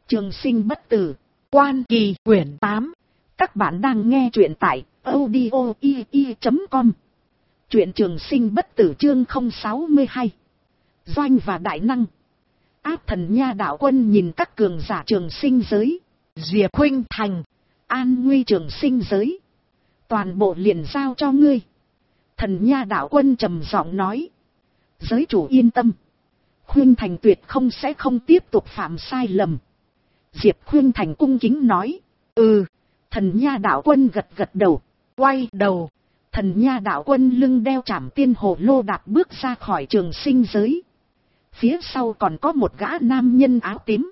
Trường sinh bất tử, Quan Kỳ quyển 8. Các bạn đang nghe truyện tại audio.com. Truyện Trường sinh bất tử chương 062. Doanh và đại năng. Áp Thần Nha đạo quân nhìn các cường giả trường sinh giới, Diệp Khuynh Thành, an nguy trường sinh giới, toàn bộ liền giao cho ngươi. Thần Nha đạo quân trầm giọng nói, giới chủ yên tâm, Khuynh Thành tuyệt không sẽ không tiếp tục phạm sai lầm. Diệp Khuynh Thành cung kính nói, Thần Nha đạo quân gật gật đầu, quay đầu. Thần Nha đạo quân lưng đeo trảm tiên hồ lô đạp bước ra khỏi trường sinh giới. Phía sau còn có một gã nam nhân áo tím.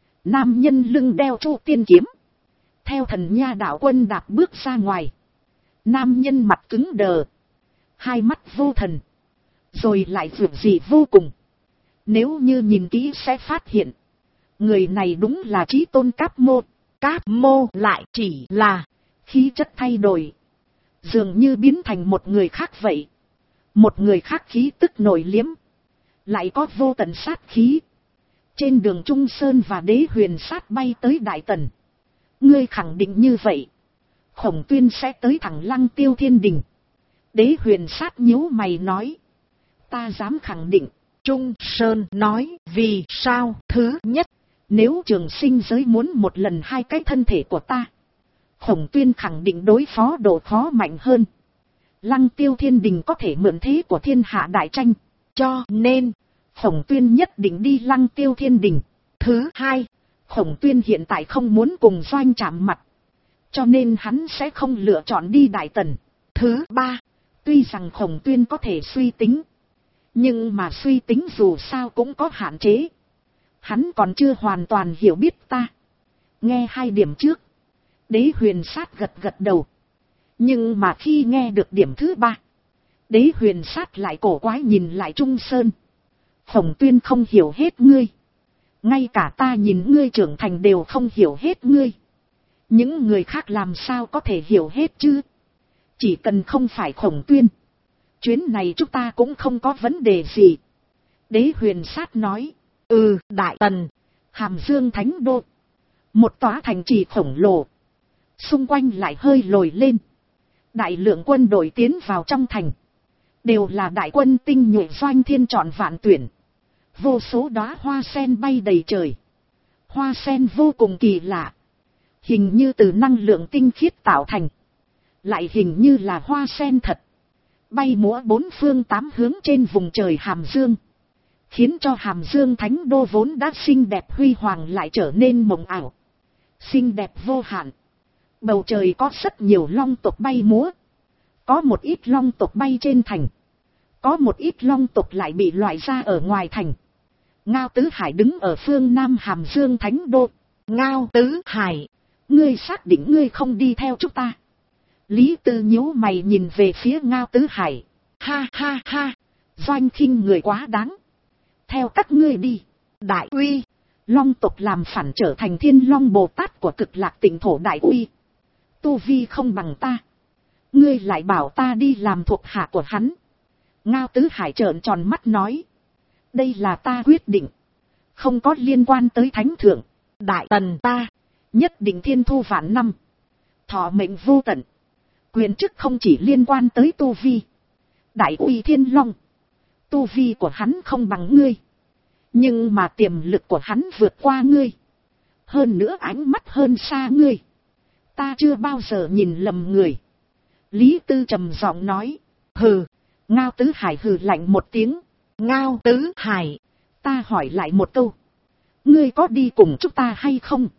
Nam nhân lưng đeo chu tiên kiếm. Theo Thần Nha đạo quân đạp bước ra ngoài. Nam nhân mặt cứng đờ, hai mắt vô thần, rồi lại vượt gì vô cùng. Nếu như nhìn kỹ sẽ phát hiện, người này đúng là Chí Tôn Cáp Mô. Cáp Mô lại chỉ là khí chất thay đổi, dường như biến thành một người khác vậy. Một người khác khí tức nổi liếm, lại có vô tận sát khí. Trên đường Trung Sơn và Đế Huyền Sát bay tới Đại Tần. Ngươi khẳng định như vậy, Khổng Tuyên sẽ tới thẳng Lăng Tiêu Thiên Đình. Đế Huyền Sát nhíu mày nói, ta dám khẳng định. Trung Sơn nói, vì sao? Thứ nhất, nếu trường sinh giới muốn một lần hai cái thân thể của ta, Khổng Tuyên khẳng định đối phó độ khó mạnh hơn. Lăng Tiêu Thiên Đình có thể mượn thế của thiên hạ đại tranh, cho nên Khổng Tuyên nhất định đi Lăng Tiêu Thiên Đình. Thứ hai, Khổng Tuyên hiện tại không muốn cùng Doanh chạm mặt, cho nên hắn sẽ không lựa chọn đi Đại Tần. Thứ ba, tuy rằng Khổng Tuyên có thể suy tính, nhưng mà suy tính dù sao cũng có hạn chế. Hắn còn chưa hoàn toàn hiểu biết ta. Nghe hai điểm trước, Đế Huyền Sát gật gật đầu. Nhưng mà khi nghe được điểm thứ ba, Đế Huyền Sát lại cổ quái nhìn lại Trung Sơn. Khổng Tuyên không hiểu hết ngươi. Ngay cả ta nhìn ngươi trưởng thành đều không hiểu hết ngươi. Những người khác làm sao có thể hiểu hết chứ? Chỉ cần không phải Khổng Tuyên, chuyến này chúng ta cũng không có vấn đề gì. Đế Huyền Sát nói, Đại Tần, Hàm Dương Thánh Đô, một tòa thành trì khổng lồ, xung quanh lại hơi lồi lên. Đại lượng quân đội tiến vào trong thành, đều là đại quân tinh nhuệ Doanh Thiên chọn vạn tuyển. Vô số đóa hoa sen bay đầy trời. Hoa sen vô cùng kỳ lạ, hình như từ năng lượng tinh khiết tạo thành, lại hình như là hoa sen thật, bay múa bốn phương tám hướng trên vùng trời Hàm Dương, khiến cho Hàm Dương Thánh Đô vốn đã xinh đẹp huy hoàng lại trở nên mộng ảo, xinh đẹp vô hạn. Bầu trời có rất nhiều long tộc bay múa, có một ít long tộc bay trên thành, có một ít long tộc lại bị loại ra ở ngoài thành. Ngao Tứ Hải đứng ở phương Nam Hàm Dương Thánh Đô. Ngao Tứ Hải, ngươi xác định ngươi không đi theo chúng ta? Lý Tư nhíu mày nhìn về phía Ngao Tứ Hải. Ha ha ha, Doanh khinh người quá đáng. Theo các ngươi đi. Đại uy, long tộc làm phản trở thành Thiên Long Bồ Tát của Cực Lạc Tịnh Thổ đại uy. Tu vi không bằng ta, ngươi lại bảo ta đi làm thuộc hạ của hắn. Ngao Tứ Hải trợn tròn mắt nói, đây là ta quyết định, không có liên quan tới Thánh Thượng. Đại Tần ta nhất định thiên thu vạn năm, thọ mệnh vô tận. Quyền chức không chỉ liên quan tới tu vi. Đại uy Thiên Long, tu vi của hắn không bằng ngươi, nhưng mà tiềm lực của hắn vượt qua ngươi, hơn nữa ánh mắt hơn xa ngươi. Ta chưa bao giờ nhìn lầm người. Lý Tư trầm giọng nói. Hừ. Ngao Tứ Hải hừ lạnh một tiếng. Ngao Tứ Hải, ta hỏi lại một câu, ngươi có đi cùng chúng ta hay không?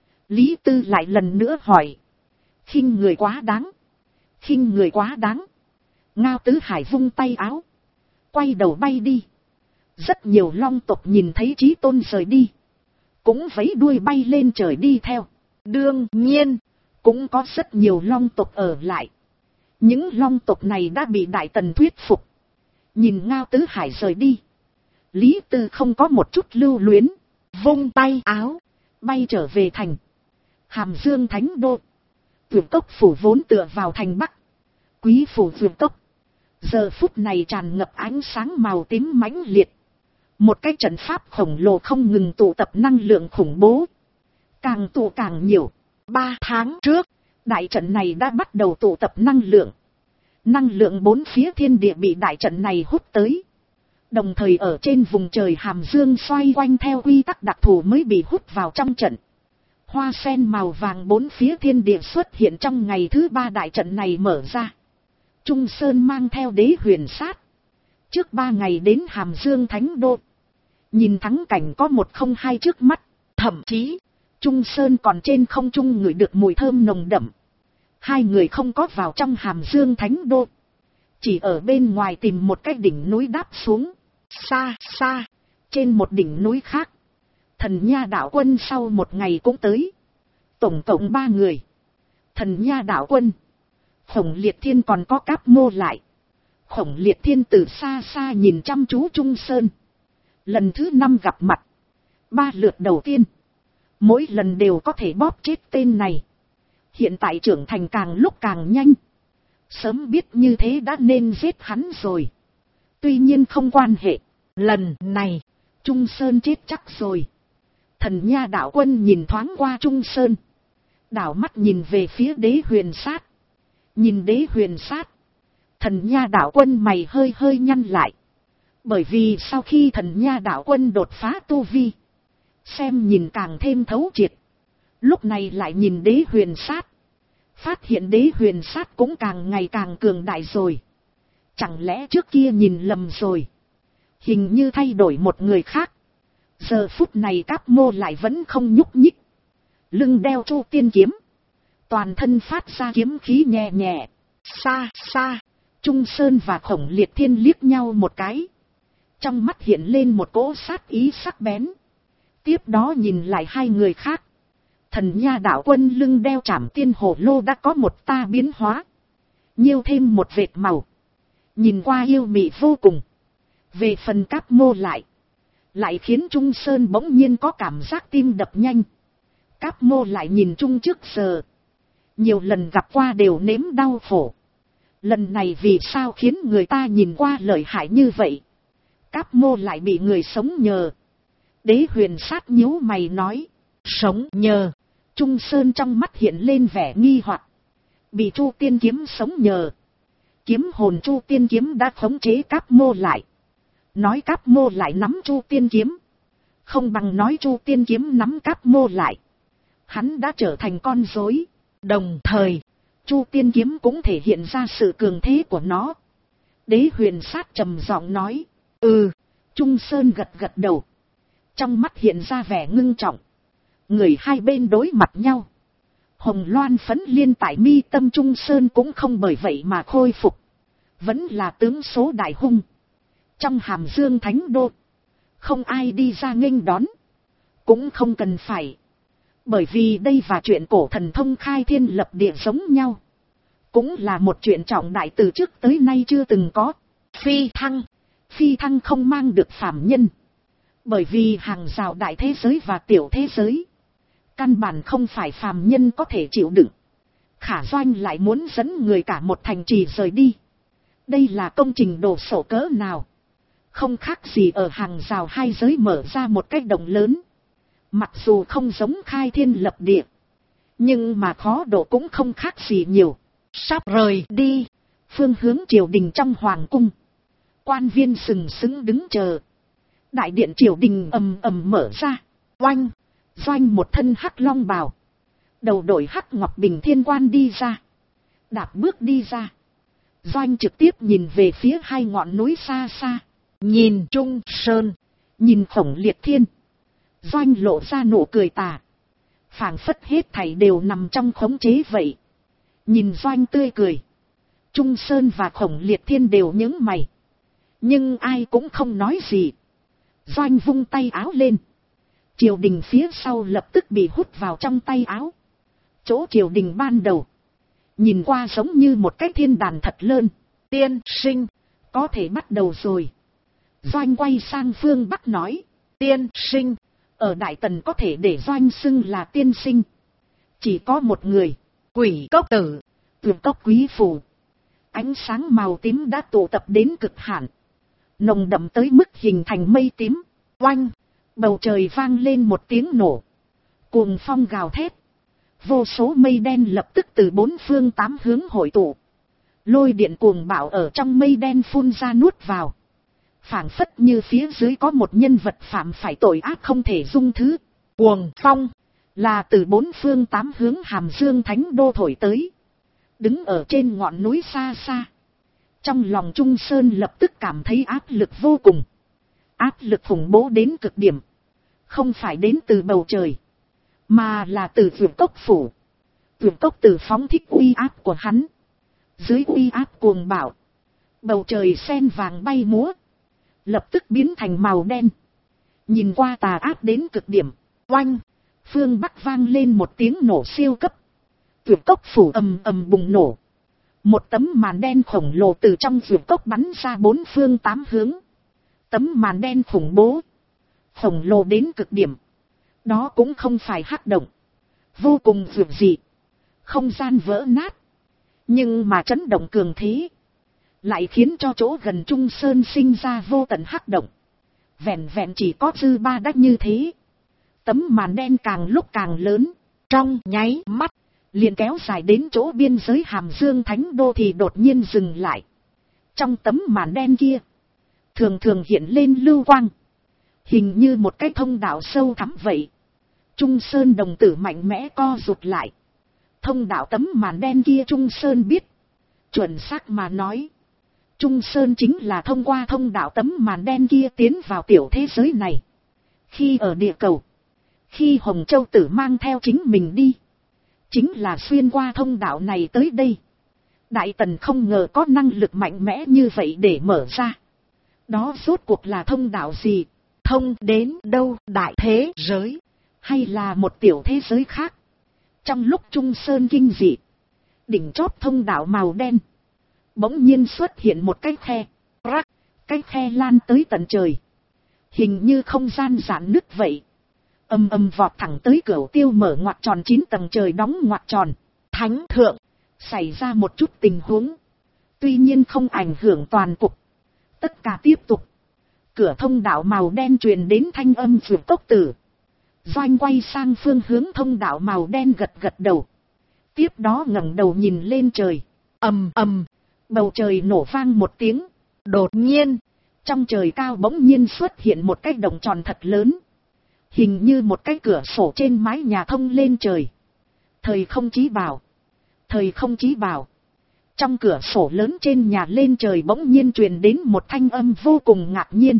Lý Tư lại lần nữa hỏi. Khinh người quá đáng, khinh người quá đáng. Ngao Tứ Hải vung tay áo, quay đầu bay đi. Rất nhiều long tộc nhìn thấy Chí Tôn rời đi, cũng vẫy đuôi bay lên trời đi theo. Đương nhiên, cũng có rất nhiều long tộc ở lại. Những long tộc này đã bị Đại Tần thuyết phục. Nhìn Ngao Tứ Hải rời đi, Lý Tư không có một chút lưu luyến, vung tay áo, bay trở về thành. Hàm Dương Thánh Đô, Tuyển Cốc phủ vốn tựa vào thành Bắc. Quý phủ Tuyển Cốc, giờ phút này tràn ngập ánh sáng màu tím mãnh liệt. Một cái trận pháp khổng lồ không ngừng tụ tập năng lượng khủng bố. càng tụ càng nhiều. 3 tháng trước, đại trận này đã bắt đầu tụ tập năng lượng. Năng lượng bốn phía thiên địa bị đại trận này hút tới. Đồng thời ở trên vùng trời Hàm Dương xoay quanh theo quy tắc đặc thù mới bị hút vào trong trận. Hoa sen màu vàng bốn phía thiên địa xuất hiện trong ngày thứ 3 đại trận này mở ra. Trung Sơn mang theo Đế Huyền Sát. Trước 3 ngày đến Hàm Dương Thánh Đô. Nhìn thắng cảnh có 102 trước mắt. Thậm chí, Trung Sơn còn trên không trung ngửi được mùi thơm nồng đậm. Hai người không có vào trong Hàm Dương Thánh Đô. Chỉ ở bên ngoài tìm một cái đỉnh núi đáp xuống. Xa xa, trên một đỉnh núi khác. Thần Nha Đạo Quân sau một ngày cũng tới. Tổng cộng 3 người. Thần Nha Đạo Quân, Khổng Liệt Thiên còn có Cáp Mô lại. Khổng Liệt Thiên từ xa xa nhìn chăm chú Trung Sơn. Lần thứ 5 gặp mặt. 3 lượt đầu tiên. Mỗi lần đều có thể bóp chết tên này. Hiện tại trưởng thành càng lúc càng nhanh. Sớm biết như thế đã nên giết hắn rồi. Tuy nhiên không quan hệ. Lần này, Trung Sơn chết chắc rồi. Thần Nha Đạo Quân nhìn thoáng qua Trung Sơn. Đảo mắt nhìn về phía Đế Huyền Sát. Nhìn Đế Huyền Sát. Thần Nha Đạo Quân mày hơi hơi nhăn lại. Bởi vì sau khi Thần Nha Đạo Quân đột phá tu vi. Xem nhìn càng thêm thấu triệt. Lúc này lại nhìn Đế Huyền Sát. Phát hiện Đế Huyền Sát cũng càng ngày càng cường đại rồi. Chẳng lẽ trước kia nhìn lầm rồi. Hình như thay đổi một người khác. Giờ phút này Cáp Mô lại vẫn không nhúc nhích. Lưng đeo Chu Tiên kiếm. Toàn thân phát ra kiếm khí nhẹ nhẹ. Xa xa, Trung Sơn và Khổng Liệt Thiên liếc nhau một cái. Trong mắt hiện lên một cỗ sát ý sắc bén. Tiếp đó nhìn lại hai người khác. Thần Nha Đạo Quân lưng đeo Trảm Tiên Hổ Lô đã có một ta biến hóa. Nhiều thêm một vệt màu. Nhìn qua yêu mị vô cùng. Về phần Cáp Mô lại khiến Trung Sơn bỗng nhiên có cảm giác tim đập nhanh. Cáp Mô lại nhìn Trung trước giờ. Nhiều lần gặp qua đều nếm đau khổ. Lần này vì sao khiến người ta nhìn qua lợi hại như vậy. Cáp Mô lại bị người sống nhờ. Đế Huyền Sát nhíu mày nói. Sống nhờ. Trung Sơn trong mắt hiện lên vẻ nghi hoặc. Bị Chu Tiên kiếm sống nhờ. Kiếm hồn Chu Tiên kiếm đã khống chế Cáp Mô lại. Nói Cáp Mô lại nắm Chu Tiên kiếm. Không bằng nói Chu Tiên kiếm nắm Cáp Mô lại. Hắn đã trở thành con rối. Đồng thời, Chu Tiên kiếm cũng thể hiện ra sự cường thế của nó. Đế Huyền Sát trầm giọng nói. Trung Sơn gật gật đầu. Trong mắt hiện ra vẻ ngưng trọng. Người hai bên đối mặt nhau. Hồng loan phấn liên tại mi tâm Trung Sơn cũng không bởi vậy mà khôi phục. Vẫn là tướng số đại hung. Trong Hàm Dương Thánh Đô, không ai đi ra nghênh đón. Cũng không cần phải. Bởi vì đây và chuyện cổ thần thông khai thiên lập địa giống nhau. Cũng là một chuyện trọng đại từ trước tới nay chưa từng có. Phi thăng không mang được phàm nhân. Bởi vì hàng rào đại thế giới và tiểu thế giới. Căn bản không phải phàm nhân có thể chịu đựng. Khả Doanh lại muốn dẫn người cả một thành trì rời đi. Đây là công trình đồ sổ cỡ nào. Không khác gì ở hàng rào hai giới mở ra một cái động lớn. Mặc dù không giống khai thiên lập địa. Nhưng mà khó độ cũng không khác gì nhiều. Sắp rời đi. Phương hướng triều đình trong hoàng cung. Quan viên sừng sững đứng chờ. Đại điện triều đình ầm ầm mở ra. Oanh. Doanh một thân hắc long bào. Đầu đội hắc ngọc bình thiên quan đi ra. Đạp bước đi ra. Doanh trực tiếp nhìn về phía hai ngọn núi xa xa. Nhìn Trung Sơn. Nhìn Khổng Liệt Thiên. Doanh lộ ra nụ cười tà. Phảng phất hết thảy đều nằm trong khống chế vậy. Nhìn Doanh tươi cười. Trung Sơn và Khổng Liệt Thiên đều nhướng mày. Nhưng ai cũng không nói gì. Doanh vung tay áo lên. Triều đình phía sau lập tức bị hút vào trong tay áo. Chỗ triều đình ban đầu. Nhìn qua giống như một cái thiên đàn thật lớn. Tiên sinh. Có thể bắt đầu rồi. Doanh quay sang phương Bắc nói. Tiên sinh. Ở Đại Tần có thể để Doanh xưng là tiên sinh. Chỉ có một người. Quỷ Cốc Tử. Tuyệt Cốc Quý Phù. Ánh sáng màu tím đã tụ tập đến cực hạn. Nồng đậm tới mức hình thành mây tím. Oanh. Bầu trời vang lên một tiếng nổ. Cuồng phong gào thét. Vô số mây đen lập tức từ bốn phương tám hướng hội tụ. Lôi điện cuồng bạo ở trong mây đen phun ra nuốt vào. Phảng phất như phía dưới có một nhân vật phạm phải tội ác không thể dung thứ. Cuồng phong là từ bốn phương tám hướng Hàm Dương Thánh Đô thổi tới. Đứng ở trên ngọn núi xa xa. Trong lòng Trung Sơn lập tức cảm thấy áp lực vô cùng. Áp lực khủng bố đến cực điểm. Không phải đến từ bầu trời. Mà là từ Vượt Cốc phủ. Vượt Cốc Tử phóng thích uy áp của hắn. Dưới uy áp cuồng bạo. Bầu trời sen vàng bay múa. Lập tức biến thành màu đen. Nhìn qua tà áp đến cực điểm. Oanh. Phương Bắc vang lên một tiếng nổ siêu cấp. Vượt Cốc phủ ầm ầm bùng nổ. Một tấm màn đen khổng lồ từ trong vượt cốc bắn ra bốn phương tám hướng. Tấm màn đen khủng bố. Khổng lồ đến cực điểm. Đó cũng không phải hắc động. Vô cùng vượt dị. Không gian vỡ nát. Nhưng mà chấn động cường thế. Lại khiến cho chỗ gần Trung Sơn sinh ra vô tận hắc động. Vẹn vẹn chỉ có dư ba đắc như thế. Tấm màn đen càng lúc càng lớn. Trong nháy mắt. Liền kéo dài đến chỗ biên giới Hàm Dương Thánh Đô thì đột nhiên dừng lại. Trong tấm màn đen kia. Thường thường hiện lên lưu quang. Hình như một cái thông đạo sâu thẳm vậy. Trung Sơn đồng tử mạnh mẽ co rụt lại. Thông đạo tấm màn đen kia Trung Sơn biết. Chuẩn xác mà nói. Trung Sơn chính là thông qua thông đạo tấm màn đen kia tiến vào tiểu thế giới này. Khi ở địa cầu. Khi Hồng Châu Tử mang theo chính mình đi. Chính là xuyên qua thông đạo này tới đây. Đại Tần không ngờ có năng lực mạnh mẽ như vậy để mở ra. Đó rốt cuộc là thông đạo gì? Thông đến đâu? Đại thế giới? Hay là một tiểu thế giới khác? Trong lúc Trung Sơn kinh dị. Đỉnh chóp thông đạo màu đen. Bỗng nhiên xuất hiện một cái khe. Rắc. Cái khe lan tới tận trời. Hình như không gian giãn nứt vậy. Ầm ầm vọt thẳng tới Cửu Tiêu mở ngoặc tròn 9 tầng trời đóng ngoặc tròn. Thánh thượng. Xảy ra một chút tình huống. Tuy nhiên không ảnh hưởng toàn cục. Tất cả tiếp tục. Cửa thông đạo màu đen truyền đến thanh âm Vượt Cốc Tử. Doanh quay sang phương hướng thông đạo màu đen gật gật đầu. Tiếp đó ngẩng đầu nhìn lên trời. Ầm ầm. Bầu trời nổ vang một tiếng. Đột nhiên. Trong trời cao bỗng nhiên xuất hiện một cái đồng tròn thật lớn. Hình như một cái cửa sổ trên mái nhà thông lên trời. Thời không chí bảo. Thời không chí bảo. Trong cửa sổ lớn trên nhà lên trời bỗng nhiên truyền đến một thanh âm vô cùng ngạc nhiên.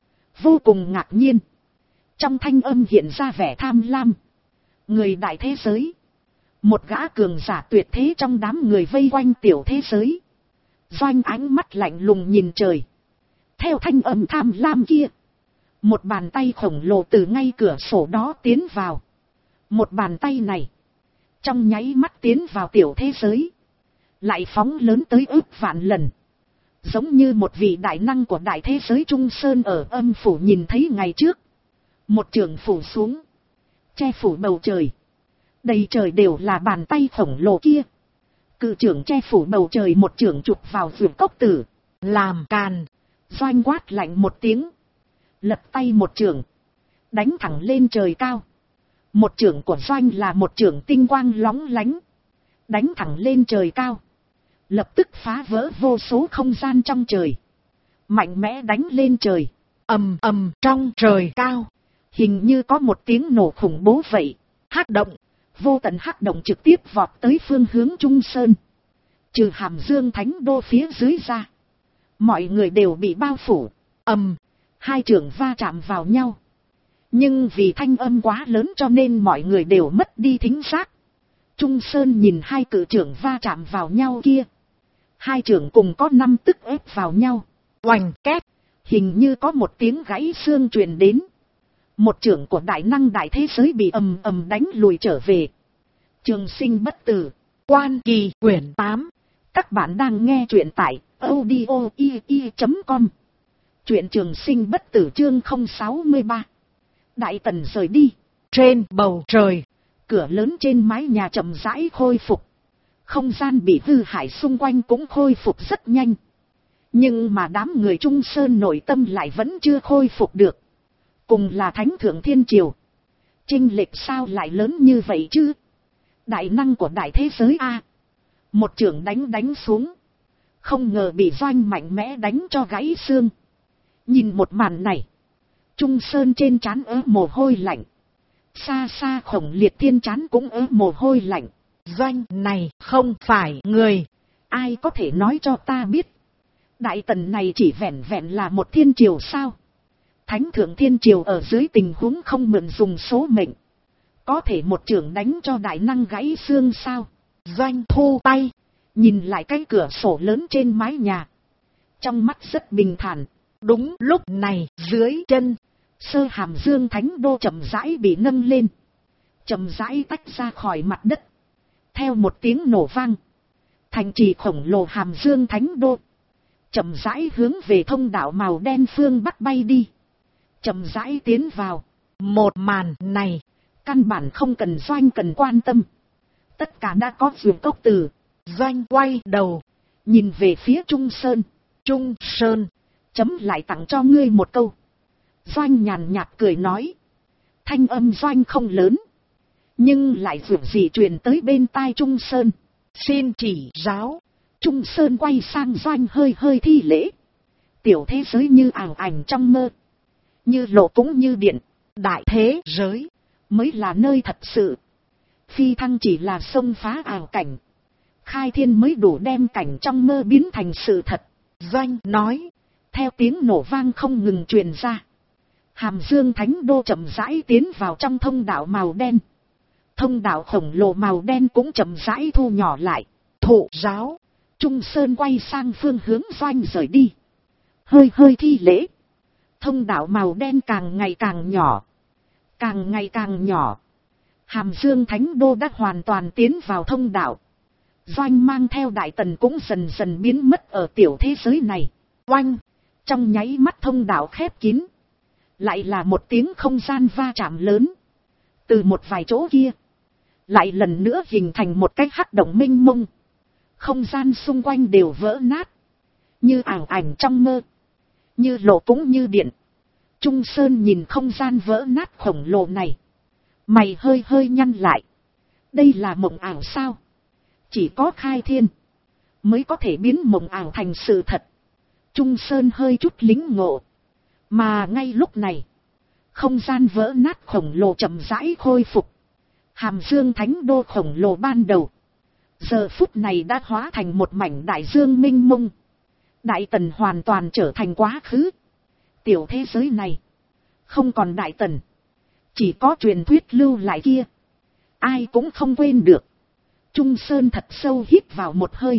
Vô cùng ngạc nhiên. Trong thanh âm hiện ra vẻ tham lam. Người đại thế giới. Một gã cường giả tuyệt thế trong đám người vây quanh tiểu thế giới. Doanh ánh mắt lạnh lùng nhìn trời. Theo thanh âm tham lam kia. Một bàn tay khổng lồ từ ngay cửa sổ đó tiến vào. Một bàn tay này. Trong nháy mắt tiến vào tiểu thế giới. Lại phóng lớn tới ước vạn lần. Giống như một vị đại năng của đại thế giới Trung Sơn ở âm phủ nhìn thấy ngày trước. Một trường phủ xuống. Che phủ bầu trời. Đầy trời đều là bàn tay khổng lồ kia. Cự trưởng che phủ bầu trời một trưởng chụp vào Vượt Cốc Tử. Làm càn. Doanh quát lạnh một tiếng. Lật tay một trưởng. Đánh thẳng lên trời cao. Một trưởng của Doanh là một trưởng tinh quang lóng lánh. Đánh thẳng lên trời cao. Lập tức phá vỡ vô số không gian trong trời. Mạnh mẽ đánh lên trời. Ầm ầm trong trời cao. Hình như có một tiếng nổ khủng bố vậy. Hắc động. Vô tận hắc động trực tiếp vọt tới phương hướng Trung Sơn. Trừ Hàm Dương Thánh Đô phía dưới ra. Mọi người đều bị bao phủ. Hai trưởng va chạm vào nhau. Nhưng vì thanh âm quá lớn cho nên mọi người đều mất đi thính giác. Trung Sơn nhìn hai cự trưởng va chạm vào nhau kia. Hai trưởng cùng có 5 tức ép vào nhau. Oành két. Hình như có một tiếng gãy xương truyền đến. Một trưởng của đại năng đại thế giới bị ầm ầm đánh lùi trở về. Trường Sinh bất tử. Quan Kỳ quyển 8. Các bạn đang nghe truyện tại audio.com. Truyện Trường Sinh bất tử chương 063. Đại Tần rời đi. Trên bầu trời. Cửa lớn trên mái nhà chậm rãi khôi phục. Không gian bị hư hại xung quanh cũng khôi phục rất nhanh. Nhưng mà đám người Trung Sơn nội tâm lại vẫn chưa khôi phục được. Cùng là Thánh Thượng Thiên Triều. Chênh lệch sao lại lớn như vậy chứ? Đại năng của đại thế giới a. Một chưởng đánh xuống. Không ngờ bị Doanh mạnh mẽ đánh cho gãy xương. Nhìn một màn này. Trung Sơn trên trán ớ mồ hôi lạnh. Xa xa Khổng Liệt Thiên trán cũng ớ mồ hôi lạnh. Doanh này không phải người. Ai có thể nói cho ta biết. Đại tần này chỉ vẹn vẹn là một thiên triều sao? Thánh thượng thiên triều ở dưới tình huống không mượn dùng số mệnh. Có thể một chưởng đánh cho đại năng gãy xương sao? Doanh thu tay. Nhìn lại cái cửa sổ lớn trên mái nhà. Trong mắt rất bình thản. Đúng lúc này dưới chân. Sơ Hàm Dương Thánh Đô chậm rãi bị nâng lên. Chậm rãi tách ra khỏi mặt đất. Theo một tiếng nổ vang. Thành trì khổng lồ Hàm Dương Thánh Đô. Chậm rãi hướng về thông đạo màu đen phương bắc bay đi. Chậm rãi tiến vào. Một màn này. Căn bản không cần Doanh cần quan tâm. Tất cả đã có duyên cốc từ. Doanh quay đầu. Nhìn về phía Trung Sơn. Trung Sơn. Chấm lại tặng cho ngươi một câu. Doanh nhàn nhạt cười nói. Thanh âm Doanh không lớn. Nhưng lại dù gì truyền tới bên tai Trung Sơn. Xin chỉ giáo. Trung Sơn quay sang Doanh hơi hơi thi lễ. Tiểu thế giới như ảo ảnh trong mơ. Như lộ cũng như điện. Đại thế giới mới là nơi thật sự. Phi thăng chỉ là xông phá ảo cảnh. Khai thiên mới đủ đem cảnh trong mơ biến thành sự thật. Doanh nói. Theo tiếng nổ vang không ngừng truyền ra. Hàm Dương Thánh Đô chậm rãi tiến vào trong thông đạo màu đen. Thông đạo khổng lồ màu đen cũng chậm rãi thu nhỏ lại. Thụ giáo. Trung Sơn quay sang phương hướng Doanh rời đi. Hơi hơi thi lễ. Thông đạo màu đen càng ngày càng nhỏ. Càng ngày càng nhỏ. Hàm Dương Thánh Đô đã hoàn toàn tiến vào thông đạo. Doanh mang theo đại tần cũng dần dần biến mất ở tiểu thế giới này. Oanh. Trong nháy mắt thông đạo khép kín. Lại là một tiếng không gian va chạm lớn. Từ một vài chỗ kia. Lại lần nữa hình thành một cái hắc động mênh mông. Không gian xung quanh đều vỡ nát. Như ảo ảnh trong mơ. Như lộ cũng như điện. Trung Sơn nhìn không gian vỡ nát khổng lồ này. Mày hơi hơi nhăn lại. Đây là mộng ảo sao? Chỉ có khai thiên mới có thể biến mộng ảo thành sự thật. Trung Sơn hơi chút lính ngộ. Mà ngay lúc này. Không gian vỡ nát khổng lồ chậm rãi khôi phục. Hàm Dương Thánh Đô khổng lồ ban đầu. Giờ phút này đã hóa thành một mảnh đại dương mênh mông. Đại tần hoàn toàn trở thành quá khứ. Tiểu thế giới này. Không còn đại tần. Chỉ có truyền thuyết lưu lại kia. Ai cũng không quên được. Trung Sơn thật sâu hít vào một hơi.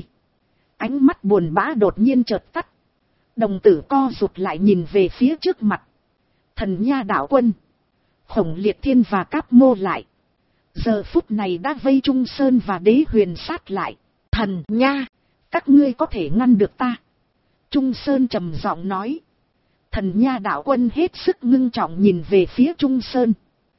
Ánh mắt buồn bã đột nhiên chợt tắt. Đồng tử co rụt lại nhìn về phía trước mặt. Thần Nha đạo quân. Khổng Liệt Thiên và Cáp Mô lại. Giờ phút này đã vây Trung Sơn và Đế Huyền sát lại. Thần Nha. Các ngươi có thể ngăn được ta. Trung Sơn trầm giọng nói. Thần Nha đạo quân hết sức ngưng trọng nhìn về phía Trung Sơn.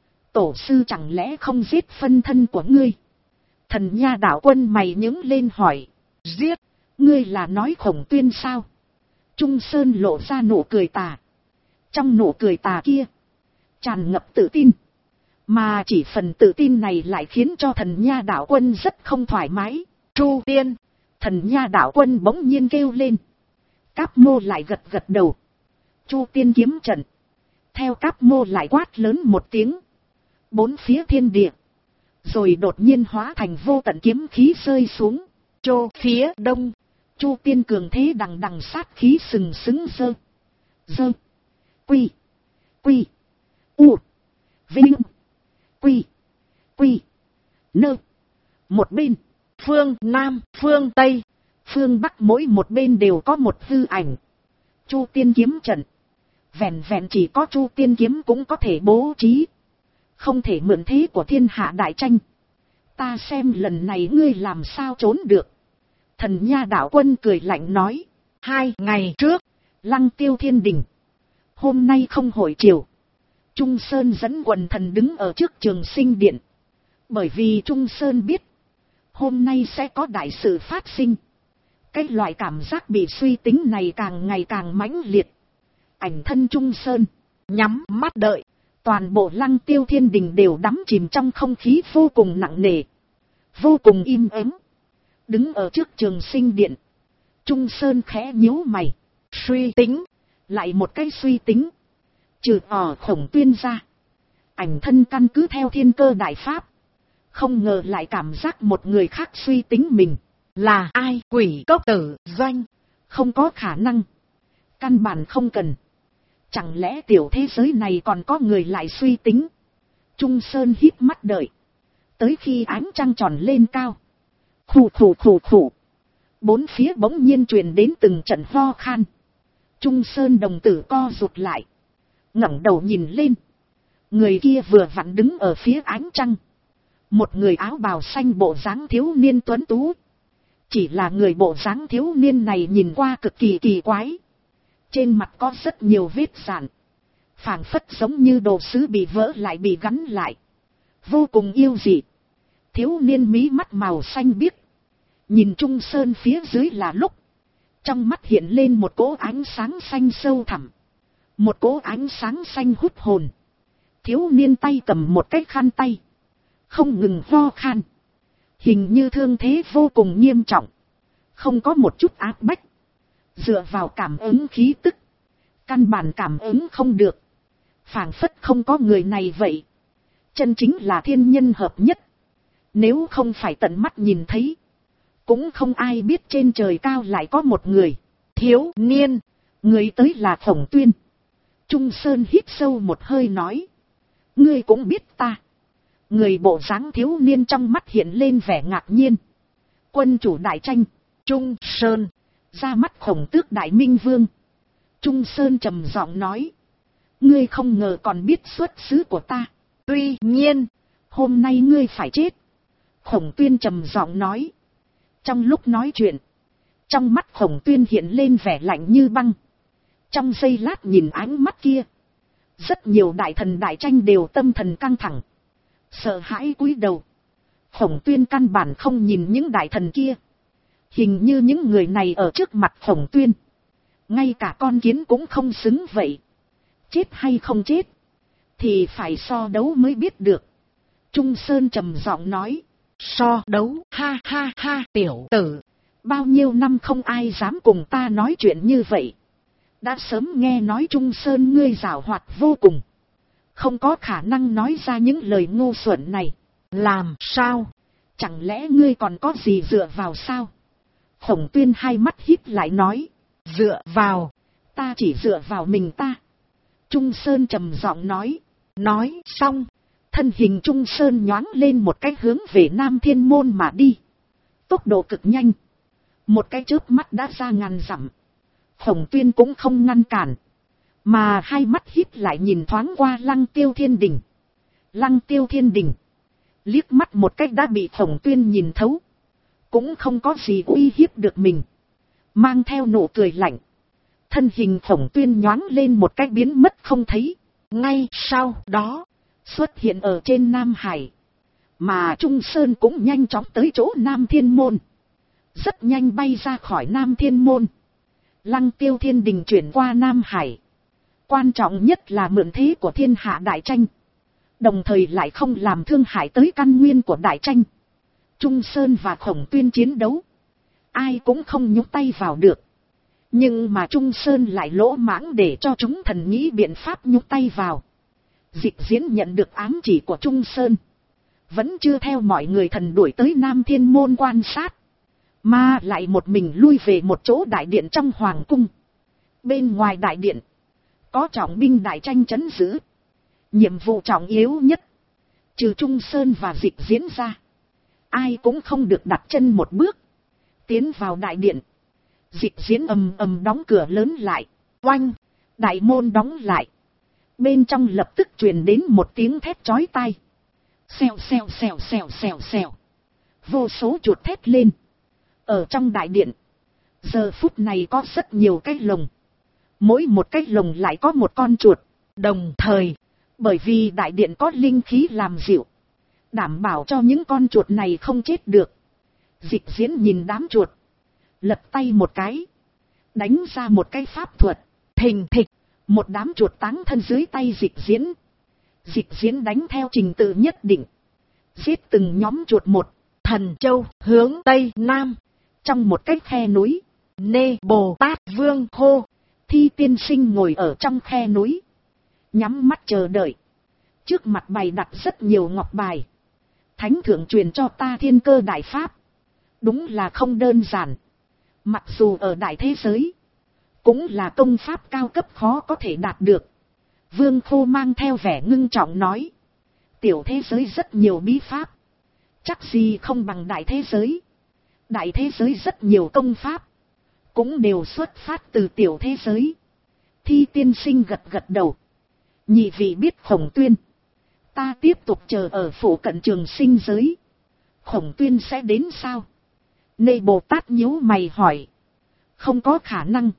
Tổ sư chẳng lẽ không giết phân thân của ngươi? Thần Nha đạo quân mày nhướng lên hỏi. Giết. Ngươi là nói Khổng Tuyên sao? Trung Sơn lộ ra nụ cười tà. Trong nụ cười tà kia. Tràn ngập tự tin. Mà chỉ phần tự tin này lại khiến cho thần Nha đạo quân rất không thoải mái. Chu Tiên. Thần Nha đạo quân bỗng nhiên kêu lên. Cáp Mô lại gật gật đầu. Chu Tiên kiếm trận. Theo Cáp Mô lại quát lớn một tiếng. Bốn phía thiên địa. Rồi đột nhiên hóa thành vô tận kiếm khí rơi xuống. Chô phía đông. Chu Tiên cường thế đằng đằng sát khí sừng sững dơ. Dơ. Quy. Quy. U. Vinh. Quy. Quy. Nơ. Một bên. Phương Nam, phương Tây, phương Bắc mỗi một bên đều có một hư ảnh. Chu Tiên kiếm trận. Vẹn vẹn chỉ có Chu Tiên kiếm cũng có thể bố trí. Không thể mượn thế của thiên hạ đại tranh. Ta xem lần này ngươi làm sao trốn được. Thần Nha đạo quân cười lạnh nói. 2 ngày trước, Lăng Tiêu Thiên Đình. Hôm nay không hội triều. Trung Sơn dẫn quần thần đứng ở trước Trường Sinh Điện. Bởi vì Trung Sơn biết. Hôm nay sẽ có đại sự phát sinh. Cái loại cảm giác bị suy tính này càng ngày càng mãnh liệt. Ảnh thân Trung Sơn. Nhắm mắt đợi. Toàn bộ Lăng Tiêu Thiên Đình đều đắm chìm trong không khí vô cùng nặng nề, vô cùng im ắng. Đứng ở trước Trường Sinh Điện, Trung Sơn khẽ nhíu mày, suy tính, lại một cái suy tính. Trừ Khổng Tuyên ra, ảnh thân căn cứ theo Thiên Cơ Đại Pháp, không ngờ lại cảm giác một người khác suy tính mình. Là ai? Quỷ Cốc Tử Doanh. Không có khả năng, căn bản không cần. Chẳng lẽ tiểu thế giới này còn có người lại suy tính? Trung Sơn híp mắt đợi, tới khi ánh trăng tròn lên cao, khủ khủ khủ khủ, bốn phía bỗng nhiên truyền đến từng trận ho khan. Trung Sơn đồng tử co rụt lại, ngẩng đầu nhìn lên. Người kia vừa vặn đứng ở phía ánh trăng, một người áo bào xanh bộ dáng thiếu niên tuấn tú. Chỉ là người bộ dáng thiếu niên này nhìn qua cực kỳ kỳ quái, trên mặt có rất nhiều vết sạn, phảng phất giống như đồ sứ bị vỡ lại bị gắn lại, vô cùng yêu dị. Thiếu niên mí mắt màu xanh biếc, nhìn Trung Sơn phía dưới là lúc, trong mắt hiện lên một cỗ ánh sáng xanh sâu thẳm, một cỗ ánh sáng xanh hút hồn. Thiếu niên tay cầm một cái khăn tay, không ngừng ho khan, hình như thương thế vô cùng nghiêm trọng, không có một chút áp bách. Dựa vào cảm ứng khí tức, căn bản cảm ứng không được, phảng phất không có người này vậy. Chân chính là thiên nhân hợp nhất, nếu không phải tận mắt nhìn thấy, cũng không ai biết trên trời cao lại có một người. Thiếu niên, người tới là Khổng Tuyên. Trung Sơn hít sâu một hơi nói, ngươi cũng biết ta. Người bộ dáng thiếu niên trong mắt hiện lên vẻ ngạc nhiên. Quân chủ đại tranh, Trung Sơn, ra mắt Khổng Tước Đại Minh Vương. Trung Sơn trầm giọng nói, ngươi không ngờ còn biết xuất xứ của ta. Tuy nhiên, hôm nay ngươi phải chết. Khổng Tuyên trầm giọng nói. Trong lúc nói chuyện, trong mắt Khổng Tuyên hiện lên vẻ lạnh như băng. Trong giây lát nhìn ánh mắt kia, rất nhiều đại thần đại tranh đều tâm thần căng thẳng, sợ hãi cúi đầu. Khổng Tuyên căn bản không nhìn những đại thần kia, hình như những người này ở trước mặt Khổng Tuyên, ngay cả con kiến cũng không xứng vậy. Chết hay không chết, thì phải so đấu mới biết được. Trung Sơn trầm giọng nói, so đấu, ha ha ha, tiểu tử, bao nhiêu năm không ai dám cùng ta nói chuyện như vậy. Đã sớm nghe nói Trung Sơn ngươi giảo hoạt vô cùng, không có khả năng nói ra những lời ngu xuẩn này. Làm sao? Chẳng lẽ ngươi còn có gì dựa vào sao? Khổng Tuyên hai mắt híp lại nói, dựa vào, ta chỉ dựa vào mình ta. Trung Sơn trầm giọng nói. Nói xong, thân hình Trung Sơn nhoáng lên một cái hướng về Nam Thiên Môn mà đi. Tốc độ cực nhanh, một cái chớp mắt đã ra ngàn dặm. Khổng Tuyên cũng không ngăn cản, mà hai mắt híp lại nhìn thoáng qua Lăng Tiêu Thiên Đình. Lăng Tiêu Thiên Đình liếc mắt một cách đã bị Khổng Tuyên nhìn thấu, cũng không có gì uy hiếp được mình, mang theo nụ cười lạnh. Thân hình Khổng Tuyên nhoáng lên một cách biến mất không thấy, ngay sau đó xuất hiện ở trên Nam Hải. Mà Trung Sơn cũng nhanh chóng tới chỗ Nam Thiên Môn, rất nhanh bay ra khỏi Nam Thiên Môn. Lăng Tiêu Thiên Đình chuyển qua Nam Hải, quan trọng nhất là mượn thế của thiên hạ đại tranh, đồng thời lại không làm thương hại tới căn nguyên của đại tranh. Trung Sơn và Khổng Tuyên chiến đấu, ai cũng không nhúc tay vào được. Nhưng mà Trung Sơn lại lỗ mãng để cho chúng thần nghĩ biện pháp nhúc tay vào. Dịch Diễn nhận được ám chỉ của Trung Sơn, vẫn chưa theo mọi người thần đuổi tới Nam Thiên Môn quan sát, mà lại một mình lui về một chỗ đại điện trong hoàng cung. Bên ngoài đại điện, có trọng binh đại tranh trấn giữ. Nhiệm vụ trọng yếu nhất, trừ Trung Sơn và Dịch Diễn ra, ai cũng không được đặt chân một bước tiến vào đại điện. Dịch Diễn ầm ầm đóng cửa lớn lại, oanh, đại môn đóng lại. Bên trong lập tức truyền đến một tiếng thét chói tai. Xèo xèo xèo xèo xèo xèo. Vô số chuột thét lên. Ở trong đại điện, giờ phút này có rất nhiều cái lồng. Mỗi một cái lồng lại có một con chuột. Đồng thời, bởi vì đại điện có linh khí làm dịu, đảm bảo cho những con chuột này không chết được. Dịch Diễn nhìn đám chuột, lật tay một cái, đánh ra một cái pháp thuật, thình thịch, một đám chuột táng thân dưới tay Dịch Diễn. Dịch diễn đánh theo trình tự nhất định. Giết từng nhóm chuột một. Thần Châu hướng Tây Nam. Trong một cái khe núi. Nê Bồ Tát Vương hô. Thi tiên sinh ngồi ở trong khe núi. Nhắm mắt chờ đợi. Trước mặt bày đặt rất nhiều ngọc bài. Thánh thượng truyền cho ta thiên cơ đại pháp. Đúng là không đơn giản. Mặc dù ở đại thế giới. Cũng là công pháp cao cấp khó có thể đạt được. Vương Khô mang theo vẻ ngưng trọng nói. Tiểu thế giới rất nhiều bí pháp. Chắc gì không bằng đại thế giới. Đại thế giới rất nhiều công pháp. Cũng đều xuất phát từ tiểu thế giới. Thi tiên sinh gật gật đầu. Nhị vị biết Khổng Tuyên. Ta tiếp tục chờ ở phủ cận Trường Sinh giới. Khổng Tuyên sẽ đến sao? Nê Bồ Tát nhíu mày hỏi. Không có khả năng.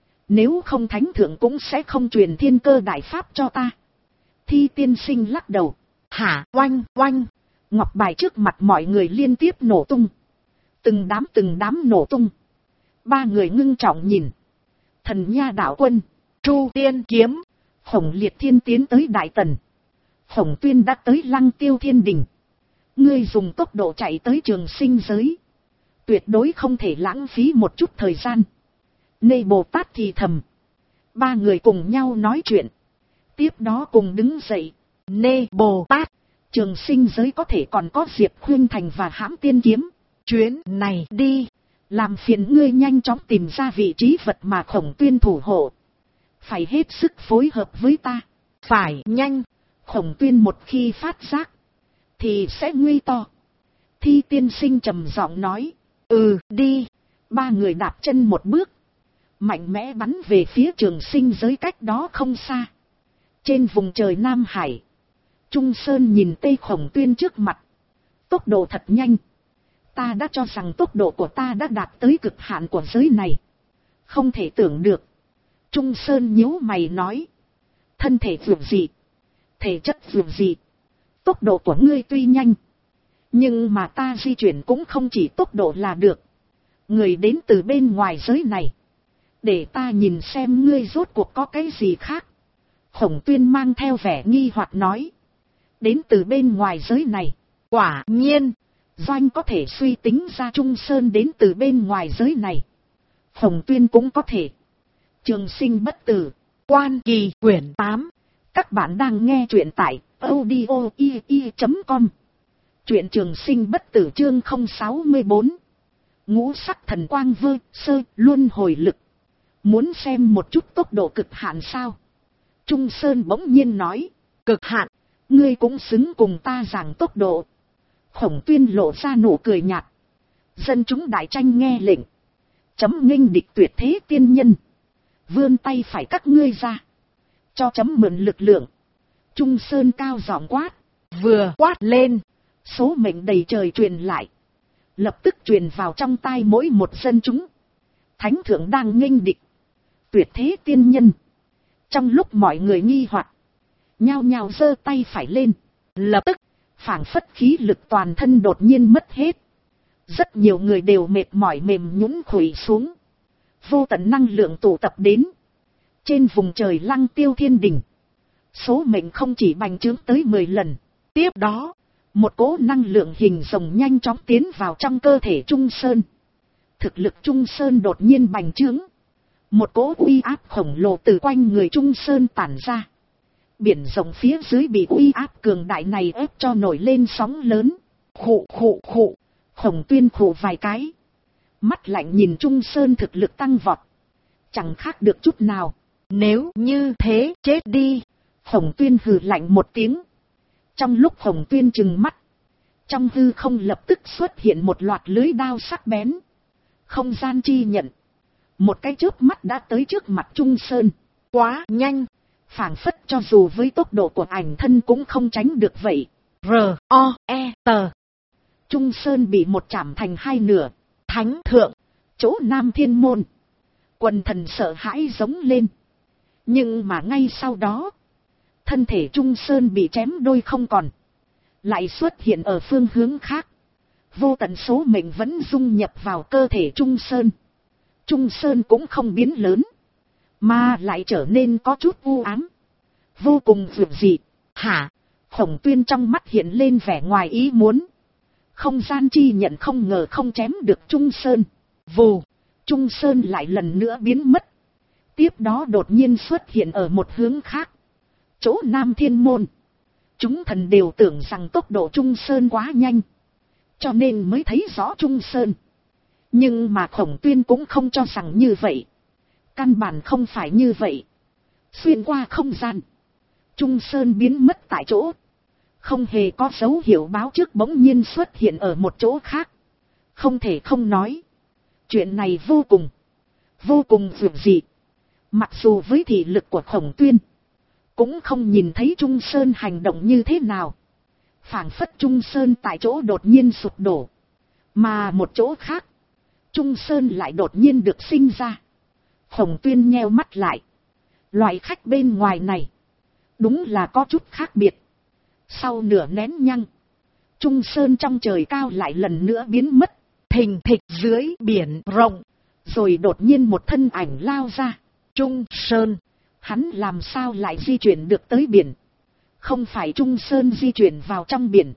Nếu không thánh thượng cũng sẽ không truyền thiên cơ đại pháp cho ta. Thi tiên sinh lắc đầu. Hả? Oanh oanh. Ngọc bài trước mặt mọi người liên tiếp nổ tung. Từng đám nổ tung. Ba người ngưng trọng nhìn. Thần Nha đạo quân. Chu Tiên kiếm. Khổng Liệt Thiên tiến tới Đại Tần. Khổng Tuyên đã tới Lăng Tiêu Thiên Đình. Ngươi dùng tốc độ chạy tới Trường Sinh giới. Tuyệt đối không thể lãng phí một chút thời gian. Nê Bồ Tát thì thầm. Ba người cùng nhau nói chuyện. Tiếp đó cùng đứng dậy. Nê Bồ Tát. Trường Sinh giới có thể còn có Diệp Khuyên Thành và Hãm Tiên kiếm. Chuyến này đi. Làm phiền ngươi nhanh chóng tìm ra vị trí vật mà Khổng Tuyên thủ hộ. Phải hết sức phối hợp với ta. Phải nhanh. Khổng Tuyên một khi phát giác. Thì sẽ nguy to. Thi tiên sinh trầm giọng nói. Đi. Ba người đạp chân một bước. Mạnh mẽ bắn về phía Trường Sinh giới cách đó không xa. Trên vùng trời Nam Hải. Trung Sơn nhìn Tây Khổng Tuyên trước mặt. Tốc độ thật nhanh. Ta đã cho rằng tốc độ của ta đã đạt tới cực hạn của giới này. Không thể tưởng được. Trung Sơn nhíu mày nói. Thân thể vượt dị. Thể chất vượt dị. Tốc độ của ngươi tuy nhanh. Nhưng mà ta di chuyển cũng không chỉ tốc độ là được. Người đến từ bên ngoài giới này. Để ta nhìn xem ngươi rốt cuộc có cái gì khác. Khổng Tuyên mang theo vẻ nghi hoặc nói. Đến từ bên ngoài giới này. Quả nhiên. Doanh có thể suy tính ra Trung Sơn đến từ bên ngoài giới này. Khổng Tuyên cũng có thể. Trường Sinh bất tử. Quan Kỳ quyển 8. Các bạn đang nghe truyện tại audio.com. Truyện Trường Sinh bất tử chương 064. Ngũ sắc thần quang vơ sơ luân hồi lực. Muốn xem một chút tốc độ cực hạn sao? Trung Sơn bỗng nhiên nói. Cực hạn. Ngươi cũng xứng cùng ta giảng tốc độ. Khổng Tuyên lộ ra nụ cười nhạt. Dân chúng đại tranh nghe lệnh. Chấm nghênh địch tuyệt thế tiên nhân. Vươn tay phải các ngươi ra. Cho chấm mượn lực lượng. Trung Sơn cao giọng quát. Vừa quát lên. Số mệnh đầy trời truyền lại. Lập tức truyền vào trong tai mỗi một dân chúng. Thánh thượng đang nghênh địch. Tuyệt thế tiên nhân. Trong lúc mọi người nghi hoặc. Nhao nhao giơ tay phải lên. Lập tức. Phảng phất khí lực toàn thân đột nhiên mất hết. Rất nhiều người đều mệt mỏi mềm nhũn khuỵu xuống. Vô tận năng lượng tụ tập đến. Trên vùng trời Lăng Tiêu Thiên Đình. Số mệnh không chỉ bành trướng tới 10 lần. Tiếp đó, một cỗ năng lượng hình rồng nhanh chóng tiến vào trong cơ thể Trung Sơn. Thực lực Trung Sơn đột nhiên bành trướng. Một cỗ uy áp khổng lồ từ quanh người Trung Sơn tản ra. Biển rộng phía dưới bị uy áp cường đại này ép cho nổi lên sóng lớn. Khụ. Khổng Tuyên khụ vài cái. Mắt lạnh nhìn Trung Sơn thực lực tăng vọt. Chẳng khác được chút nào. Nếu như thế chết đi. Khổng Tuyên hừ lạnh một tiếng. Trong lúc Khổng Tuyên trừng mắt. Trong hư không lập tức xuất hiện một loạt lưới đao sắc bén. Không gian chi nhận. Một cái chớp mắt đã tới trước mặt Trung Sơn. Quá nhanh. Phảng phất cho dù với tốc độ của ảnh thân cũng không tránh được vậy. R.O.E.T. Trung Sơn bị một chạm thành hai nửa. Thánh thượng. Chỗ Nam Thiên Môn. Quần thần sợ hãi giống lên. Nhưng mà ngay sau đó. Thân thể Trung Sơn bị chém đôi không còn. Lại xuất hiện ở phương hướng khác. Vô tận số mệnh vẫn dung nhập vào cơ thể Trung Sơn. Trung Sơn cũng không biến lớn. Mà lại trở nên có chút u ám. Vô cùng vượt dị. Hả? Khổng Tuyên trong mắt hiện lên vẻ ngoài ý muốn. Không gian chi nhận không ngờ không chém được Trung Sơn. Vù, Trung Sơn lại lần nữa biến mất. Tiếp đó đột nhiên xuất hiện ở một hướng khác. Chỗ Nam Thiên Môn. Chúng thần đều tưởng rằng tốc độ Trung Sơn quá nhanh, cho nên mới thấy rõ Trung Sơn. Nhưng mà Khổng Tuyên cũng không cho rằng như vậy. Căn bản không phải như vậy. Xuyên qua không gian, Trung Sơn biến mất tại chỗ. Không hề có dấu hiệu báo trước bỗng nhiên xuất hiện ở một chỗ khác. Không thể không nói. Chuyện này vô cùng vượt dị. Mặc dù với thị lực của Khổng Tuyên, cũng không nhìn thấy Trung Sơn hành động như thế nào. Phảng phất Trung Sơn tại chỗ đột nhiên sụp đổ. Mà một chỗ khác, Trung Sơn lại đột nhiên được sinh ra. Khổng Tuyên nheo mắt lại. Loại khách bên ngoài này, đúng là có chút khác biệt. Sau nửa nén nhăng, Trung Sơn trong trời cao lại lần nữa biến mất. Thình thịch dưới biển rộng. Rồi đột nhiên một thân ảnh lao ra. Trung Sơn, hắn làm sao lại di chuyển được tới biển? Không phải Trung Sơn di chuyển vào trong biển,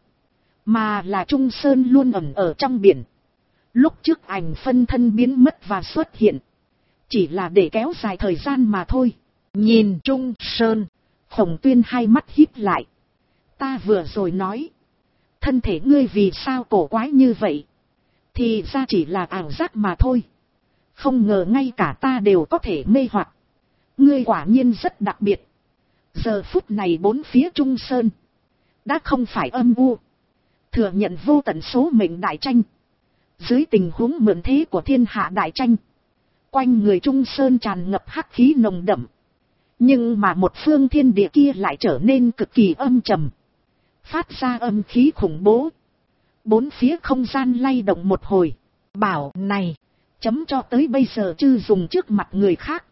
mà là Trung Sơn luôn ẩn ở trong biển. Lúc trước ảnh phân thân biến mất và xuất hiện, chỉ là để kéo dài thời gian mà thôi. Nhìn Trung Sơn, Khổng Tuyên hai mắt híp lại. Ta vừa rồi nói, thân thể ngươi vì sao cổ quái như vậy? Thì ra chỉ là ảo giác mà thôi. Không ngờ ngay cả ta đều có thể mê hoặc. Ngươi quả nhiên rất đặc biệt. Giờ phút này bốn phía Trung Sơn đã không phải âm u, thừa nhận vô tận số mệnh đại tranh. Dưới tình huống mượn thế của thiên hạ đại tranh, quanh người Trung Sơn tràn ngập hắc khí nồng đậm. Nhưng mà một phương thiên địa kia lại trở nên cực kỳ âm trầm, phát ra âm khí khủng bố. Bốn phía không gian lay động một hồi. Bảo này, chấm cho tới bây giờ chưa dùng trước mặt người khác.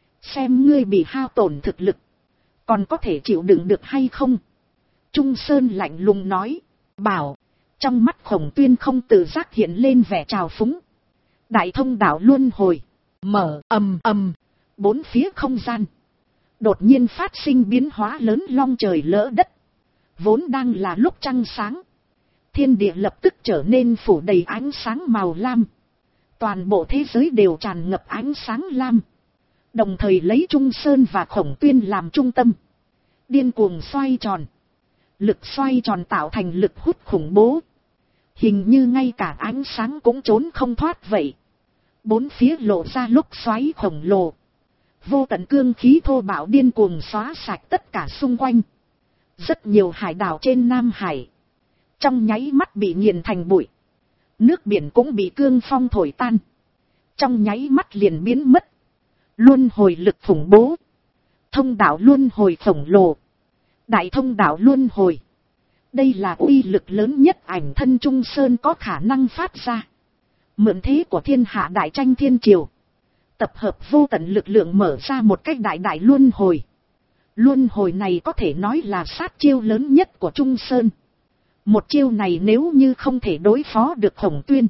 Xem ngươi bị hao tổn thực lực, còn có thể chịu đựng được hay không? Trung Sơn lạnh lùng nói. Bảo. Trong mắt Khổng Tuyên không tự giác hiện lên vẻ trào phúng. Đại thông đạo luân hồi. Mở ầm ầm. Bốn phía không gian đột nhiên phát sinh biến hóa lớn long trời lỡ đất. Vốn đang là lúc trăng sáng, thiên địa lập tức trở nên phủ đầy ánh sáng màu lam. Toàn bộ thế giới đều tràn ngập ánh sáng lam. Đồng thời lấy Trung Sơn và Khổng Tuyên làm trung tâm, điên cuồng xoay tròn. Lực xoay tròn tạo thành lực hút khủng bố. Hình như ngay cả ánh sáng cũng trốn không thoát vậy. Bốn phía lộ ra lúc xoáy khổng lồ. Vô tận cương khí thô bạo điên cuồng xóa sạch tất cả xung quanh. Rất nhiều hải đảo trên Nam Hải trong nháy mắt bị nghiền thành bụi. Nước biển cũng bị cương phong thổi tan, trong nháy mắt liền biến mất. Luân hồi lực khủng bố. Thông đạo luân hồi khổng lồ. Đại thông đạo luân hồi. Đây là uy lực lớn nhất ảnh thân Trung Sơn có khả năng phát ra. Mượn thế của thiên hạ đại tranh thiên triều, tập hợp vô tận lực lượng mở ra một cách đại đại luân hồi. Luân hồi này có thể nói là sát chiêu lớn nhất của Trung Sơn. Một chiêu này nếu như không thể đối phó được Khổng Tuyên,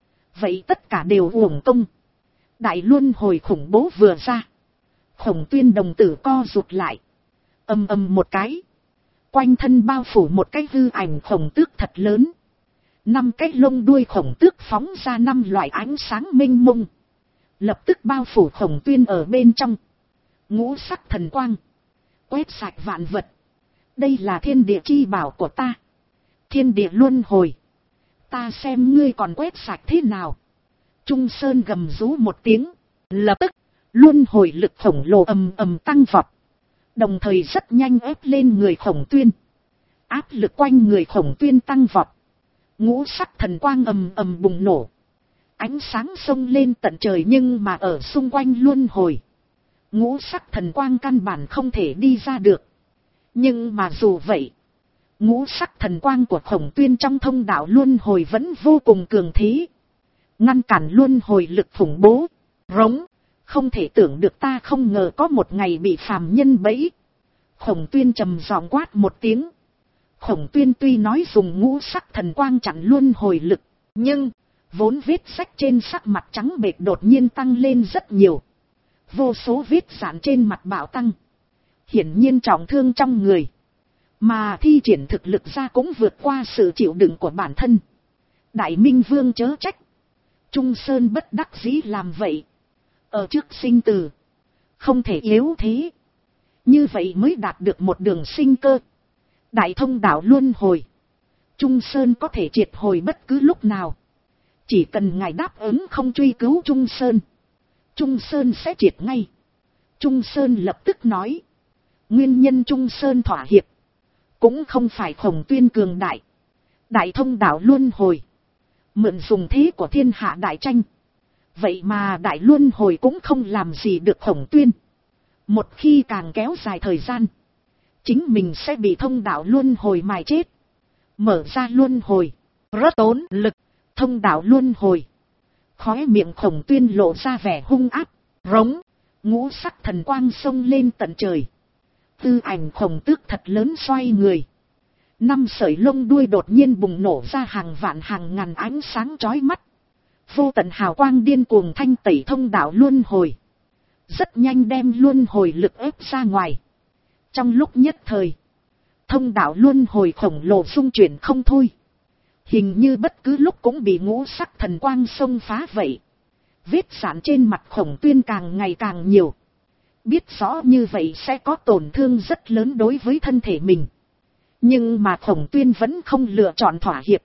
vậy tất cả đều uổng công. Đại luân hồi khủng bố vừa ra, Khổng Tuyên đồng tử co rụt lại. Ầm ầm một cái, quanh thân bao phủ một cái hư ảnh khổng tước thật lớn. 5 cái lông đuôi khổng tước phóng ra 5 loại ánh sáng mênh mông, lập tức bao phủ Khổng Tuyên ở bên trong. Ngũ sắc thần quang quét sạch vạn vật. Đây là thiên địa chi bảo của ta, thiên địa luân hồi. Ta xem ngươi còn quét sạch thế nào. Trung Sơn gầm rú một tiếng, lập tức luân hồi lực khổng lồ ầm ầm tăng vọt, đồng thời rất nhanh ép lên người Khổng Tuyên. Áp lực quanh người Khổng Tuyên tăng vọt. Ngũ sắc thần quang ầm ầm bùng nổ, ánh sáng xông lên tận trời. Nhưng mà ở xung quanh luân hồi, ngũ sắc thần quang căn bản không thể đi ra được. Nhưng mà dù vậy, ngũ sắc thần quang của Khổng Tuyên trong thông đạo luân hồi vẫn vô cùng cường thế, ngăn cản luân hồi lực khủng bố. Rống, không thể tưởng được, ta không ngờ có một ngày bị phàm nhân bẫy. Khổng Tuyên trầm giọng quát một tiếng. Khổng Tuyên tuy nói dùng ngũ sắc thần quang chặn luân hồi lực, nhưng vốn vết rách trên sắc mặt trắng bệch đột nhiên tăng lên rất nhiều. Vô số vết rạn trên mặt bạo tăng, hiển nhiên trọng thương trong người. Mà thi triển thực lực ra cũng vượt qua sự chịu đựng của bản thân. Đại Minh Vương chớ trách. Trung Sơn bất đắc dĩ làm vậy. Ở trước sinh tử, không thể yếu thế. Như vậy mới đạt được một đường sinh cơ. Đại thông đạo luân hồi. Trung Sơn có thể triệt hồi bất cứ lúc nào. Chỉ cần ngài đáp ứng không truy cứu Trung Sơn, Trung Sơn sẽ triệt ngay. Trung Sơn lập tức nói. Nguyên nhân Trung Sơn thỏa hiệp cũng không phải Khổng Tuyên cường đại. Đại thông đạo luân hồi mượn dùng thế của thiên hạ đại tranh. Vậy mà đại luân hồi cũng không làm gì được Khổng Tuyên. Một khi càng kéo dài thời gian, chính mình sẽ bị thông đạo luân hồi mài chết. Mở ra luân hồi rất tốn lực. Thông đạo luân hồi. Khóe miệng Khổng Tuyên lộ ra vẻ hung ác. Rống. Ngũ sắc thần quang xông lên tận trời. Tư ảnh Khổng Tước thật lớn xoay người. 5 sợi lông đuôi đột nhiên bùng nổ ra hàng vạn hàng ngàn ánh sáng chói mắt. Vô tận hào quang điên cuồng thanh tẩy thông đạo luân hồi. Rất nhanh đem luân hồi lực ép ra ngoài. Trong lúc nhất thời, thông đạo luân hồi khổng lồ xung chuyển không thôi. Hình như bất cứ lúc cũng bị ngũ sắc thần quang xông phá vậy. Vết sạn trên mặt Khổng Tuyên càng ngày càng nhiều. Biết rõ như vậy sẽ có tổn thương rất lớn đối với thân thể mình. Nhưng mà Khổng Tuyên vẫn không lựa chọn thỏa hiệp.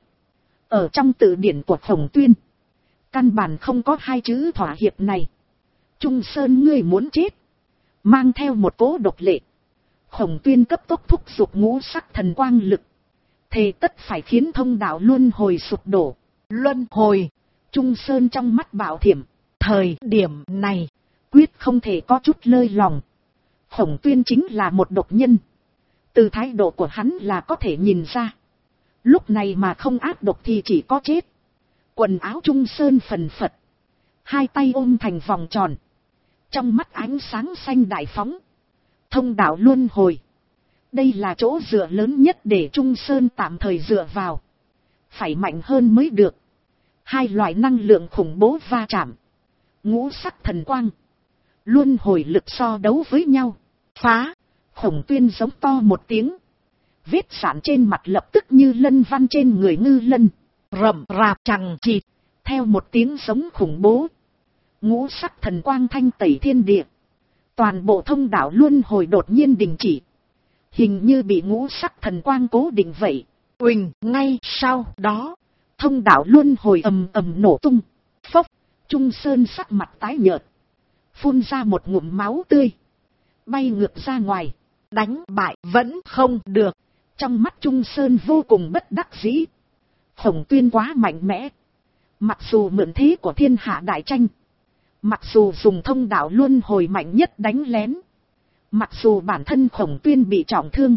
Ở trong từ điển của Khổng Tuyên, căn bản không có 2 chữ thỏa hiệp này. Trung Sơn ngươi muốn chết. Mang theo một cỗ độc lệ, Khổng Tuyên cấp tốc thúc giục ngũ sắc thần quang lực. Thề tất phải khiến thông đạo luân hồi sụp đổ. Luân hồi. Trung Sơn trong mắt bảo thiểm. Thời điểm này, quyết không thể có chút lơi lòng. Khổng Tuyên chính là một độc nhân. Từ thái độ của hắn là có thể nhìn ra. Lúc này mà không áp độc thì chỉ có chết. Quần áo Trung Sơn phần phật. 2 tay ôm thành vòng tròn. Trong mắt ánh sáng xanh đại phóng. Thông đạo luân hồi. Đây là chỗ dựa lớn nhất để Trung Sơn tạm thời dựa vào. Phải mạnh hơn mới được. 2 loại năng lượng khủng bố va chạm. Ngũ sắc thần quang, luân hồi lực so đấu với nhau. Phá. Khổng Tuyên giống to một tiếng. Vết sạn trên mặt lập tức như lân văn trên người ngư lân. Rậm rạp chằng chịt. Theo một tiếng giống khủng bố, ngũ sắc thần quang thanh tẩy thiên địa. Toàn bộ thông đạo luân hồi đột nhiên đình chỉ. Hình như bị ngũ sắc thần quang cố định vậy. Uỳnh, ngay sau đó, thông đạo luân hồi ầm ầm nổ tung. Phốc. Trung Sơn sắc mặt tái nhợt, phun ra một ngụm máu tươi, bay ngược ra ngoài. Đánh bại vẫn không được. Trong mắt Trung Sơn vô cùng bất đắc dĩ. Khổng Tuyên quá mạnh mẽ. Mặc dù mượn thế của thiên hạ đại tranh, mặc dù dùng thông đạo luân hồi mạnh nhất đánh lén, mặc dù bản thân Khổng Tuyên bị trọng thương,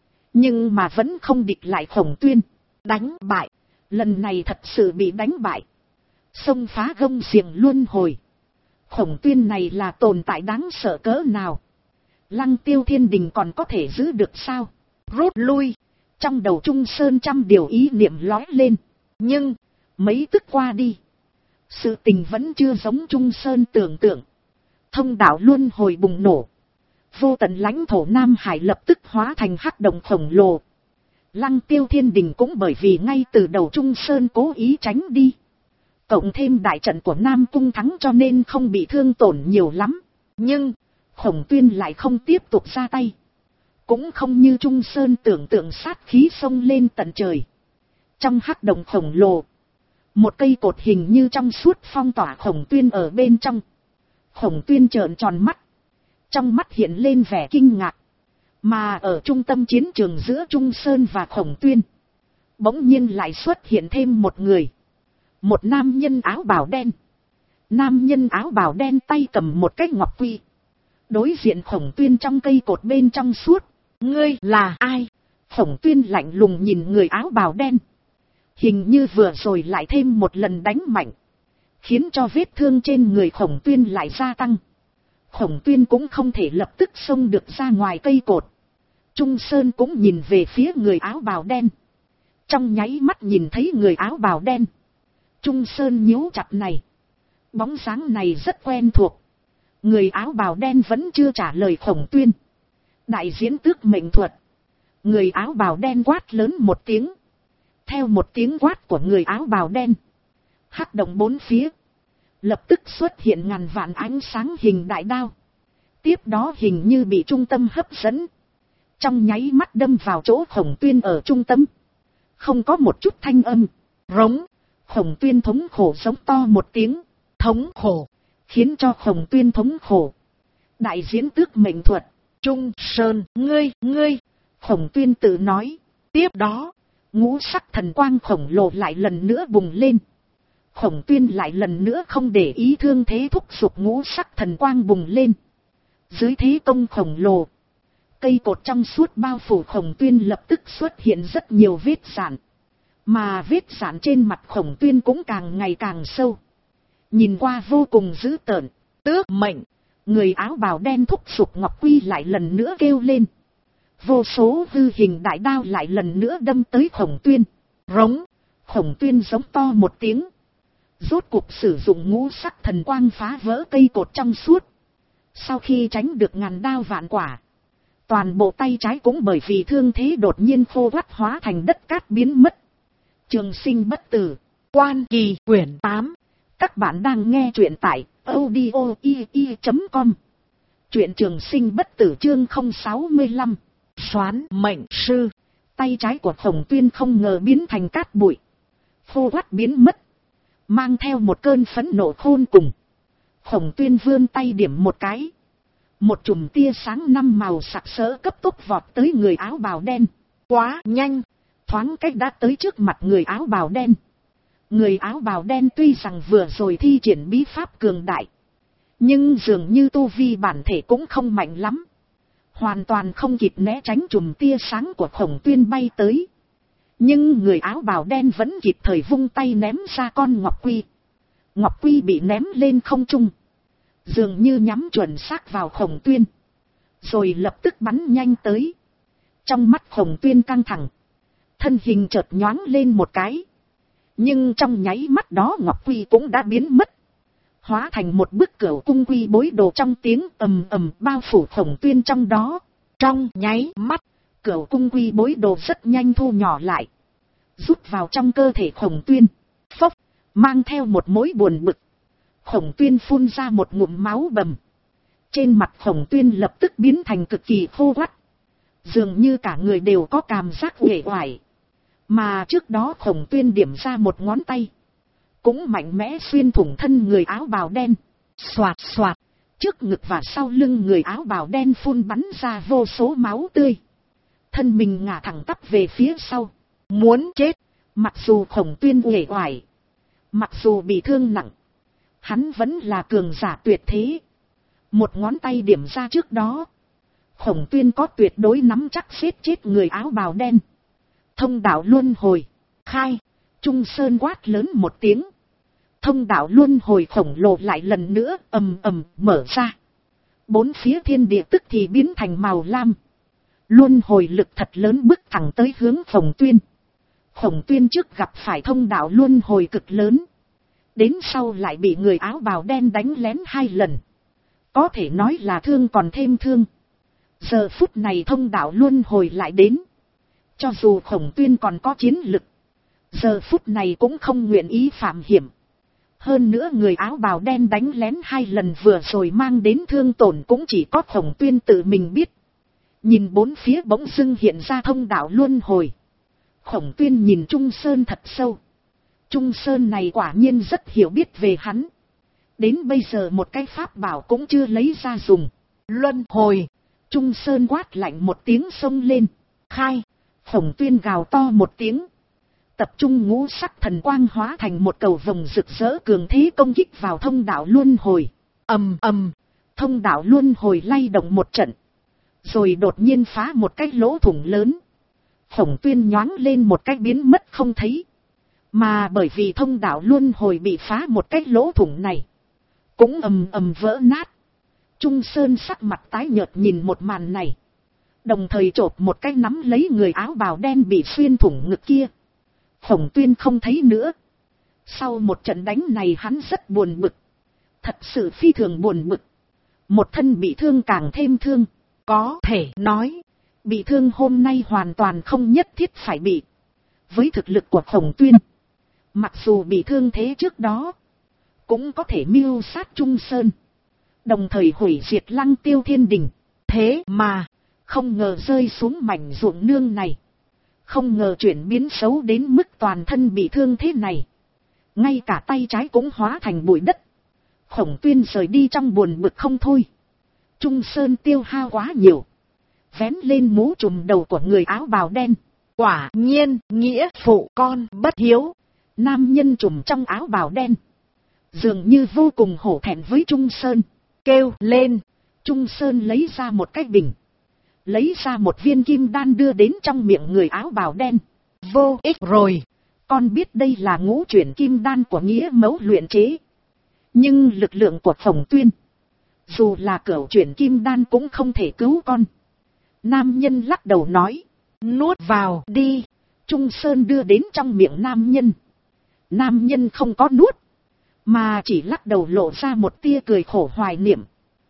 nhưng mà vẫn không địch lại Khổng Tuyên. Đánh bại. Lần này thật sự bị đánh bại. Xông phá gông xiềng luân hồi. Khổng Tuyên này là tồn tại đáng sợ cỡ nào. Lăng Tiêu Thiên Đình còn có thể giữ được sao? Rút lui. Trong đầu Trung Sơn trăm điều ý niệm lói lên. Nhưng, mấy tức qua đi, sự tình vẫn chưa giống Trung Sơn tưởng tượng. Thông đạo luân hồi bùng nổ. Vô tận lãnh thổ Nam Hải lập tức hóa thành hắc động khổng lồ. Lăng Tiêu Thiên Đình cũng bởi vì ngay từ đầu Trung Sơn cố ý tránh đi. Cộng thêm đại trận của Nam Cung thắng cho nên không bị thương tổn nhiều lắm. Nhưng, Khổng Tuyên lại không tiếp tục ra tay. Cũng không như Trung Sơn tưởng tượng sát khí xông lên tận trời. Trong hắc động khổng lồ, một cây cột hình như trong suốt phong tỏa Khổng Tuyên ở bên trong. Khổng Tuyên trợn tròn mắt. Trong mắt hiện lên vẻ kinh ngạc. Mà ở trung tâm chiến trường giữa Trung Sơn và Khổng Tuyên, bỗng nhiên lại xuất hiện thêm một người. Một nam nhân áo bào đen. Nam nhân áo bào đen tay cầm một cái ngọc quy. Đối diện Khổng Tuyên trong cây cột bên trong suốt. Ngươi là ai? Khổng Tuyên lạnh lùng nhìn người áo bào đen. Hình như vừa rồi lại thêm một lần đánh mạnh, khiến cho vết thương trên người Khổng Tuyên lại gia tăng. Khổng Tuyên cũng không thể lập tức xông được ra ngoài cây cột. Trung Sơn cũng nhìn về phía người áo bào đen. Trong nháy mắt nhìn thấy người áo bào đen, Trung Sơn nhíu chặt này. Bóng dáng này rất quen thuộc. Người áo bào đen vẫn chưa trả lời Khổng Tuyên. Đại diễn tước mệnh thuật. Người áo bào đen quát lớn một tiếng. Theo một tiếng quát của người áo bào đen, hắc động bốn phía lập tức xuất hiện ngàn vạn ánh sáng hình đại đao. Tiếp đó hình như bị trung tâm hấp dẫn, trong nháy mắt đâm vào chỗ Khổng Tuyên ở trung tâm. Không có một chút thanh âm. Rống. Khổng Tuyên thống khổ giống to một tiếng. Thống khổ. Khiến cho Khổng Tuyên thống khổ. Đại diễn tước mệnh thuật. Trung Sơn, ngươi. Khổng Tuyên tự nói. Tiếp đó, ngũ sắc thần quang khổng lồ lại lần nữa bùng lên. Khổng Tuyên lại lần nữa không để ý thương thế, thúc giục ngũ sắc thần quang bùng lên. Dưới thế công khổng lồ, cây cột trong suốt bao phủ Khổng Tuyên lập tức xuất hiện rất nhiều vết rạn. Mà vết rạn trên mặt Khổng Tuyên cũng càng ngày càng sâu. Nhìn qua vô cùng dữ tợn. Tước mệnh. Người áo bào đen thúc giục Ngọc Quy lại lần nữa kêu lên. Vô số hư hình đại đao lại lần nữa đâm tới Khổng Tuyên. Rống. Khổng Tuyên giống to một tiếng. Rốt cuộc sử dụng ngũ sắc thần quang phá vỡ cây cột trong suốt. Sau khi tránh được ngàn đao vạn quả, toàn bộ tay trái cũng bởi vì thương thế đột nhiên khô quắt hóa thành đất cát biến mất. Trường sinh bất tử. Quan Kỳ quyển 8. Các bạn đang nghe truyện tại audio.com. Truyện Trường Sinh bất tử chương 065. Soán mệnh sư. Tay trái của Khổng Tuyên không ngờ biến thành cát bụi, khô quắt biến mất, mang theo một cơn phẫn nộ khôn cùng. Khổng Tuyên vươn tay điểm một cái, một chùm tia sáng năm màu sặc sỡ cấp tốc vọt tới người áo bào đen. Quá nhanh, thoáng cách đã tới trước mặt người áo bào đen. Người áo bào đen tuy rằng vừa rồi thi triển bí pháp cường đại, nhưng dường như tu vi bản thể cũng không mạnh lắm, hoàn toàn không kịp né tránh chùm tia sáng của Khổng Tuyên bay tới. Nhưng người áo bào đen vẫn kịp thời vung tay ném ra con Ngọc Quy. Ngọc Quy bị ném lên không trung, dường như nhắm chuẩn xác vào Khổng Tuyên, rồi lập tức bắn nhanh tới. Trong mắt Khổng Tuyên căng thẳng, thân hình chợt nhoáng lên một cái, nhưng trong nháy mắt đó Ngọc Quy cũng đã biến mất, hóa thành một bức cửu cung quy bối đồ trong tiếng ầm ầm bao phủ Khổng Tuyên trong đó. Trong nháy mắt, cửu cung quy bối đồ rất nhanh thu nhỏ lại, rút vào trong cơ thể Khổng Tuyên. Phốc, mang theo một mối buồn bực, Khổng Tuyên phun ra một ngụm máu bầm. Trên mặt Khổng Tuyên lập tức biến thành cực kỳ khô quắt, dường như cả người đều có cảm giác uể oải. Mà trước đó Khổng Tuyên điểm ra một ngón tay, cũng mạnh mẽ xuyên thủng thân người áo bào đen. Xoạt xoạt, trước ngực và sau lưng người áo bào đen phun bắn ra vô số máu tươi. Thân mình ngả thẳng tắp về phía sau, muốn chết. Mặc dù Khổng Tuyên uể oải, mặc dù bị thương nặng, hắn vẫn là cường giả tuyệt thế. Một ngón tay điểm ra trước đó, Khổng Tuyên có tuyệt đối nắm chắc giết chết người áo bào đen. Thông đạo luân hồi, khai. Trung Sơn quát lớn một tiếng. Thông đạo luân hồi khổng lồ lại lần nữa ầm ầm mở ra. Bốn phía thiên địa tức thì biến thành màu lam. Luân hồi lực thật lớn bước thẳng tới hướng Khổng Tuyên. Khổng Tuyên trước gặp phải thông đạo luân hồi cực lớn, đến sau lại bị người áo bào đen đánh lén 2 lần. Có thể nói là thương còn thêm thương. Giờ phút này thông đạo luân hồi lại đến. Cho dù Khổng Tuyên còn có chiến lực, giờ phút này cũng không nguyện ý phạm hiểm. Hơn nữa người áo bào đen đánh lén 2 lần vừa rồi mang đến thương tổn cũng chỉ có Khổng Tuyên tự mình biết. Nhìn bốn phía bỗng dưng hiện ra thông đạo luân hồi, Khổng Tuyên nhìn Trung Sơn thật sâu. Trung Sơn này quả nhiên rất hiểu biết về hắn. Đến bây giờ một cái pháp bảo cũng chưa lấy ra dùng. Luân hồi. Trung Sơn quát lạnh một tiếng xông lên. Khai. Khổng Tuyên gào to một tiếng, tập trung ngũ sắc thần quang hóa thành một cầu vồng rực rỡ cường thế công kích vào thông đạo luân hồi. Ầm ầm, thông đạo luân hồi lay động một trận, rồi đột nhiên phá một cái lỗ thủng lớn. Khổng Tuyên nhoáng lên một cái biến mất không thấy. Mà bởi vì thông đạo luân hồi bị phá một cái lỗ thủng này, cũng ầm ầm vỡ nát. Trung Sơn sắc mặt tái nhợt nhìn một màn này, đồng thời chộp một cái nắm lấy người áo bào đen bị xuyên thủng ngực kia. Khổng Tuyên không thấy nữa. Sau một trận đánh này hắn rất buồn bực, thật sự phi thường buồn bực. Một thân bị thương càng thêm thương, có thể nói Bị thương hôm nay hoàn toàn không nhất thiết phải bị. Với thực lực của Khổng Tuyên, mặc dù bị thương thế trước đó, cũng có thể mưu sát Trung Sơn, đồng thời hủy diệt Lăng Tiêu Thiên Đình. Thế mà, không ngờ rơi xuống mảnh ruộng nương này. Không ngờ chuyển biến xấu đến mức toàn thân bị thương thế này. Ngay cả tay trái cũng hóa thành bụi đất. Khổng Tuyên rời đi trong buồn bực không thôi. Trung Sơn tiêu hao quá nhiều. Vén lên mũ trùm đầu của người áo bào đen. Quả nhiên, nghĩa phụ con bất hiếu. Nam nhân trùm trong áo bào đen, dường như vô cùng hổ thẹn với Trung Sơn. Kêu lên. Trung Sơn lấy ra một cái bình, lấy ra một viên kim đan đưa đến trong miệng người áo bào đen. Vô ích rồi. Con biết đây là ngũ chuyển kim đan của nghĩa mẫu luyện chế. Nhưng lực lượng của Khổng Tuyên, dù là cửu chuyển kim đan cũng không thể cứu con. Nam nhân lắc đầu nói. Nuốt vào đi. Trung Sơn đưa đến trong miệng nam nhân. Nam nhân không có nuốt, mà chỉ lắc đầu lộ ra một tia cười khổ hoài niệm.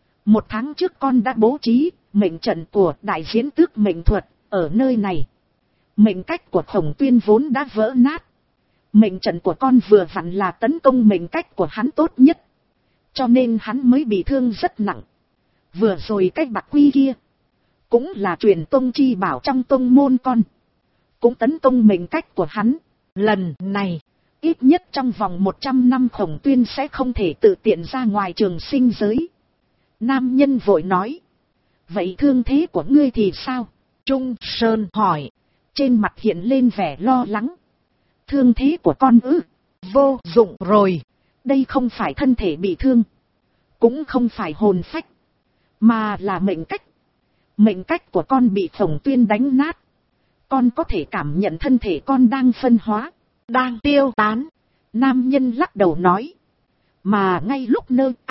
1 tháng trước con đã bố trí mệnh trận của đại diễn tước mệnh thuật ở nơi này. Mệnh cách của Khổng Tuyên vốn đã vỡ nát. Mệnh trận của con vừa vặn là tấn công mệnh cách của hắn tốt nhất, cho nên hắn mới bị thương rất nặng. Vừa rồi cái bạc quy kia, cũng là truyền tông chi bảo trong tông môn con, cũng tấn công mệnh cách của hắn. Lần này, ít nhất trong vòng 100 năm Khổng Tuyên sẽ không thể tự tiện ra ngoài trường sinh giới. Nam nhân vội nói. Vậy thương thế của ngươi thì sao? Trung Sơn hỏi. Trên mặt hiện lên vẻ lo lắng. Thương thế của con ư? Vô dụng rồi. Đây không phải thân thể bị thương, cũng không phải hồn phách, mà là mệnh cách. Mệnh cách của con bị Khổng Tuyên đánh nát. Con có thể cảm nhận thân thể con đang phân hóa, đang tiêu tán. Nam nhân lắc đầu nói. Mà ngay lúc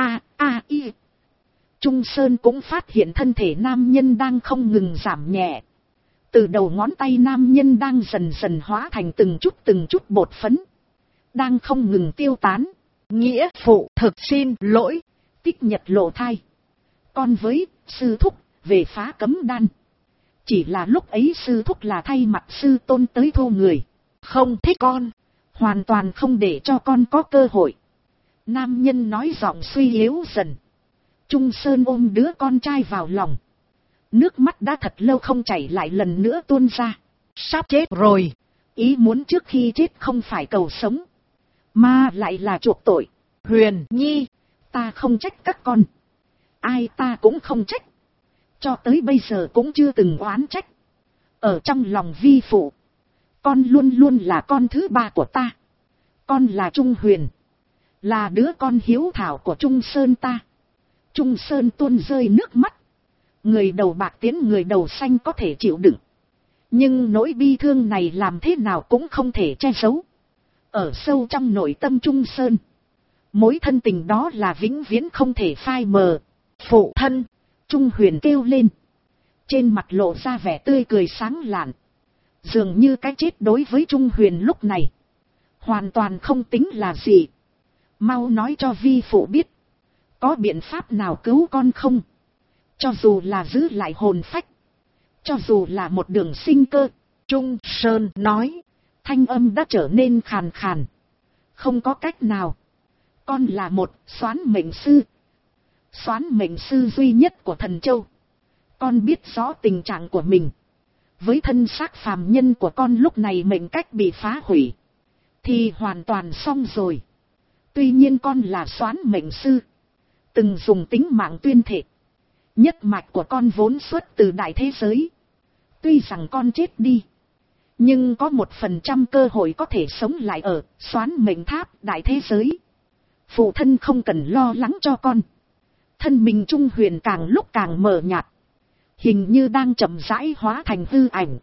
y, Trung Sơn cũng phát hiện thân thể nam nhân đang không ngừng giảm nhẹ. Từ đầu ngón tay nam nhân đang dần dần hóa thành từng chút bột phấn, đang không ngừng tiêu tán. Nghĩa phụ thực xin lỗi. Tích Nhật lộ thai. Con với sư thúc về phá cấm đan. Chỉ là lúc ấy sư thúc là thay mặt sư tôn tới thu người, không thích con, hoàn toàn không để cho con có cơ hội. Nam nhân nói giọng suy yếu dần. Trung Sơn ôm đứa con trai vào lòng. Nước mắt đã thật lâu không chảy lại lần nữa tuôn ra. Sắp chết rồi. Ý muốn trước khi chết không phải cầu sống, mà lại là chuộc tội. Huyền Nhi, ta không trách các con. Ai ta cũng không trách. Cho tới bây giờ cũng chưa từng oán trách. Ở trong lòng vi phụ, con luôn luôn là con thứ 3 của ta. Con là Trung Huyền, là đứa con hiếu thảo của Trung Sơn ta. Trung Sơn tuôn rơi nước mắt. Người đầu bạc tiến người đầu xanh có thể chịu đựng, nhưng nỗi bi thương này làm thế nào cũng không thể che giấu. Ở sâu trong nội tâm Trung Sơn, mối thân tình đó là vĩnh viễn không thể phai mờ. Phụ thân, Trung Huyền kêu lên. Trên mặt lộ ra vẻ tươi cười sáng lạn. Dường như cái chết đối với Trung Huyền lúc này hoàn toàn không tính là gì. Mau nói cho vi phụ biết, có biện pháp nào cứu con không? Cho dù là giữ lại hồn phách, cho dù là một đường sinh cơ. Trung Sơn nói, thanh âm đã trở nên khàn khàn. Không có cách nào. Con là một soán mệnh sư, soán mệnh sư duy nhất của Thần Châu. Con biết rõ tình trạng của mình. Với thân xác phàm nhân của con lúc này mệnh cách bị phá hủy, thì hoàn toàn xong rồi. Tuy nhiên con là soán mệnh sư, từng dùng tính mạng tuyên thệ. Nhất mạch của con vốn xuất từ đại thế giới. Tuy rằng con chết đi, nhưng có 1% cơ hội có thể sống lại ở soán mệnh tháp đại thế giới. Phụ thân không cần lo lắng cho con. Thân mình Trung Huyền càng lúc càng mờ nhạt, hình như đang chậm rãi hóa thành hư ảnh.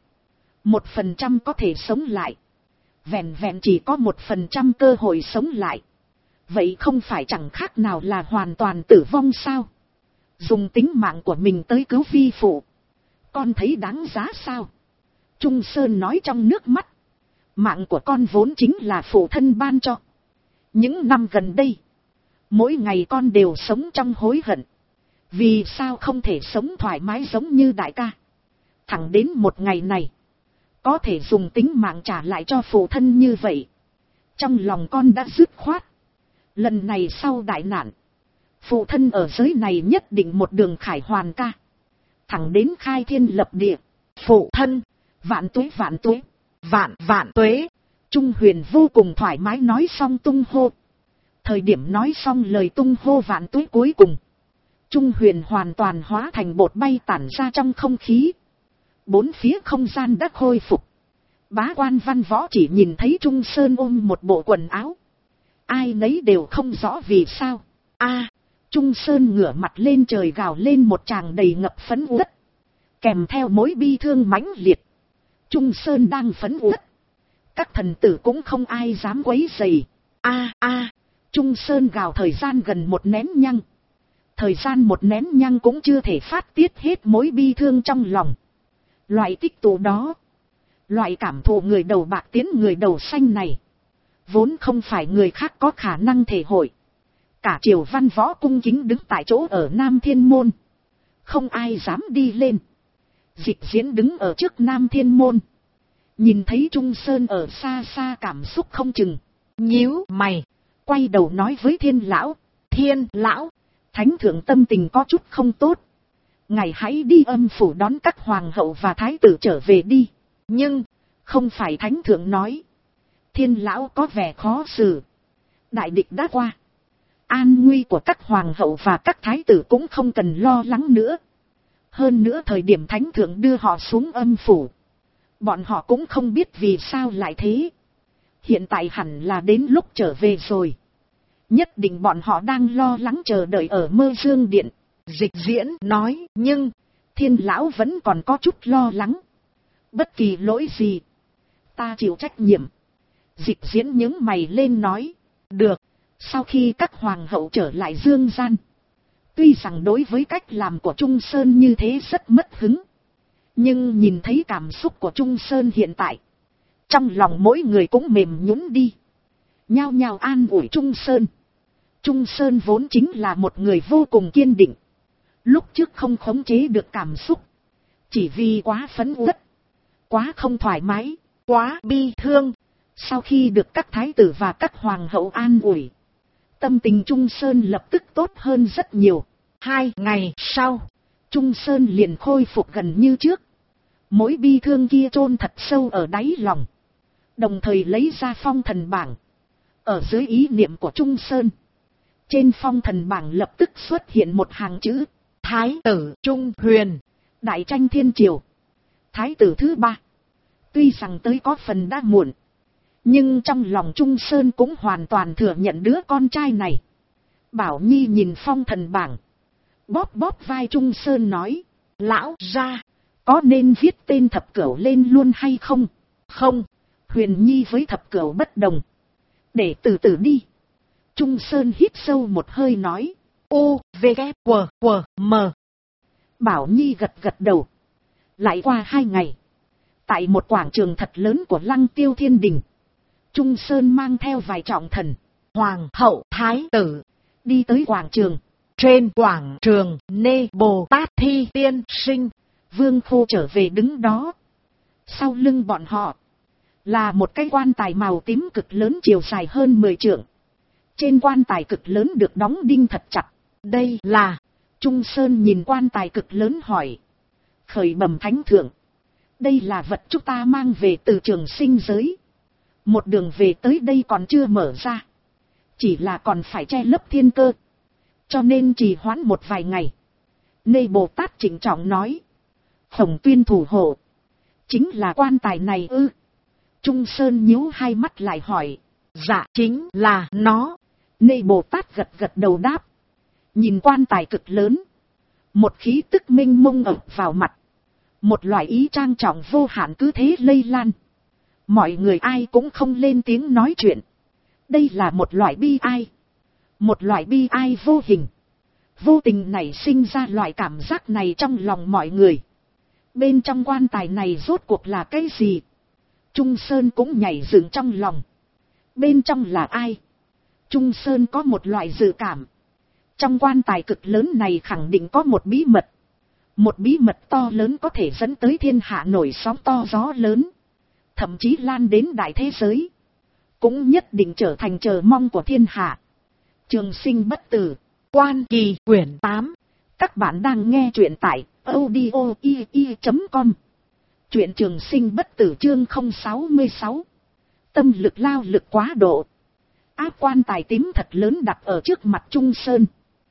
1% có thể sống lại, vẹn vẹn chỉ có 1% cơ hội sống lại. Vậy không phải chẳng khác nào là hoàn toàn tử vong sao? Dùng tính mạng của mình tới cứu vi phụ, con thấy đáng giá sao? Trung Sơn nói trong nước mắt. Mạng của con vốn chính là phụ thân ban cho. Những năm gần đây, mỗi ngày con đều sống trong hối hận. Vì sao không thể sống thoải mái giống như đại ca? Thẳng đến một ngày này, có thể dùng tính mạng trả lại cho phụ thân như vậy. Trong lòng con đã dứt khoát. Lần này sau đại nạn, phụ thân ở giới này nhất định một đường khải hoàn ca. Thẳng đến khai thiên lập địa. Phụ thân, vạn tuế vạn tuế, vạn vạn tuế. Trung Huyền vô cùng thoải mái nói xong tung hô. Thời điểm nói xong lời tung hô vạn tuế cuối cùng, Trung Huyền hoàn toàn hóa thành bột bay tản ra trong không khí. Bốn phía không gian đã khôi phục. Bá quan văn võ chỉ nhìn thấy Trung Sơn ôm một bộ quần áo. Ai nấy đều không rõ vì sao. Trung Sơn ngửa mặt lên trời gào lên một tràng đầy ngập phấn uất. Kèm theo mối bi thương mãnh liệt. Trung Sơn đang phấn uất. Các thần tử cũng không ai dám quấy rầy. Trung Sơn gào thời gian gần một nén nhăng. Thời gian một nén nhăng cũng chưa thể phát tiết hết mối bi thương trong lòng. Loại tích tụ đó, loại cảm thụ người đầu bạc tiến người đầu xanh này, vốn không phải người khác có khả năng thể hội. Cả triều văn võ cung kính đứng tại chỗ ở Nam Thiên Môn. Không ai dám đi lên. Dịch Diễn đứng ở trước Nam Thiên Môn. Nhìn thấy Trung Sơn ở xa xa cảm xúc không chừng. Nhíu mày, quay đầu nói với Thiên Lão. Thiên Lão, Thánh thượng tâm tình có chút không tốt. Ngài hãy đi âm phủ đón các hoàng hậu và thái tử trở về đi. Nhưng, không phải Thánh thượng nói. Thiên Lão có vẻ khó xử. Đại địch đã qua. An nguy của các hoàng hậu và các thái tử cũng không cần lo lắng nữa. Hơn nữa thời điểm Thánh thượng đưa họ xuống âm phủ, bọn họ cũng không biết vì sao lại thế. Hiện tại hẳn là đến lúc trở về rồi. Nhất định bọn họ đang lo lắng chờ đợi ở Mơ Dương Điện. Dịch Diễn nói, nhưng Thiên Lão vẫn còn có chút lo lắng. Bất kỳ lỗi gì, ta chịu trách nhiệm. Dịch Diễn nhướng mày lên nói, được. Sau khi các hoàng hậu trở lại dương gian, tuy rằng đối với cách làm của Trung Sơn như thế rất mất hứng, nhưng nhìn thấy cảm xúc của Trung Sơn hiện tại, trong lòng mỗi người cũng mềm nhũn đi. Nhao nhao an ủi Trung Sơn. Trung Sơn vốn chính là một người vô cùng kiên định. Lúc trước không khống chế được cảm xúc, chỉ vì quá phấn uất, quá không thoải mái, quá bi thương. Sau khi được các thái tử và các hoàng hậu an ủi, tâm tình Trung Sơn lập tức tốt hơn rất nhiều. 2 ngày sau, Trung Sơn liền khôi phục gần như trước. Mỗi bi thương kia chôn thật sâu ở đáy lòng. Đồng thời lấy ra phong thần bảng. Ở dưới ý niệm của Trung Sơn, trên phong thần bảng lập tức xuất hiện một hàng chữ: Thái tử Trung Huyền, đại tranh thiên triều, thái tử thứ 3. Tuy rằng tới có phần đã muộn, nhưng trong lòng Trung Sơn cũng hoàn toàn thừa nhận đứa con trai này. Bảo Nhi nhìn phong thần bảng, bóp bóp vai Trung Sơn nói, lão gia, có nên viết tên thập cửu lên luôn hay không? Không, Huyền Nhi với thập cửu bất đồng. Để từ từ đi. Trung Sơn hít sâu một hơi nói, U, V, K, W, W, M. Bảo Nhi gật gật đầu. Lại qua 2 ngày, tại một quảng trường thật lớn của Lăng Tiêu Thiên Đình, Trung Sơn mang theo vài trọng thần, hoàng hậu, thái tử, đi tới quảng trường. Trên quảng trường, Nê Bồ Tát Thi Tiên Sinh, Vương Khô trở về đứng đó. Sau lưng bọn họ là một cái quan tài màu tím cực lớn chiều dài hơn 10 trượng. Trên quan tài cực lớn được đóng đinh thật chặt. Đây là... Trung Sơn nhìn quan tài cực lớn hỏi. Khởi bẩm Thánh thượng, đây là vật chúng ta mang về từ Trường Sinh giới. Một đường về tới đây còn chưa mở ra, chỉ là còn phải che lấp thiên cơ, cho nên trì hoãn một vài ngày. Nê Bồ Tát trịnh trọng nói. Khổng Tuyên thủ hộ, chính là quan tài này ư? Trung Sơn nhíu hai mắt lại hỏi. Dạ chính là nó. Nê Bồ Tát gật gật đầu đáp. Nhìn quan tài cực lớn, một khí tức minh mông ập vào mặt. Một loại ý trang trọng vô hạn cứ thế lây lan. Mọi người ai cũng không lên tiếng nói chuyện. Đây là một loại bi ai. Một loại bi ai vô hình. Vô tình nảy sinh ra loại cảm giác này trong lòng mọi người. Bên trong quan tài này rốt cuộc là cái gì? Trung Sơn cũng nhảy dựng trong lòng. Bên trong là ai? Trung Sơn có một loại dự cảm. Trong quan tài cực lớn này khẳng định có một bí mật. Một bí mật to lớn có thể dẫn tới thiên hạ nổi sóng to gió lớn. Thậm chí lan đến đại thế giới. Cũng nhất định trở thành chờ mong của thiên hạ. Trường sinh bất tử. Quan Kỳ quyển 8. Các bạn đang nghe truyện tại audio.com. Truyện Trường Sinh bất tử chương 066. Tâm lực lao lực quá độ. Áp quan tài tím thật lớn đặt ở trước mặt Trung Sơn.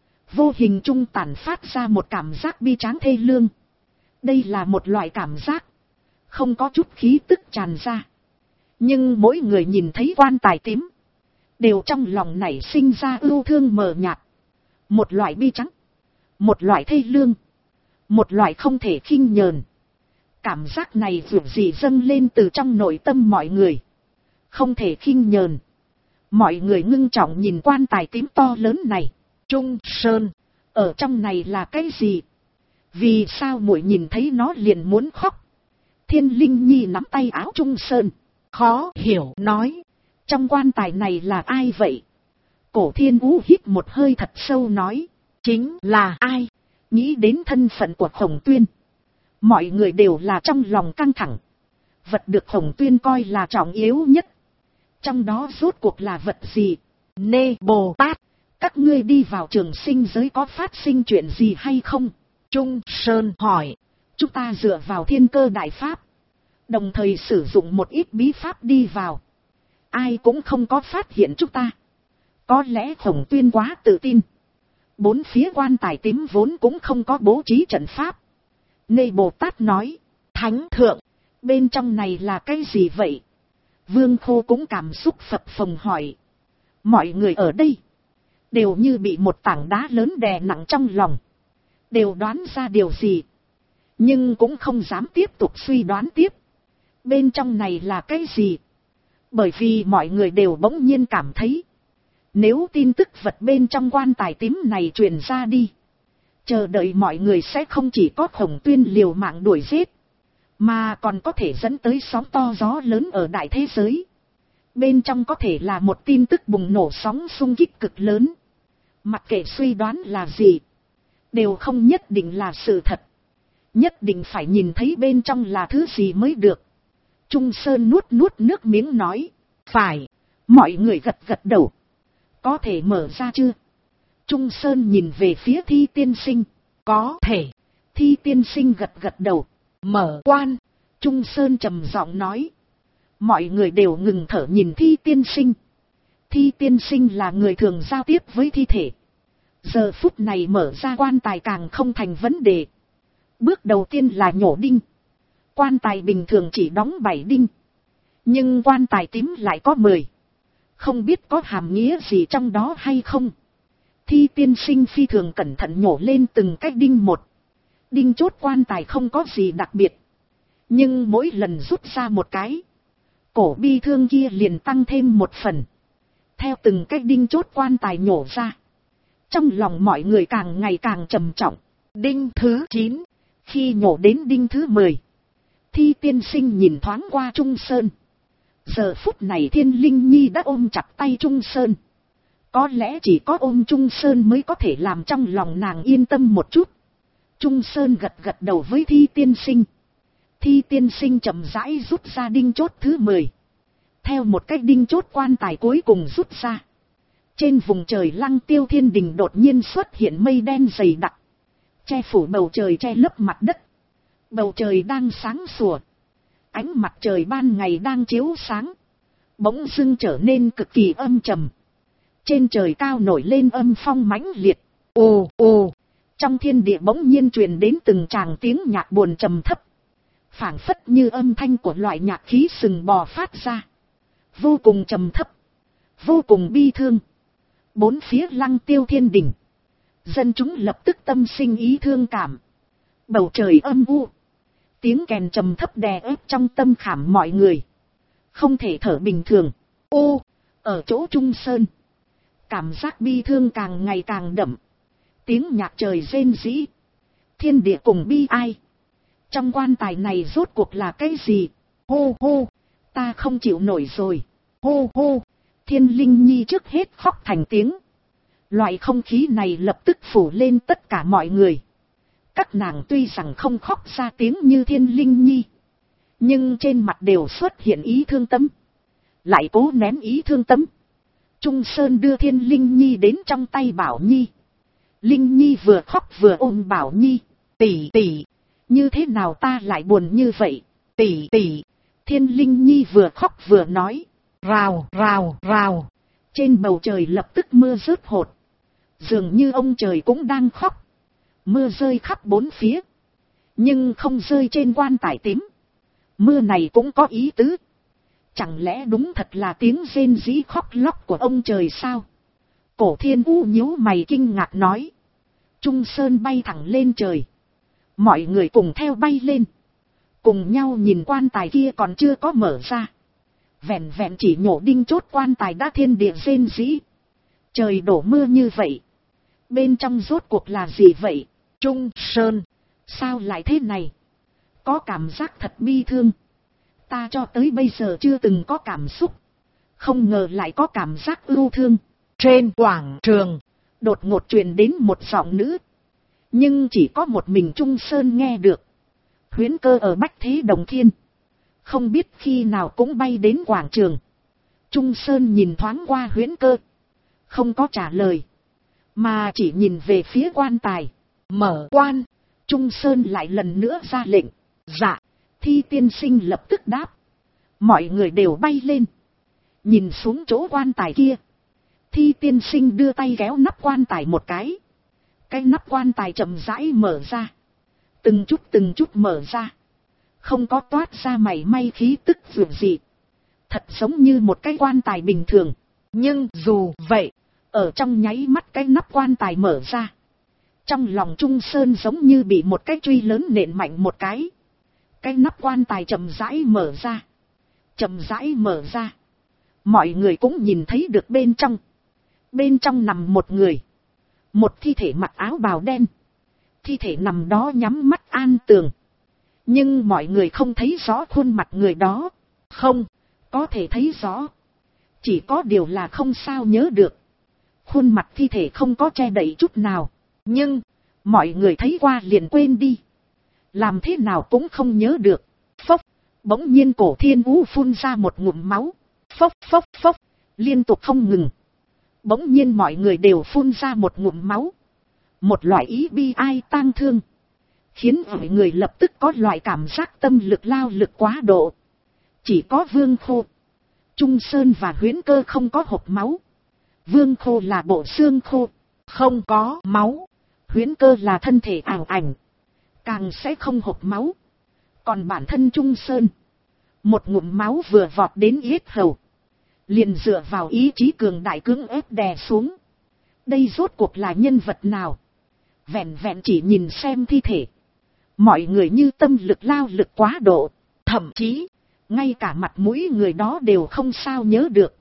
Vô hình trung tản phát ra một cảm giác bi tráng thê lương. Đây là một loại cảm giác không có chút khí tức tràn ra. Nhưng mỗi người nhìn thấy quan tài tím đều trong lòng nảy sinh ra ưu thương mờ nhạt. Một loại bi trắng, một loại thê lương, một loại không thể khinh nhờn. Cảm giác này dường gì dâng lên từ trong nội tâm mọi người. Không thể khinh nhờn. Mọi người ngưng trọng nhìn quan tài tím to lớn này. Trung Sơn, ở trong này là cái gì? Vì sao muội nhìn thấy nó liền muốn khóc? Thiên Linh Nhi nắm tay áo Trung Sơn, khó hiểu nói. Trong quan tài này là ai vậy? Cổ Thiên Vũ hít một hơi thật sâu nói. Chính là ai? Nghĩ đến thân phận của Khổng Tuyên, mọi người đều là trong lòng căng thẳng. Vật được Khổng Tuyên coi là trọng yếu nhất. Trong đó rốt cuộc là vật gì? Nê Bồ Tát, các ngươi đi vào trường sinh giới có phát sinh chuyện gì hay không? Trung Sơn hỏi. Chúng ta dựa vào thiên cơ đại pháp, đồng thời sử dụng một ít bí pháp đi vào. Ai cũng không có phát hiện chúng ta. Có lẽ Khổng Tuyên quá tự tin. Bốn phía quan tài tím vốn cũng không có bố trí trận pháp. Nê Bồ Tát nói. Thánh thượng, bên trong này là cái gì vậy? Vương Khô cũng cảm xúc phập phồng hỏi. Mọi người ở đây đều như bị một tảng đá lớn đè nặng trong lòng. Đều đoán ra điều gì, nhưng cũng không dám tiếp tục suy đoán tiếp. Bên trong này là cái gì? Bởi vì mọi người đều bỗng nhiên cảm thấy, nếu tin tức vật bên trong quan tài tím này truyền ra đi, chờ đợi mọi người sẽ không chỉ có Khổng Tuyên liều mạng đuổi giết, mà còn có thể dẫn tới sóng to gió lớn ở đại thế giới. Bên trong có thể là một tin tức bùng nổ sóng xung kích cực lớn. Mặc kệ suy đoán là gì, đều không nhất định là sự thật. Nhất định phải nhìn thấy bên trong là thứ gì mới được. Trung Sơn nuốt nước miếng nói. Phải. Mọi người gật gật đầu. Có thể mở ra chưa? Trung Sơn nhìn về phía Thi tiên sinh. Có thể. Thi tiên sinh gật gật đầu. Mở quan. Trung Sơn trầm giọng nói. Mọi người đều ngừng thở nhìn Thi tiên sinh. Thi tiên sinh là người thường giao tiếp với thi thể. Giờ phút này mở ra quan tài càng không thành vấn đề. Bước đầu tiên là nhổ đinh. Quan tài bình thường chỉ đóng 7 đinh. Nhưng quan tài tím lại có 10. Không biết có hàm nghĩa gì trong đó hay không. Thi tiên sinh phi thường cẩn thận nhổ lên từng cái đinh một. Đinh chốt quan tài không có gì đặc biệt. Nhưng mỗi lần rút ra một cái, cổ bi thương kia liền tăng thêm một phần. Theo từng cái đinh chốt quan tài nhổ ra, trong lòng mọi người càng ngày càng trầm trọng. Đinh thứ 9, khi nhổ đến đinh thứ 10, Thi tiên sinh nhìn thoáng qua Trung Sơn. Giờ phút này Thiên Linh Nhi đã ôm chặt tay Trung Sơn. Có lẽ chỉ có ôm Trung Sơn mới có thể làm trong lòng nàng yên tâm một chút. Trung Sơn gật gật đầu với Thi tiên sinh. Thi tiên sinh chậm rãi rút ra đinh chốt thứ 10. Theo một cái đinh chốt quan tài cuối cùng rút ra, trên vùng trời Lăng Tiêu Thiên Đình đột nhiên xuất hiện mây đen dày đặc, che phủ bầu trời, che lấp mặt đất. Bầu trời đang sáng sủa, ánh mặt trời ban ngày đang chiếu sáng, bỗng dưng trở nên cực kỳ âm trầm. Trên trời cao nổi lên âm phong mãnh liệt. Ồ ồ, trong thiên địa bỗng nhiên truyền đến từng tràng tiếng nhạc buồn trầm thấp, phảng phất như âm thanh của loại nhạc khí sừng bò phát ra, vô cùng trầm thấp, vô cùng bi thương. Bốn phía Lăng Tiêu Thiên Đình, dân chúng lập tức tâm sinh ý thương cảm. Bầu trời âm u, tiếng kèn trầm thấp đè ép trong tâm khảm mọi người, không thể thở bình thường. Ô, ở chỗ Trung Sơn, cảm giác bi thương càng ngày càng đậm. Tiếng nhạc trời rên rỉ, thiên địa cùng bi ai. Trong quan tài này rốt cuộc là cái gì? Hô hô, ta không chịu nổi rồi. Hô hô, Thiên Linh Nhi trước hết khóc thành tiếng. Loại không khí này lập tức phủ lên tất cả mọi người. Các nàng tuy rằng không khóc ra tiếng như Thiên Linh Nhi, nhưng trên mặt đều xuất hiện ý thương tâm. Lại cố nén ý thương tâm. Trung Sơn đưa Thiên Linh Nhi đến trong tay Bảo Nhi. Linh Nhi vừa khóc vừa ôm Bảo Nhi. Tỷ tỷ, như thế nào ta lại buồn như vậy? Tỷ tỷ. Thiên Linh Nhi vừa khóc vừa nói. Rào rào rào. Trên bầu trời lập tức mưa rớt hột. Dường như ông trời cũng đang khóc. Mưa rơi khắp bốn phía. Nhưng không rơi trên quan tài tím. Mưa này cũng có ý tứ. Chẳng lẽ đúng thật là tiếng rên rỉ khóc lóc của ông trời sao? Cổ Thiên U nhíu mày kinh ngạc nói. Trung Sơn bay thẳng lên trời. Mọi người cùng theo bay lên. Cùng nhau nhìn quan tài kia còn chưa có mở ra. Vẹn vẹn chỉ nhổ đinh chốt quan tài đã thiên địa rên rỉ. Trời đổ mưa như vậy. Bên trong rốt cuộc là gì vậy? Trung Sơn, sao lại thế này? Có cảm giác thật bi thương. Ta cho tới bây giờ chưa từng có cảm xúc. Không ngờ lại có cảm giác ưu thương. Trên quảng trường, đột ngột truyền đến một giọng nữ. Nhưng chỉ có một mình Trung Sơn nghe được. Huyễn Cơ ở Bách Thế Đồng Thiên. Không biết khi nào cũng bay đến quảng trường. Trung Sơn nhìn thoáng qua Huyễn Cơ. Không có trả lời. Mà chỉ nhìn về phía quan tài. Mở quan. Trung Sơn lại lần nữa ra lệnh. Dạ. Thi tiên sinh lập tức đáp. Mọi người đều bay lên. Nhìn xuống chỗ quan tài kia. Thi tiên sinh đưa tay kéo nắp quan tài một cái. Cái nắp quan tài chậm rãi mở ra. Từng chút mở ra. Không có toát ra mảy may khí tức vượt gì. Thật giống như một cái quan tài bình thường. Nhưng dù vậy, ở trong nháy mắt cái nắp quan tài mở ra. Trong lòng Trung Sơn giống như bị một cái truy lớn nện mạnh một cái. Cái nắp quan tài chậm rãi mở ra. Chậm rãi mở ra. Mọi người cũng nhìn thấy được bên trong. Bên trong nằm một người. Một thi thể mặc áo bào đen. Thi thể nằm đó nhắm mắt an tường. Nhưng mọi người không thấy rõ khuôn mặt người đó. Không, có thể thấy rõ. Chỉ có điều là không sao nhớ được. Khuôn mặt thi thể không có che đậy chút nào. Nhưng, mọi người thấy qua liền quên đi. Làm thế nào cũng không nhớ được. Phốc, bỗng nhiên Cổ Thiên U phun ra một ngụm máu. Phốc phốc phốc, liên tục không ngừng. Bỗng nhiên mọi người đều phun ra một ngụm máu. Một loại ý bi ai tang thương. Khiến mọi người lập tức có loại cảm giác tâm lực lao lực quá độ. Chỉ có Vương Khô, Trung Sơn và Huyễn Cơ không có hộc máu. Vương Khô là bộ xương khô, không có máu. Huyễn Cơ là thân thể ảo ảnh, càng sẽ không hộc máu. Còn bản thân Trung Sơn, một ngụm máu vừa vọt đến yết hầu. Liền dựa vào ý chí cường đại cưỡng ép đè xuống. Đây rốt cuộc là nhân vật nào? Vẹn vẹn chỉ nhìn xem thi thể. Mọi người như tâm lực lao lực quá độ. Thậm chí, ngay cả mặt mũi người đó đều không sao nhớ được.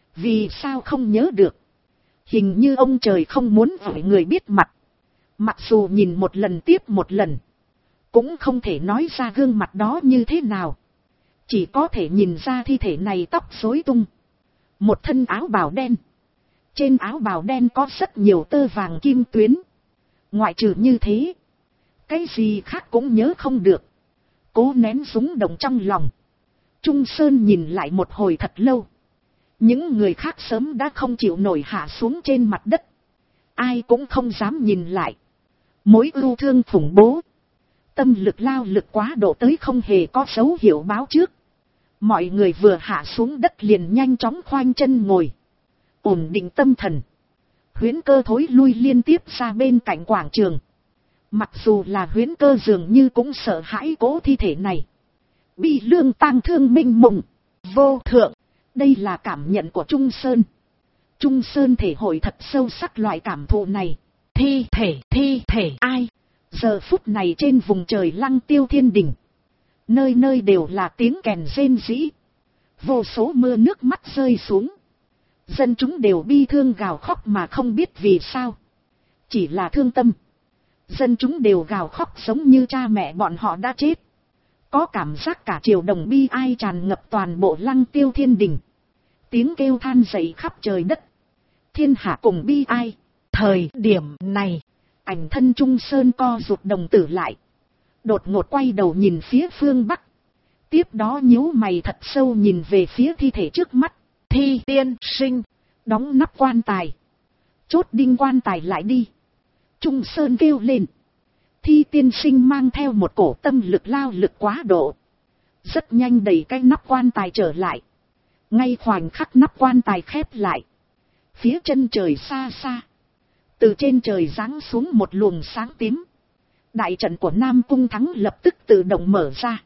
Vì sao không nhớ được? Hình như ông trời không muốn mọi người biết mặt. Mặc dù nhìn một lần tiếp một lần, cũng không thể nói ra gương mặt đó như thế nào. Chỉ có thể nhìn ra thi thể này tóc rối tung. Một thân áo bào đen. Trên áo bào đen có rất nhiều tơ vàng kim tuyến. Ngoại trừ như thế, cái gì khác cũng nhớ không được. Cố nén rúng động trong lòng, Trung Sơn nhìn lại một hồi thật lâu. Những người khác sớm đã không chịu nổi hạ xuống trên mặt đất. Ai cũng không dám nhìn lại. Mối ưu thương khủng bố, tâm lực lao lực quá độ tới không hề có dấu hiệu báo trước. Mọi người vừa hạ xuống đất liền nhanh chóng khoanh chân ngồi, ổn định tâm thần. Huyễn Cơ thối lui liên tiếp ra bên cạnh quảng trường. Mặc dù là Huyễn Cơ dường như cũng sợ hãi cố thi thể này. Bi lương tang thương minh mộng, vô thượng. Đây là cảm nhận của Trung Sơn. Trung Sơn thể hội thật sâu sắc loại cảm thụ này. Thi thể ai? Giờ phút này trên vùng trời Lăng Tiêu Thiên Đình, nơi nơi đều là tiếng kèn rên rỉ. Vô số mưa nước mắt rơi xuống. Dân chúng đều bi thương gào khóc mà không biết vì sao. Chỉ là thương tâm. Dân chúng đều gào khóc giống như cha mẹ bọn họ đã chết. Có cảm giác cả triều đồng bi ai tràn ngập toàn bộ Lăng Tiêu Thiên Đình. Tiếng kêu than dậy khắp trời đất. Thiên hạ cùng bi ai. Thời điểm này, Ảnh thân Trung Sơn co rụt đồng tử lại. Đột ngột quay đầu nhìn phía phương Bắc. Tiếp đó nhíu mày thật sâu nhìn về phía thi thể trước mắt. Thi tiên sinh, đóng nắp quan tài. Chốt đinh quan tài lại đi. Trung Sơn kêu lên. Thi tiên sinh mang theo một cổ tâm lực lao lực quá độ. Rất nhanh đẩy cái nắp quan tài trở lại. Ngay khoảnh khắc nắp quan tài khép lại. Phía chân trời xa xa. Từ trên trời giáng xuống một luồng sáng tím. Đại trận của Nam Cung Thắng lập tức tự động mở ra.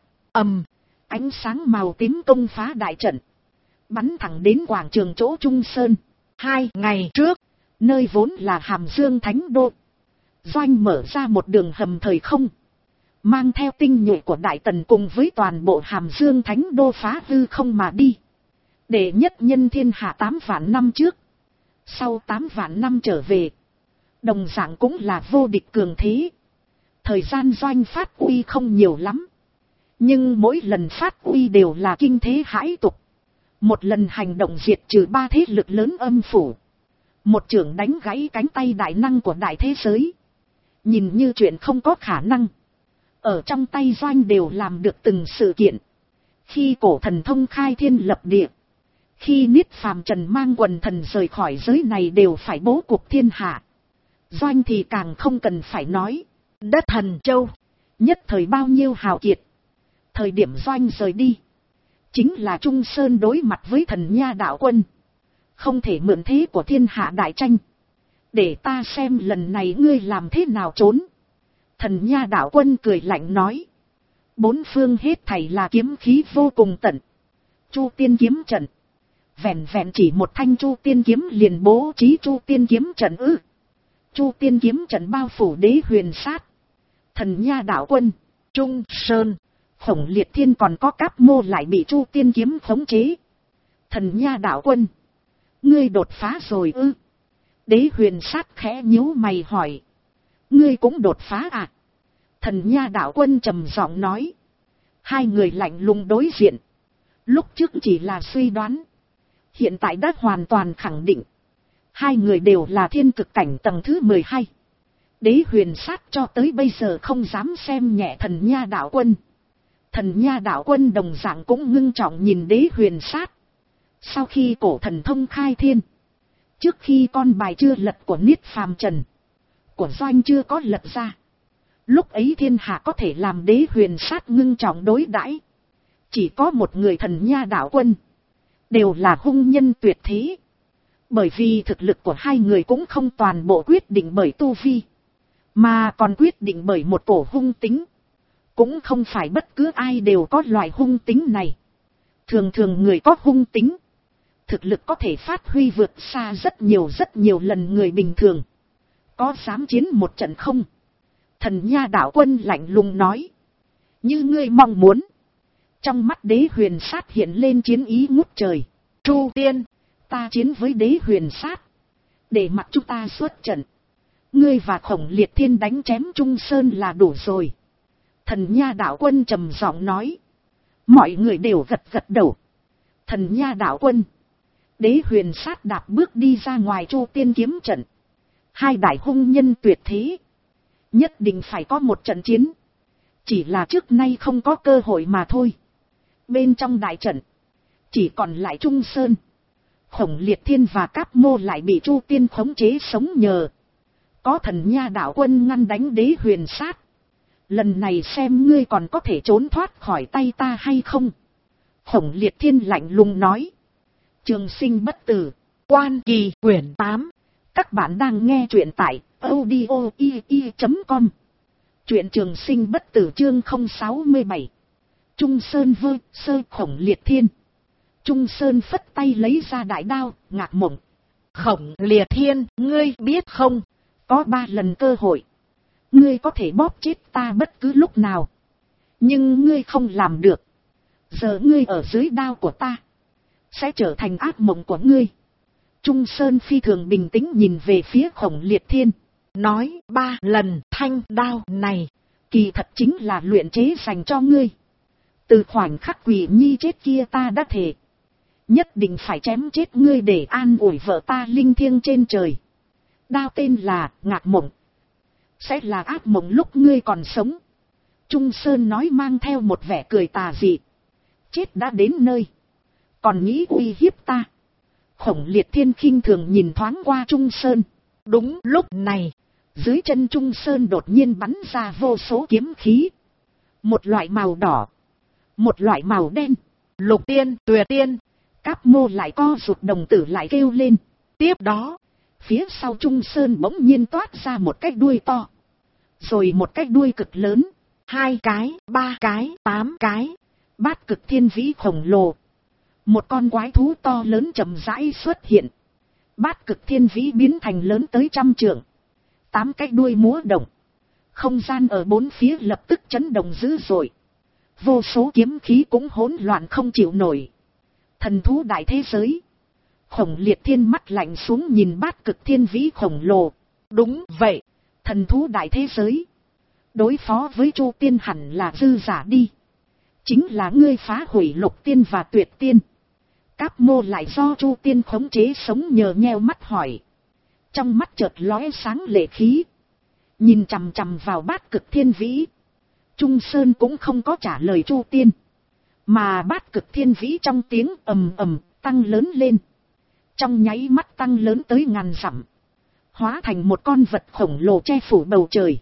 Ánh sáng màu tím công phá đại trận. Bắn thẳng đến quảng trường chỗ Trung Sơn. 2 ngày trước, nơi vốn là Hàm Dương Thánh Đô. Doanh mở ra một đường hầm thời không. Mang theo tinh nhuệ của Đại Tần cùng với toàn bộ Hàm Dương Thánh Đô phá hư không mà đi. Đệ nhất nhân thiên hạ 8 vạn năm trước. Sau 8 vạn năm trở về. Đồng dạng cũng là vô địch cường thế. Thời gian Doanh phát uy không nhiều lắm. Nhưng mỗi lần phát uy đều là kinh thế hãi tục. Một lần hành động diệt trừ 3 thế lực lớn âm phủ. Một chưởng đánh gãy cánh tay đại năng của đại thế giới. Nhìn như chuyện không có khả năng. Ở trong tay Doanh đều làm được từng sự kiện. Khi cổ thần thông khai thiên lập địa. Khi Niết Phàm Trần mang quần thần rời khỏi giới này đều phải bố cục thiên hạ. Doanh thì càng không cần phải nói. Đất Thần Châu. Nhất thời bao nhiêu hào kiệt. Thời điểm Doanh rời đi. Chính là Trung Sơn đối mặt với Thần Nha đạo quân. Không thể mượn thế của thiên hạ đại tranh. Để ta xem lần này ngươi làm thế nào trốn. Thần Nha đạo quân cười lạnh nói. 4 phương hết thảy là kiếm khí vô cùng tận. Chu tiên kiếm trận. Vẹn vẹn chỉ một thanh Chu tiên kiếm liền bố trí Chu tiên kiếm trận ư. Chu tiên kiếm trận bao phủ Đế Huyền Sát. Thần Nha đạo quân. Trung Sơn. Khổng Liệt Thiên còn có Cáp Mô lại bị Chu tiên kiếm khống chế. Thần Nha đạo quân. Ngươi đột phá rồi ư. Đế Huyền Sát khẽ nhíu mày hỏi. Ngươi cũng đột phá à? Thần Nha đạo quân trầm giọng nói. Hai người lạnh lùng đối diện. Lúc trước chỉ là suy đoán. Hiện tại đã hoàn toàn khẳng định. Hai người đều là thiên cực cảnh tầng thứ 12. Đế Huyền Sát cho tới bây giờ không dám xem nhẹ Thần Nha đạo quân. Thần Nha đạo quân đồng dạng cũng ngưng trọng nhìn Đế Huyền Sát. Sau khi cổ thần thông khai thiên. Trước khi con bài chưa lật của Niết Phàm Trần. Của Doanh chưa có lật ra. Lúc ấy thiên hạ có thể làm Đế Huyền Sát ngưng trọng đối đãi. Chỉ có một người Thần Nha đạo quân. Đều là hung nhân tuyệt thế. Bởi vì thực lực của hai người cũng không toàn bộ quyết định bởi tu vi. Mà còn quyết định bởi một cổ hung tính. Cũng không phải bất cứ ai đều có loại hung tính này. Thường thường người có hung tính. Thực lực có thể phát huy vượt xa rất nhiều lần người bình thường. Có dám chiến một trận không? Thần Nha đạo quân lạnh lùng nói. Như ngươi mong muốn. Trong mắt Đế Huyền Sát hiện lên chiến ý ngút trời. Chu tiên, ta chiến với Đế Huyền Sát. Để mặc chúng ta xuất trận. Ngươi và Khổng Liệt Thiên đánh chém Trung Sơn là đủ rồi. Thần Nha đạo quân trầm giọng nói. Mọi người đều gật gật đầu. Thần Nha đạo quân. Đế Huyền Sát đạp bước đi ra ngoài Chu tiên kiếm trận. Hai đại hung nhân tuyệt thế. Nhất định phải có một trận chiến. Chỉ là trước nay không có cơ hội mà thôi. Bên trong đại trận. Chỉ còn lại Trung Sơn. Khổng Liệt Thiên và Cáp Mô lại bị Chu tiên khống chế sống nhờ. Có Thần Nha đạo quân ngăn đánh Đế Huyền Sát. Lần này xem ngươi còn có thể trốn thoát khỏi tay ta hay không. Khổng Liệt Thiên lạnh lùng nói. Trường sinh bất tử. Quan Kỳ quyển 8. Các bạn đang nghe truyện tại audio.com. Truyện Trường Sinh bất tử chương 067. Trung Sơn vơ sơ Khổng Liệt Thiên. Trung Sơn phất tay lấy ra đại đao, Ngạc Mộng. Khổng Liệt Thiên, ngươi biết không? Có 3 lần cơ hội. Ngươi có thể bóp chết ta bất cứ lúc nào. Nhưng ngươi không làm được. Giờ ngươi ở dưới đao của ta. Sẽ trở thành ác mộng của ngươi. Trung Sơn phi thường bình tĩnh nhìn về phía Khổng Liệt Thiên. Nói 3 lần thanh đao này. Kỳ thật chính là luyện chế dành cho ngươi. Từ khoảnh khắc Quỷ Nhi chết kia ta đã thề. Nhất định phải chém chết ngươi để an ủi vợ ta linh thiêng trên trời. Đao tên là Ngạc Mộng. sẽ là ác mộng lúc ngươi còn sống. Trung Sơn nói mang theo một vẻ cười tà dị. Chết đã đến nơi, còn nghĩ uy hiếp ta. Khổng Liệt Thiên khinh thường nhìn thoáng qua Trung Sơn. Đúng lúc này, dưới chân Trung Sơn đột nhiên bắn ra vô số kiếm khí. Một loại màu đỏ, một loại màu đen. Lục tiên, Tuyệt tiên. Cáp Mô lại co rụt, đồng tử lại kêu lên. Tiếp đó, phía sau Trung Sơn bỗng nhiên toát ra một cái đuôi to. Rồi một cái đuôi cực lớn. 2 cái, 3 cái, 8 cái. Bát Cực Thiên Vĩ khổng lồ. Một con quái thú to lớn chậm rãi xuất hiện. Bát Cực Thiên Vĩ biến thành lớn tới 100 trượng. 8 cái đuôi múa động. Không gian ở bốn phía lập tức chấn động dữ dội. Vô số kiếm khí cũng hỗn loạn không chịu nổi. Thần thú đại thế giới. Khổng Liệt Thiên mắt lạnh xuống nhìn Bát Cực Thiên Vĩ khổng lồ. Đúng vậy, thần thú đại thế giới. Đối phó với Chu Tiên hẳn là dư giả đi. Chính là ngươi phá hủy Lục Tiên và Tuyệt Tiên. Cáp Mô lại do Chu Tiên khống chế sống nhờ nheo mắt hỏi. Trong mắt chợt lóe sáng lệ khí. Nhìn chằm chằm vào Bát Cực Thiên Vĩ. Trung Sơn cũng không có trả lời Chu Tiên. Mà Bát Cực Thiên Vĩ trong tiếng ầm ầm tăng lớn lên. Trong nháy mắt tăng lớn tới ngàn dặm. Hóa thành một con vật khổng lồ che phủ bầu trời.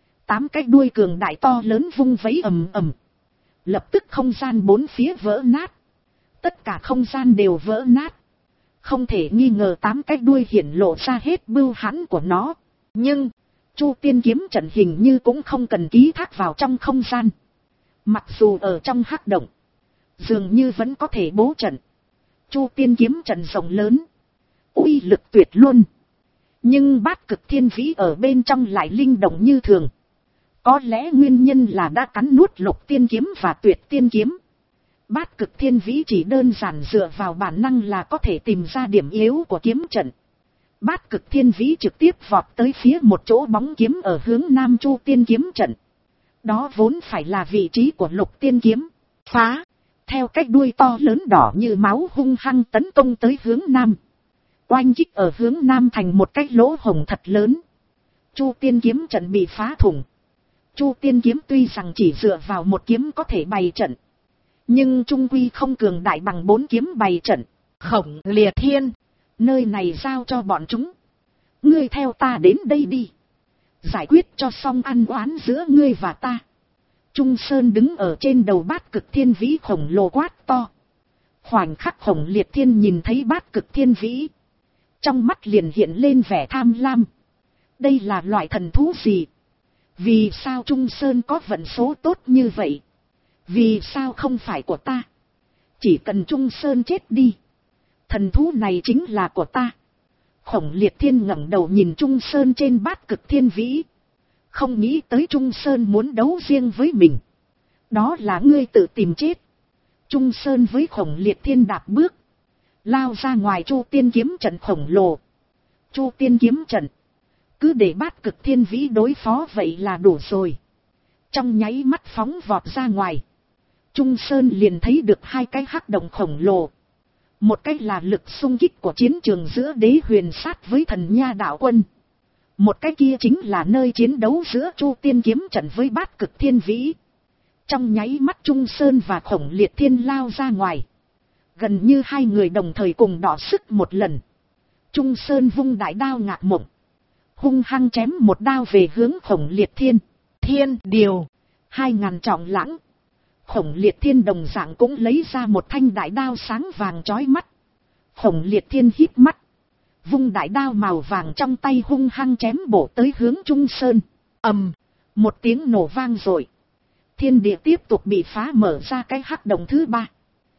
8 cái đuôi cường đại to lớn vung vẫy ầm ầm. Lập tức không gian bốn phía vỡ nát. Tất cả không gian đều vỡ nát. Không thể nghi ngờ 8 cái đuôi hiển lộ ra hết bưu hãn của nó. Nhưng, Chu Tiên kiếm trận hình như cũng không cần ký thác vào trong không gian. Mặc dù ở trong hắc động, dường như vẫn có thể bố trận. Chu Tiên kiếm trận rộng lớn, uy lực tuyệt luôn. Nhưng Bát Cực Thiên Vĩ ở bên trong lại linh động như thường. Có lẽ nguyên nhân là đã cắn nuốt Lục Tiên kiếm và Tuyệt Tiên kiếm. Bát Cực Thiên Vĩ chỉ đơn giản dựa vào bản năng là có thể tìm ra điểm yếu của kiếm trận. Bát Cực Thiên Vĩ trực tiếp vọt tới phía một chỗ bóng kiếm ở hướng Nam Chu Tiên kiếm trận. Đó vốn phải là vị trí của Lục Tiên kiếm. Phá, theo cách đuôi to lớn đỏ như máu hung hăng tấn công tới hướng Nam. Oanh kích ở hướng Nam thành một cái lỗ hổng thật lớn. Chu Tiên kiếm trận bị phá thủng. Chu Tiên kiếm tuy rằng chỉ dựa vào một kiếm có thể bày trận, nhưng trung quy không cường đại bằng 4 kiếm bày trận. Khổng Liệt Thiên, nơi này giao cho bọn chúng. Ngươi theo ta đến đây đi. Giải quyết cho xong ăn oán giữa ngươi và ta. Trung Sơn đứng ở trên đầu Bát Cực Thiên Vĩ khổng lồ quát to. Khoảnh khắc Khổng Liệt Thiên nhìn thấy Bát Cực Thiên Vĩ, trong mắt liền hiện lên vẻ tham lam. Đây là loại thần thú gì? Vì sao Trung Sơn có vận số tốt như vậy? Vì sao không phải của ta? Chỉ cần Trung Sơn chết đi, thần thú này chính là của ta. Khổng Liệt Thiên ngẩng đầu nhìn Trung Sơn trên Bát Cực Thiên Vĩ. Không nghĩ tới Trung Sơn muốn đấu riêng với mình. Đó là ngươi tự tìm chết. Trung Sơn với Khổng Liệt Thiên đạp bước, lao ra ngoài Chu Tiên kiếm trận khổng lồ. Chu Tiên kiếm trận, cứ để Bát Cực Thiên Vĩ đối phó vậy là đủ rồi. Trong nháy mắt phóng vọt ra ngoài. Trung Sơn liền thấy được 2 cái hắc động khổng lồ. Một cái là lực xung kích của chiến trường giữa Đế Huyền Sát với Thần Nha Đạo Quân. Một cái kia chính là nơi chiến đấu giữa Chu Tiên kiếm trận với Bát Cực Thiên Vĩ. Trong nháy mắt Trung Sơn và Khổng Liệt Thiên lao ra ngoài. Gần như 2 người đồng thời cùng đọ sức một lần. Trung Sơn vung đại đao Ngạc Mộng, hung hăng chém một đao về hướng Khổng Liệt Thiên. Thiên điều, 2000 trọng lãng. Khổng Liệt Thiên đồng dạng cũng lấy ra một thanh đại đao sáng vàng chói mắt. Khổng Liệt Thiên híp mắt, vung đại đao màu vàng trong tay hung hăng chém bổ tới hướng Trung Sơn. Ầm, một tiếng nổ vang rồi. Thiên địa tiếp tục bị phá, mở ra cái hắc động thứ 3.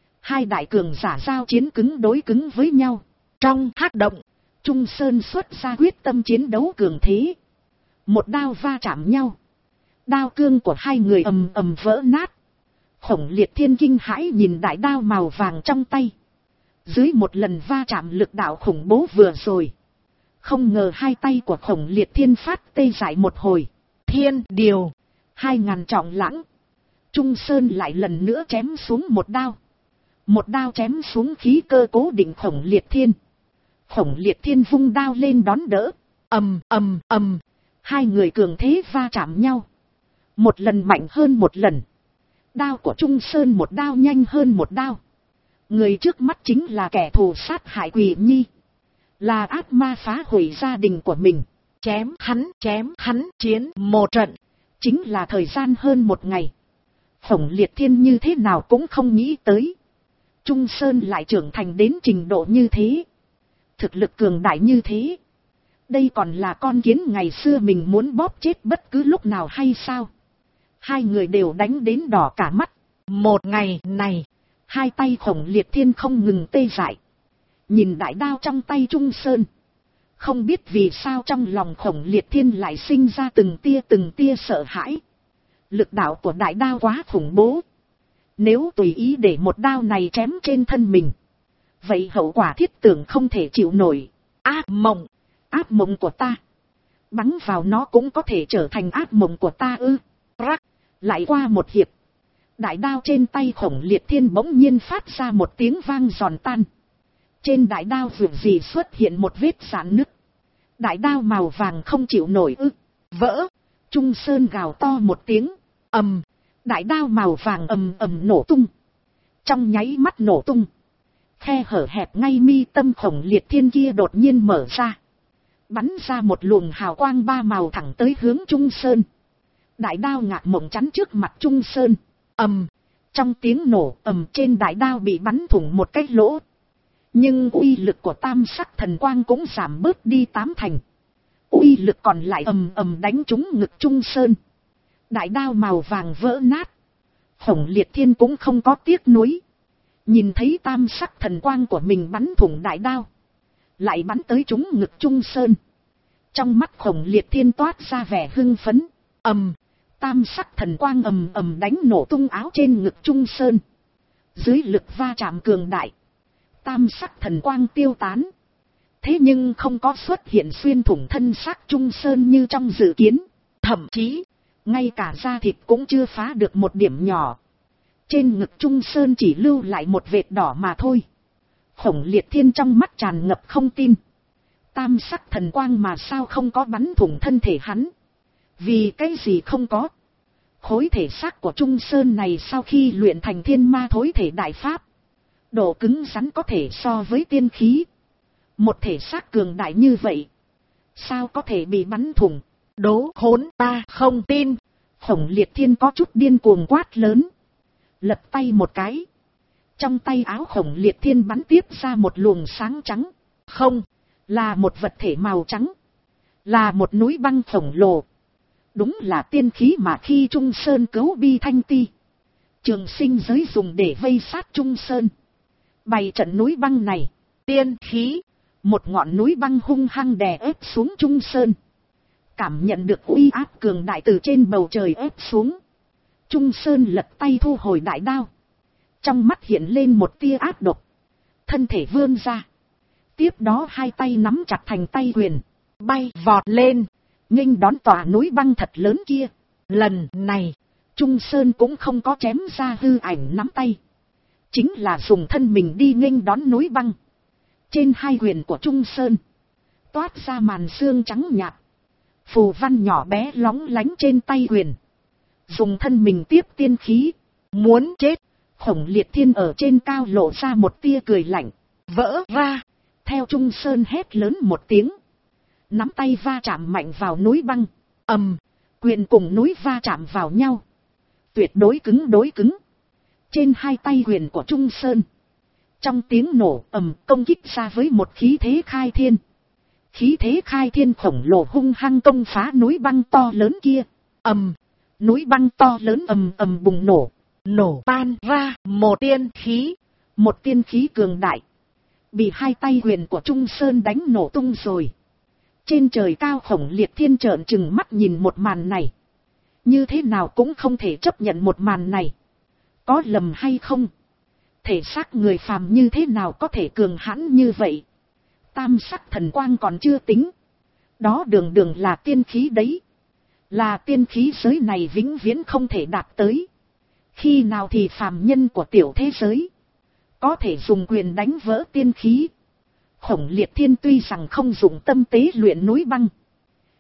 2 đại cường giả giao chiến cứng đối cứng với nhau. Trong hắc động, Trung Sơn xuất ra quyết tâm chiến đấu cường thế. Một đao va chạm nhau, đao cương của 2 người ầm ầm vỡ nát. Khổng Liệt Thiên kinh hãi nhìn đại đao màu vàng trong tay. Dưới một lần va chạm lực đạo khủng bố vừa rồi, không ngờ 2 tay của Khổng Liệt Thiên phát tê dại một hồi. Thiên điều, 2000 trọng lãng. Trung Sơn lại lần nữa chém xuống một đao. Một đao chém xuống khí cơ cố định Khổng Liệt Thiên. Khổng Liệt Thiên vung đao lên đón đỡ. Ầm ầm ầm. Hai người cường thế va chạm nhau. Một lần mạnh hơn một lần. Đao của Trung Sơn một đao nhanh hơn một đao. Người trước mắt chính là kẻ thù sát hại Quỷ Nhi. Là ác ma phá hủy gia đình của mình. Chém hắn, chiến một trận. Chính là thời gian hơn một ngày. Khổng Liệt Thiên như thế nào cũng không nghĩ tới. Trung Sơn lại trưởng thành đến trình độ như thế. Thực lực cường đại như thế. Đây còn là con kiến ngày xưa mình muốn bóp chết bất cứ lúc nào hay sao? Hai người đều đánh đến đỏ cả mắt. Một ngày này, hai tay Khổng Liệt Thiên không ngừng tê dại. Nhìn đại đao trong tay Trung Sơn. Không biết vì sao trong lòng Khổng Liệt Thiên lại sinh ra từng tia sợ hãi. Lực đạo của đại đao quá khủng bố. Nếu tùy ý để một đao này chém trên thân mình, vậy hậu quả thiết tưởng không thể chịu nổi. Ác mộng của ta. Bắn vào nó cũng có thể trở thành ác mộng của ta ư? Lại qua một hiệp. Đại đao trên tay Khổng Liệt Thiên bỗng nhiên phát ra một tiếng vang giòn tan. Trên đại đao vượt gì xuất hiện một vết rạn nứt. Đại đao màu vàng không chịu nổi ư? Vỡ. Trung Sơn gào to một tiếng. Đại đao màu vàng ầm nổ tung. Trong nháy mắt nổ tung. Khe hở hẹp ngay mi tâm Khổng Liệt Thiên kia đột nhiên mở ra. Bắn ra một luồng hào quang ba màu thẳng tới hướng Trung Sơn. Đại đao ngạc mộng chắn trước mặt Trung Sơn. Trong tiếng nổ trên đại đao bị bắn thủng một cái lỗ. Nhưng uy lực của tam sắc thần quang cũng giảm bớt đi 8 thành. Uy lực còn lại đánh trúng ngực Trung Sơn. Đại đao màu vàng vỡ nát. Khổng Liệt Thiên cũng không có tiếc nuối. Nhìn thấy tam sắc thần quang của mình bắn thủng đại đao. Lại bắn tới trúng ngực Trung Sơn. Trong mắt Khổng Liệt Thiên toát ra vẻ hưng phấn. Tam sắc thần quang đánh nổ tung áo trên ngực Trung Sơn. Dưới lực va chạm cường đại. Tam sắc thần quang tiêu tán. Thế nhưng không có xuất hiện xuyên thủng thân xác Trung Sơn như trong dự kiến. Thậm chí, ngay cả da thịt cũng chưa phá được một điểm nhỏ. Trên ngực Trung Sơn chỉ lưu lại một vệt đỏ mà thôi. Khổng Liệt Thiên trong mắt tràn ngập không tin. Tam sắc thần quang mà sao không có bắn thủng thân thể hắn? Vì cái gì không có? Khối thể xác của Trung Sơn này sau khi luyện thành thiên ma thối thể đại pháp. Độ cứng rắn có thể so với tiên khí. Một thể xác cường đại như vậy. Sao có thể bị bắn thủng? Đố khốn, ta không tin. Khổng Liệt Thiên có chút điên cuồng quát lớn. Lật tay một cái. Trong tay áo Khổng Liệt Thiên bắn tiếp ra một luồng sáng trắng. Không, là một vật thể màu trắng. Là một núi băng khổng lồ. Đúng là tiên khí mà khi Trung Sơn cứu Bi Thanh Ti, Trường Sinh giới dùng để vây sát Trung Sơn. Bày trận núi băng này, tiên khí. Một ngọn núi băng hung hăng đè ép xuống Trung Sơn. Cảm nhận được uy áp cường đại từ trên bầu trời ép xuống. Trung Sơn lật tay thu hồi đại đao. Trong mắt hiện lên một tia ác độc. Thân thể vươn ra. Tiếp đó hai tay nắm chặt thành tay quyền. Bay vọt lên. Nghênh đón tòa núi băng thật lớn kia. Lần này, Trung Sơn cũng không có chém ra hư ảnh nắm tay. Chính là dùng thân mình đi nghênh đón núi băng. Trên hai quyền của Trung Sơn, toát ra màn xương trắng nhạt. Phù văn nhỏ bé lóng lánh trên tay quyền. Dùng thân mình tiếp tiên khí. Muốn chết. Khổng Liệt Thiên ở trên cao lộ ra một tia cười lạnh. Vỡ ra. Theo Trung Sơn hét lớn một tiếng. Nắm tay va chạm mạnh vào núi băng. Quyền cùng núi va chạm vào nhau. Tuyệt đối cứng. Trên hai tay quyền của Trung Sơn. Trong tiếng nổ công kích ra với một khí thế khai thiên. Khí thế khai thiên khổng lồ hung hăng công phá núi băng to lớn kia. Núi băng to lớn bùng nổ. Nổ tan ra một tiên khí. Một tiên khí cường đại. Bị hai tay quyền của Trung Sơn đánh nổ tung rồi. Trên trời cao Khổng Liệt Thiên trợn trừng mắt nhìn một màn này. Như thế nào cũng không thể chấp nhận một màn này. Có lầm hay không? Thể xác người phàm như thế nào có thể cường hãn như vậy? Tam sắc thần quang còn chưa tính. Đó đường là tiên khí đấy. Là tiên khí giới này vĩnh viễn không thể đạt tới. Khi nào thì phàm nhân của tiểu thế giới có thể dùng quyền đánh vỡ tiên khí. Khổng Liệt Thiên tuy rằng không dùng tâm tế luyện núi băng.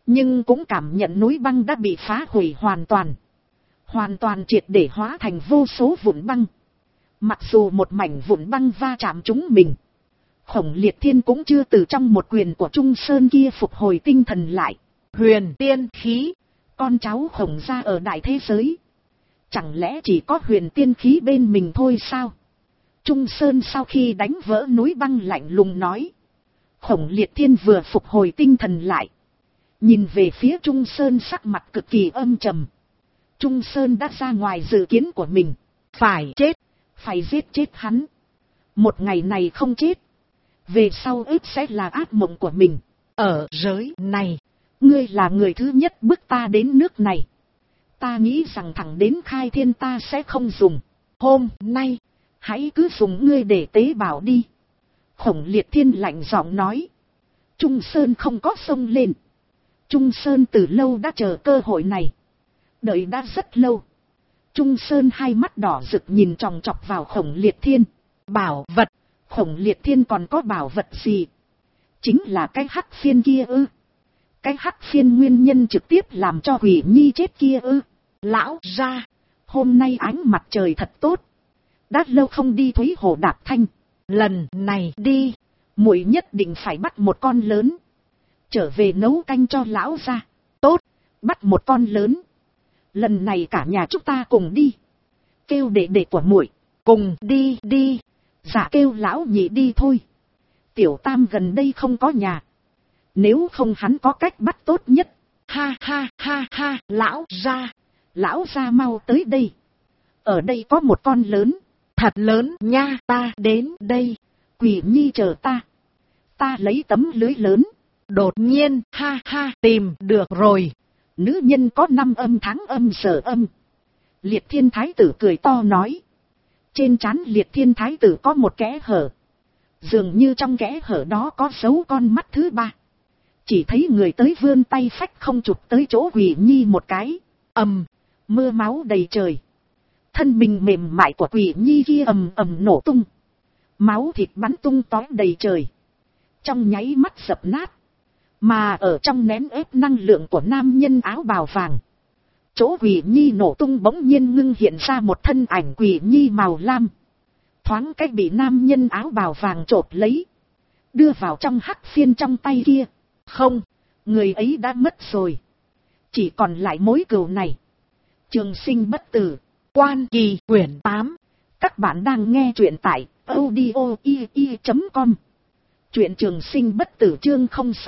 Nhưng cũng cảm nhận núi băng đã bị phá hủy hoàn toàn. Hoàn toàn triệt để hóa thành vô số vụn băng. Mặc dù một mảnh vụn băng va chạm chúng mình, Khổng Liệt Thiên cũng chưa từ trong một quyền của Trung Sơn kia phục hồi tinh thần lại. Huyền tiên khí, con cháu Khổng gia ở đại thế giới, chẳng lẽ chỉ có huyền tiên khí bên mình thôi sao? Trung Sơn sau khi đánh vỡ núi băng lạnh lùng nói. Khổng Liệt Thiên vừa phục hồi tinh thần lại, nhìn về phía Trung Sơn sắc mặt cực kỳ âm trầm. Trung Sơn đã ra ngoài dự kiến của mình. Phải chết, phải giết chết hắn. Một ngày này không chết, về sau ếp sẽ là ác mộng của mình. Ở giới này, ngươi là người thứ nhất bước ta đến nước này. Ta nghĩ rằng thẳng đến khai thiên ta sẽ không dùng. Hôm nay, hãy cứ dùng ngươi để tế bảo đi. Khổng Liệt Thiên lạnh giọng nói. Trung Sơn không có xông lên. Trung Sơn từ lâu đã chờ cơ hội này. Đợi đã rất lâu. Trung Sơn hai mắt đỏ rực nhìn chòng chọc vào Khổng Liệt Thiên. Bảo vật. Khổng Liệt Thiên còn có bảo vật gì? Chính là cái hắc phiên kia ư? Cái hắc phiên nguyên nhân trực tiếp làm cho Hủy Nhi chết kia ư? Lão gia, hôm nay ánh mặt trời thật tốt. Đã lâu không đi Thúy Hồ Đạp Thanh. Lần này đi, muội nhất định phải bắt một con lớn, trở về nấu canh cho lão gia. Tốt, bắt một con lớn. Lần này cả nhà chúng ta cùng đi. Kêu đệ của muội cùng đi đi. Dạ kêu lão nhị đi thôi. Tiểu Tam gần đây không có nhà. Nếu không hắn có cách bắt tốt nhất. Ha ha ha ha, lão gia mau tới đây. Ở đây có một con lớn. Thật lớn nha, ta đến đây. Quỷ Nhi chờ ta. Ta lấy tấm lưới lớn. Đột nhiên, ha ha, tìm được rồi. Nữ nhân có 5 âm tháng âm giờ âm. Liệt Thiên Thái tử cười to nói. Trên trán Liệt Thiên Thái tử có một kẽ hở. Dường như trong kẽ hở đó có dấu con mắt thứ 3. Chỉ thấy người tới vươn tay phách không chụp tới chỗ Quỷ Nhi một cái. Mưa máu đầy trời. Thân mình mềm mại của Quỷ Nhi kia ầm ầm nổ tung. Máu thịt bắn tung tóe đầy trời. Trong nháy mắt dập nát. Mà ở trong nén ép năng lượng của nam nhân áo bào vàng, chỗ Quỷ Nhi nổ tung bỗng nhiên ngưng hiện ra một thân ảnh Quỷ Nhi màu lam. Thoáng cách bị nam nhân áo bào vàng chộp lấy, đưa vào trong hắc phiên trong tay kia. Không, người ấy đã mất rồi. Chỉ còn lại mối cừu này. Trường Sinh Bất Tử, Quan Kỳ quyển 8. Các bạn đang nghe truyện tại audio.com. Truyện Trường Sinh Bất Tử chương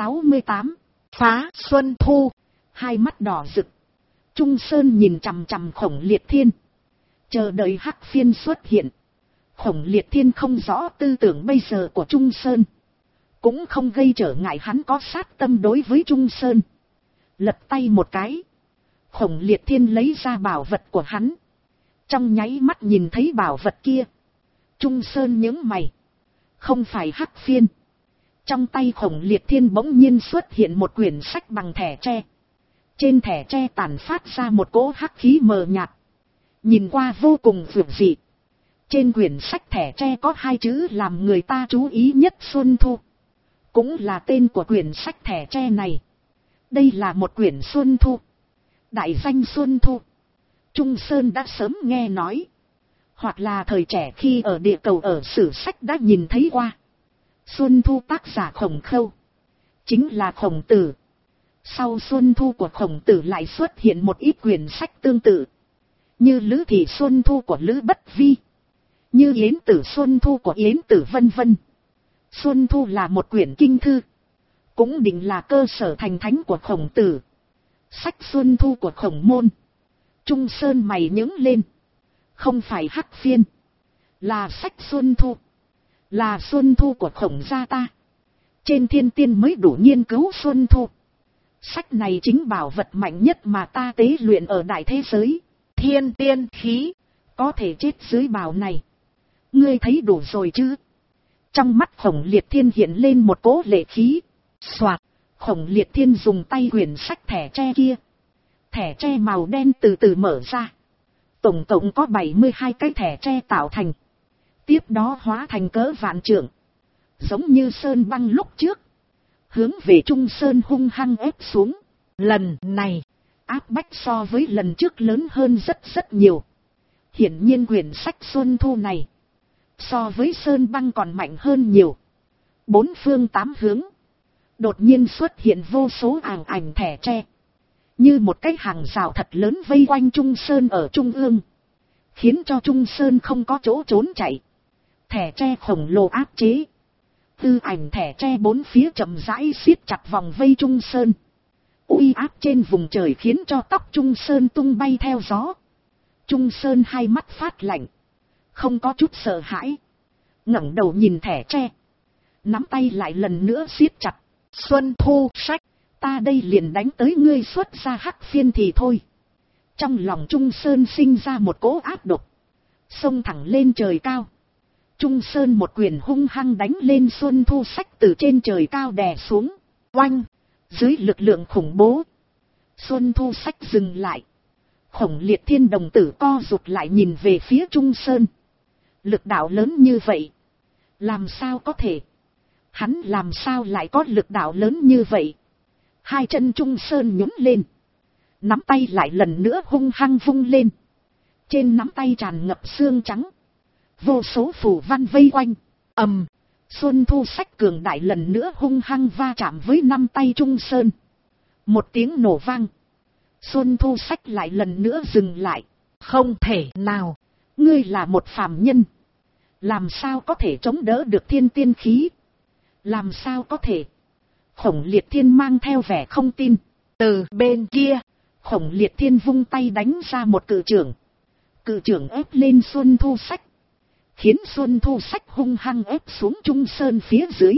068. Phá Xuân Thu. Hai mắt đỏ rực. Trung Sơn nhìn chằm chằm Khổng Liệt Thiên, chờ đợi hắc phiên xuất hiện. Khổng Liệt Thiên không rõ tư tưởng bây giờ của Trung Sơn, cũng không gây trở ngại hắn có sát tâm đối với Trung Sơn. Lật tay một cái, Khổng Liệt Thiên lấy ra bảo vật của hắn. Trong nháy mắt nhìn thấy bảo vật kia, Trung Sơn nhướng mày. Không phải hắc phiên. Trong tay Khổng Liệt Thiên bỗng nhiên xuất hiện một quyển sách bằng thẻ tre. Trên thẻ tre tản phát ra một cỗ hắc khí mờ nhạt, nhìn qua vô cùng vượt dị. Trên quyển sách thẻ tre có 2 chữ làm người ta chú ý nhất: Xuân Thu. Cũng là tên của quyển sách thẻ tre này. Đây là một quyển Xuân Thu. Đại danh Xuân Thu, Trung Sơn đã sớm nghe nói, hoặc là thời trẻ khi ở địa cầu ở sử sách đã nhìn thấy qua. Xuân Thu tác giả Khổng Khâu, chính là Khổng Tử. Sau Xuân Thu của Khổng Tử lại xuất hiện một ít quyển sách tương tự, như Lữ Thị Xuân Thu của Lữ Bất Vi, như Yến Tử Xuân Thu của Yến Tử vân vân. Xuân Thu là một quyển kinh thư, cũng định là cơ sở thành thánh của Khổng Tử. Sách Xuân Thu của Khổng Môn. Trung Sơn mày nhướng lên. Không phải hắc phiên, là sách Xuân Thu. Là Xuân Thu của Khổng gia ta. Trên thiên tiên mới đủ nghiên cứu Xuân Thu. Sách này chính bảo vật mạnh nhất mà ta tế luyện ở đại thế giới. Thiên tiên khí, có thể chết dưới bảo này. Ngươi thấy đủ rồi chứ? Trong mắt Khổng Liệt Thiên hiện lên một cỗ lệ khí. Soạt, Khổng Liệt Thiên dùng tay quyển sách thẻ tre kia. Thẻ tre màu đen từ từ mở ra. Tổng cộng có 72 cái thẻ tre tạo thành. Tiếp đó hóa thành cỡ vạn trượng, giống như sơn băng lúc trước, hướng về Trung Sơn hung hăng ép xuống. lần này, áp bách so với lần trước lớn hơn rất nhiều. Hiển nhiên quyển sách Xuân Thu này, so với Sơn Băng còn mạnh hơn nhiều. Bốn phương tám hướng, đột nhiên xuất hiện vô số ảng ảnh thẻ tre. Như một cái hàng rào thật lớn vây quanh Trung Sơn ở trung ương. Khiến cho Trung Sơn không có chỗ trốn chạy. Thẻ tre khổng lồ áp chế. Tư ảnh thẻ tre bốn phía chậm rãi siết chặt vòng vây Trung Sơn. Uy áp trên vùng trời khiến cho tóc Trung Sơn tung bay theo gió. Trung Sơn hai mắt phát lạnh. Không có chút sợ hãi. ngẩng đầu nhìn thẻ tre. Nắm tay lại lần nữa siết chặt. Xuân Thu Sách, ta đây liền đánh tới ngươi xuất ra hắc phiên thì thôi. Trong lòng Trung Sơn sinh ra một cỗ áp độc. Xông thẳng lên trời cao. Trung Sơn một quyền hung hăng đánh lên Xuân Thu Sách từ trên trời cao đè xuống. Oanh! Dưới lực lượng khủng bố. Xuân Thu Sách dừng lại. Khổng Liệt Thiên đồng tử co rụt lại nhìn về phía Trung Sơn. Lực đạo lớn như vậy. Làm sao có thể? Hắn làm sao lại có lực đạo lớn như vậy? Hai chân Trung Sơn nhún lên. Nắm tay lại lần nữa hung hăng vung lên. Trên nắm tay tràn ngập xương trắng. Vô số phù văn vây quanh. Ầm. Xuân Thu Sách cường đại lần nữa hung hăng va chạm với nắm tay Trung Sơn. Một tiếng nổ vang. Xuân Thu Sách lại lần nữa dừng lại. Không thể nào. Ngươi là một phàm nhân. Làm sao có thể chống đỡ được thiên tiên khí? Làm sao có thể? Khổng Liệt Thiên mang theo vẻ không tin. Từ bên kia, Khổng Liệt Thiên vung tay đánh ra một cự chưởng. Cự chưởng ép lên Xuân Thu Sách. Khiến Xuân Thu Sách hung hăng ép xuống Trung Sơn phía dưới.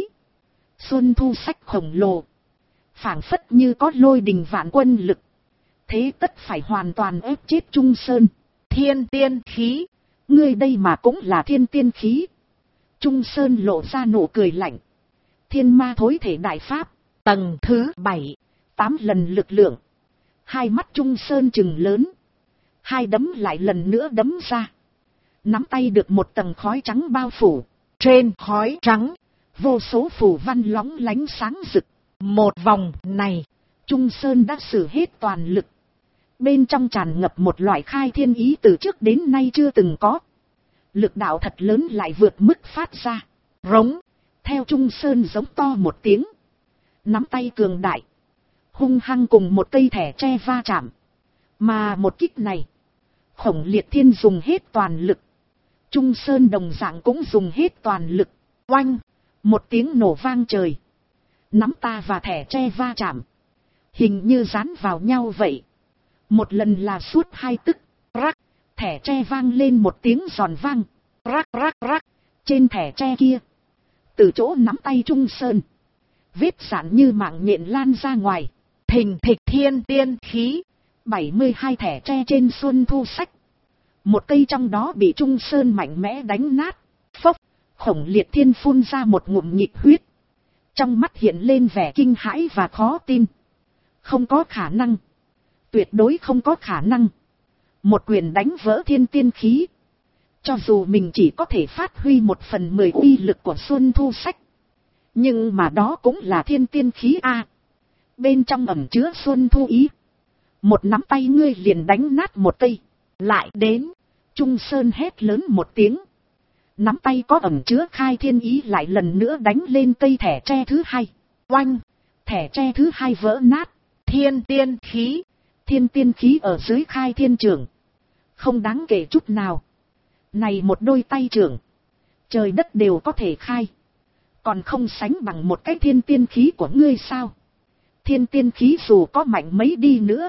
Xuân Thu Sách khổng lồ. Phảng phất như có lôi đình vạn quân lực. Thế tất phải hoàn toàn ép chết Trung Sơn. Thiên tiên khí. Ngươi đây mà cũng là thiên tiên khí. Trung Sơn lộ ra nụ cười lạnh. Thiên ma thối thể đại pháp. Tầng thứ 7. 8 lần lực lượng. Hai mắt Trung Sơn trừng lớn. Hai đấm lại lần nữa đấm ra. Nắm tay được một tầng khói trắng bao phủ. Trên khói trắng, vô số phù văn lóng lánh sáng rực. Một vòng này, Trung Sơn đã sử hết toàn lực. Bên trong tràn ngập một loại khai thiên ý từ trước đến nay chưa từng có. Lực đạo thật lớn lại vượt mức phát ra. Rống, theo Trung Sơn giống to một tiếng. Nắm tay cường đại, hung hăng cùng một cây thẻ tre va chạm. Mà một kích này, Khổng Liệt Thiên dùng hết toàn lực. Trung Sơn đồng dạng cũng dùng hết toàn lực. Oanh! Một tiếng nổ vang trời. Nắm ta và thẻ tre va chạm. Hình như dán vào nhau vậy. Một lần là suốt hai tức. Rắc! Thẻ tre vang lên một tiếng giòn vang. Rắc rắc rắc! Trên thẻ tre kia, từ chỗ nắm tay Trung Sơn, vết sạn như mạng nhện lan ra ngoài. Thình thịch thiên tiên khí. 72 thẻ tre trên Xuân Thu Sách. Một cây trong đó bị Trung Sơn mạnh mẽ đánh nát. Phốc! Khổng Liệt Thiên phun ra một ngụm nhịp huyết. Trong mắt hiện lên vẻ kinh hãi và khó tin. Không có khả năng. Tuyệt đối không có khả năng. Một quyền đánh vỡ thiên tiên khí. Cho dù mình chỉ có thể phát huy 1/10 uy lực của Xuân Thu Sách. Nhưng mà đó cũng là thiên tiên khí a. Bên trong ẩn chứa Xuân Thu ý. Một nắm tay ngươi liền đánh nát một cây. Lại đến. Trung Sơn hét lớn một tiếng. Nắm tay có ẩn chứa khai thiên ý lại lần nữa đánh lên cây thẻ tre thứ hai. Oanh! Thẻ tre thứ hai vỡ nát. Thiên tiên khí. Thiên tiên khí ở dưới khai thiên trưởng. Không đáng kể chút nào. Này một đôi tay trưởng. Trời đất đều có thể khai. Còn không sánh bằng một cái thiên tiên khí của ngươi sao? Thiên tiên khí dù có mạnh mấy đi nữa.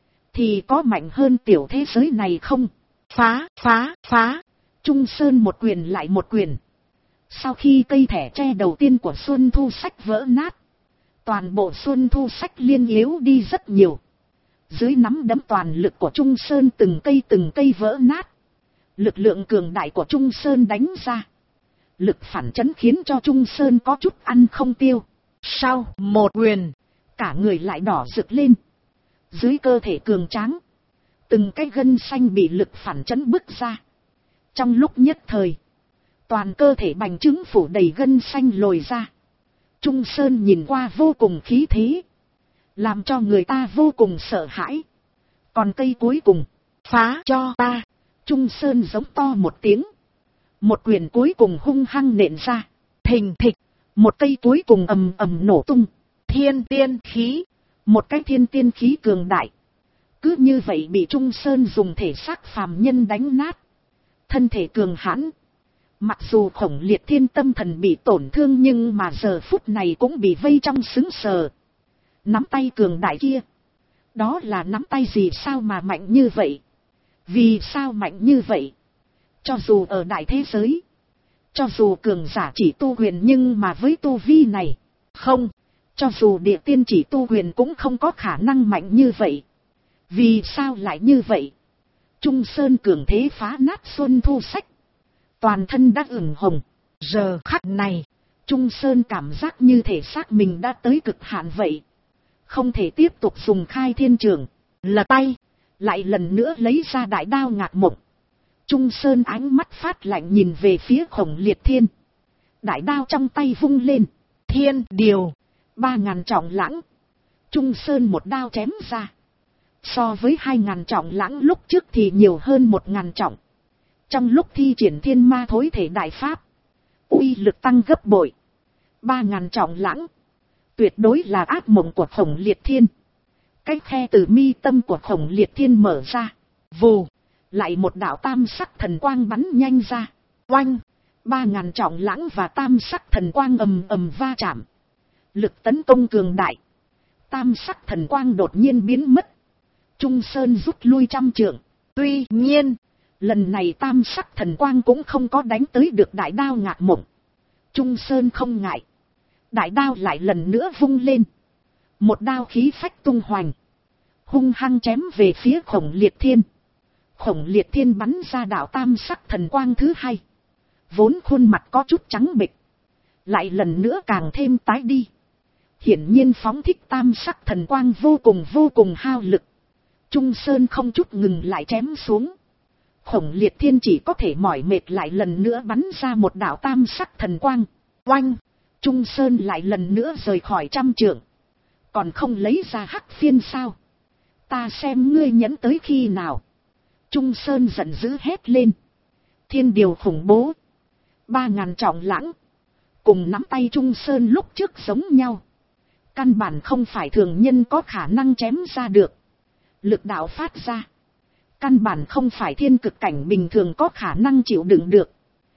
Thì có mạnh hơn tiểu thế giới này không? Phá, phá, phá. Trung Sơn một quyền lại một quyền. Sau khi cây thẻ tre đầu tiên của Xuân Thu Sách vỡ nát. Toàn bộ Xuân Thu Sách liên yếu đi rất nhiều. Dưới nắm đấm toàn lực của Trung Sơn từng cây vỡ nát. Lực lượng cường đại của Trung Sơn đánh ra. Lực phản chấn khiến cho Trung Sơn có chút ăn không tiêu. Sau một quyền, cả người lại đỏ rực lên. Dưới cơ thể cường tráng, từng cái gân xanh bị lực phản chấn bứt ra. Trong lúc nhất thời, toàn cơ thể bành trướng phủ đầy gân xanh lồi ra. Trung Sơn nhìn qua vô cùng khí thế. làm cho người ta vô cùng sợ hãi. Còn cây cuối cùng, phá cho ta. Trung Sơn giống to một tiếng. Một quyền cuối cùng hung hăng nện ra. Thình thịch, một cây cuối cùng ầm ầm nổ tung. Thiên tiên khí, một cái thiên tiên khí cường đại. Cứ như vậy bị Trung Sơn dùng thể xác phàm nhân đánh nát. Thân thể cường hãn. Mặc dù Khổng Liệt Thiên tâm thần bị tổn thương nhưng mà giờ phút này cũng bị vây trong sững sờ. Nắm tay cường đại kia. Đó là nắm tay gì sao mà mạnh như vậy? Vì sao mạnh như vậy? Cho dù ở đại thế giới, cho dù cường giả chỉ tu huyền nhưng mà với tu vi này, không, cho dù địa tiên chỉ tu huyền cũng không có khả năng mạnh như vậy. Vì sao lại như vậy? Trung Sơn cường thế phá nát xuân thu sách. Toàn thân đã ửng hồng. Giờ khắc này, Trung Sơn cảm giác như thể xác mình đã tới cực hạn vậy. Không thể tiếp tục dùng khai thiên trường. Lật tay, lại lần nữa lấy ra đại đao ngạc mộng. Trung Sơn ánh mắt phát lạnh nhìn về phía Khổng Liệt Thiên. Đại đao trong tay vung lên. Thiên điều, 3000 trọng lãng. Trung Sơn một đao chém ra. So với 2000 trọng lãng lúc trước thì nhiều hơn 1000 trọng. Trong lúc thi triển thiên ma thối thể đại pháp, uy lực tăng gấp bội. 3000 trọng lãng, tuyệt đối là ác mộng của Khổng Liệt Thiên. Cái khe từ mi tâm của Khổng Liệt Thiên mở ra. Vù, lại một đạo tam sắc thần quang bắn nhanh ra. Oanh, 3000 trọng lãng và tam sắc thần quang ầm ầm va chạm. Lực tấn công cường đại. Tam sắc thần quang đột nhiên biến mất. Trung Sơn rút lui 100 trượng. Tuy nhiên, lần này tam sắc thần quang cũng không có đánh tới được đại đao ngạc mộng. Trung Sơn không ngại. Đại đao lại lần nữa vung lên. Một đao khí phách tung hoành. Hung hăng chém về phía Khổng Liệt Thiên. Khổng Liệt Thiên bắn ra đạo tam sắc thần quang thứ hai. Vốn khuôn mặt có chút trắng bệch, lại lần nữa càng thêm tái đi. Hiển nhiên phóng thích tam sắc thần quang vô cùng hao lực. Trung Sơn không chút ngừng lại chém xuống. Khổng Liệt Thiên chỉ có thể mỏi mệt lại lần nữa bắn ra một đạo tam sắc thần quang. Oanh! Trung Sơn lại lần nữa rời khỏi 100 trượng. Còn không lấy ra hắc phiên sao? Ta xem ngươi nhẫn tới khi nào? Trung Sơn giận dữ hét lên. Thiên điều khủng bố. 3000 trọng lãng. Cùng nắm tay Trung Sơn lúc trước giống nhau. Căn bản không phải thường nhân có khả năng chém ra được. Lực đạo phát ra. Căn bản không phải thiên cực cảnh bình thường có khả năng chịu đựng được.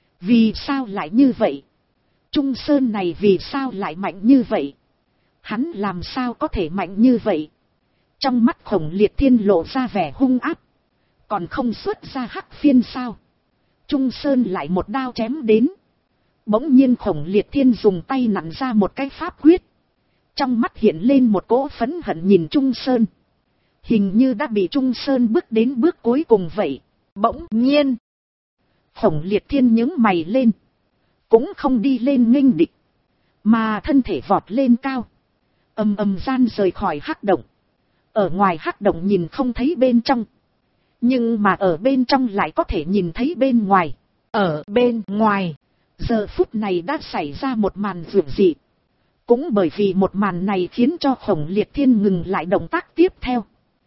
Vì sao lại như vậy? Trung Sơn này vì sao lại mạnh như vậy? Hắn làm sao có thể mạnh như vậy? Trong mắt Khổng Liệt Thiên lộ ra vẻ hung ác. Còn không xuất ra hắc phiên sao? Trung Sơn lại một đao chém đến. Bỗng nhiên Khổng Liệt Thiên dùng tay nặn ra một cái pháp quyết. Trong mắt hiện lên một cỗ phẫn hận nhìn Trung Sơn. Hình như đã bị Trung Sơn bước đến bước cuối cùng vậy. Bỗng nhiên, Khổng Liệt Thiên nhướng mày lên. Cũng không đi lên nghênh địch, mà thân thể vọt lên cao. Ầm ầm gian rời khỏi hắc động. Ở ngoài hắc động nhìn không thấy bên trong. Nhưng mà ở bên trong lại có thể nhìn thấy bên ngoài. Ở bên ngoài, giờ phút này đã xảy ra một màn dường dị. Cũng bởi vì một màn này khiến cho Khổng Liệt Thiên ngừng lại động tác tiếp theo.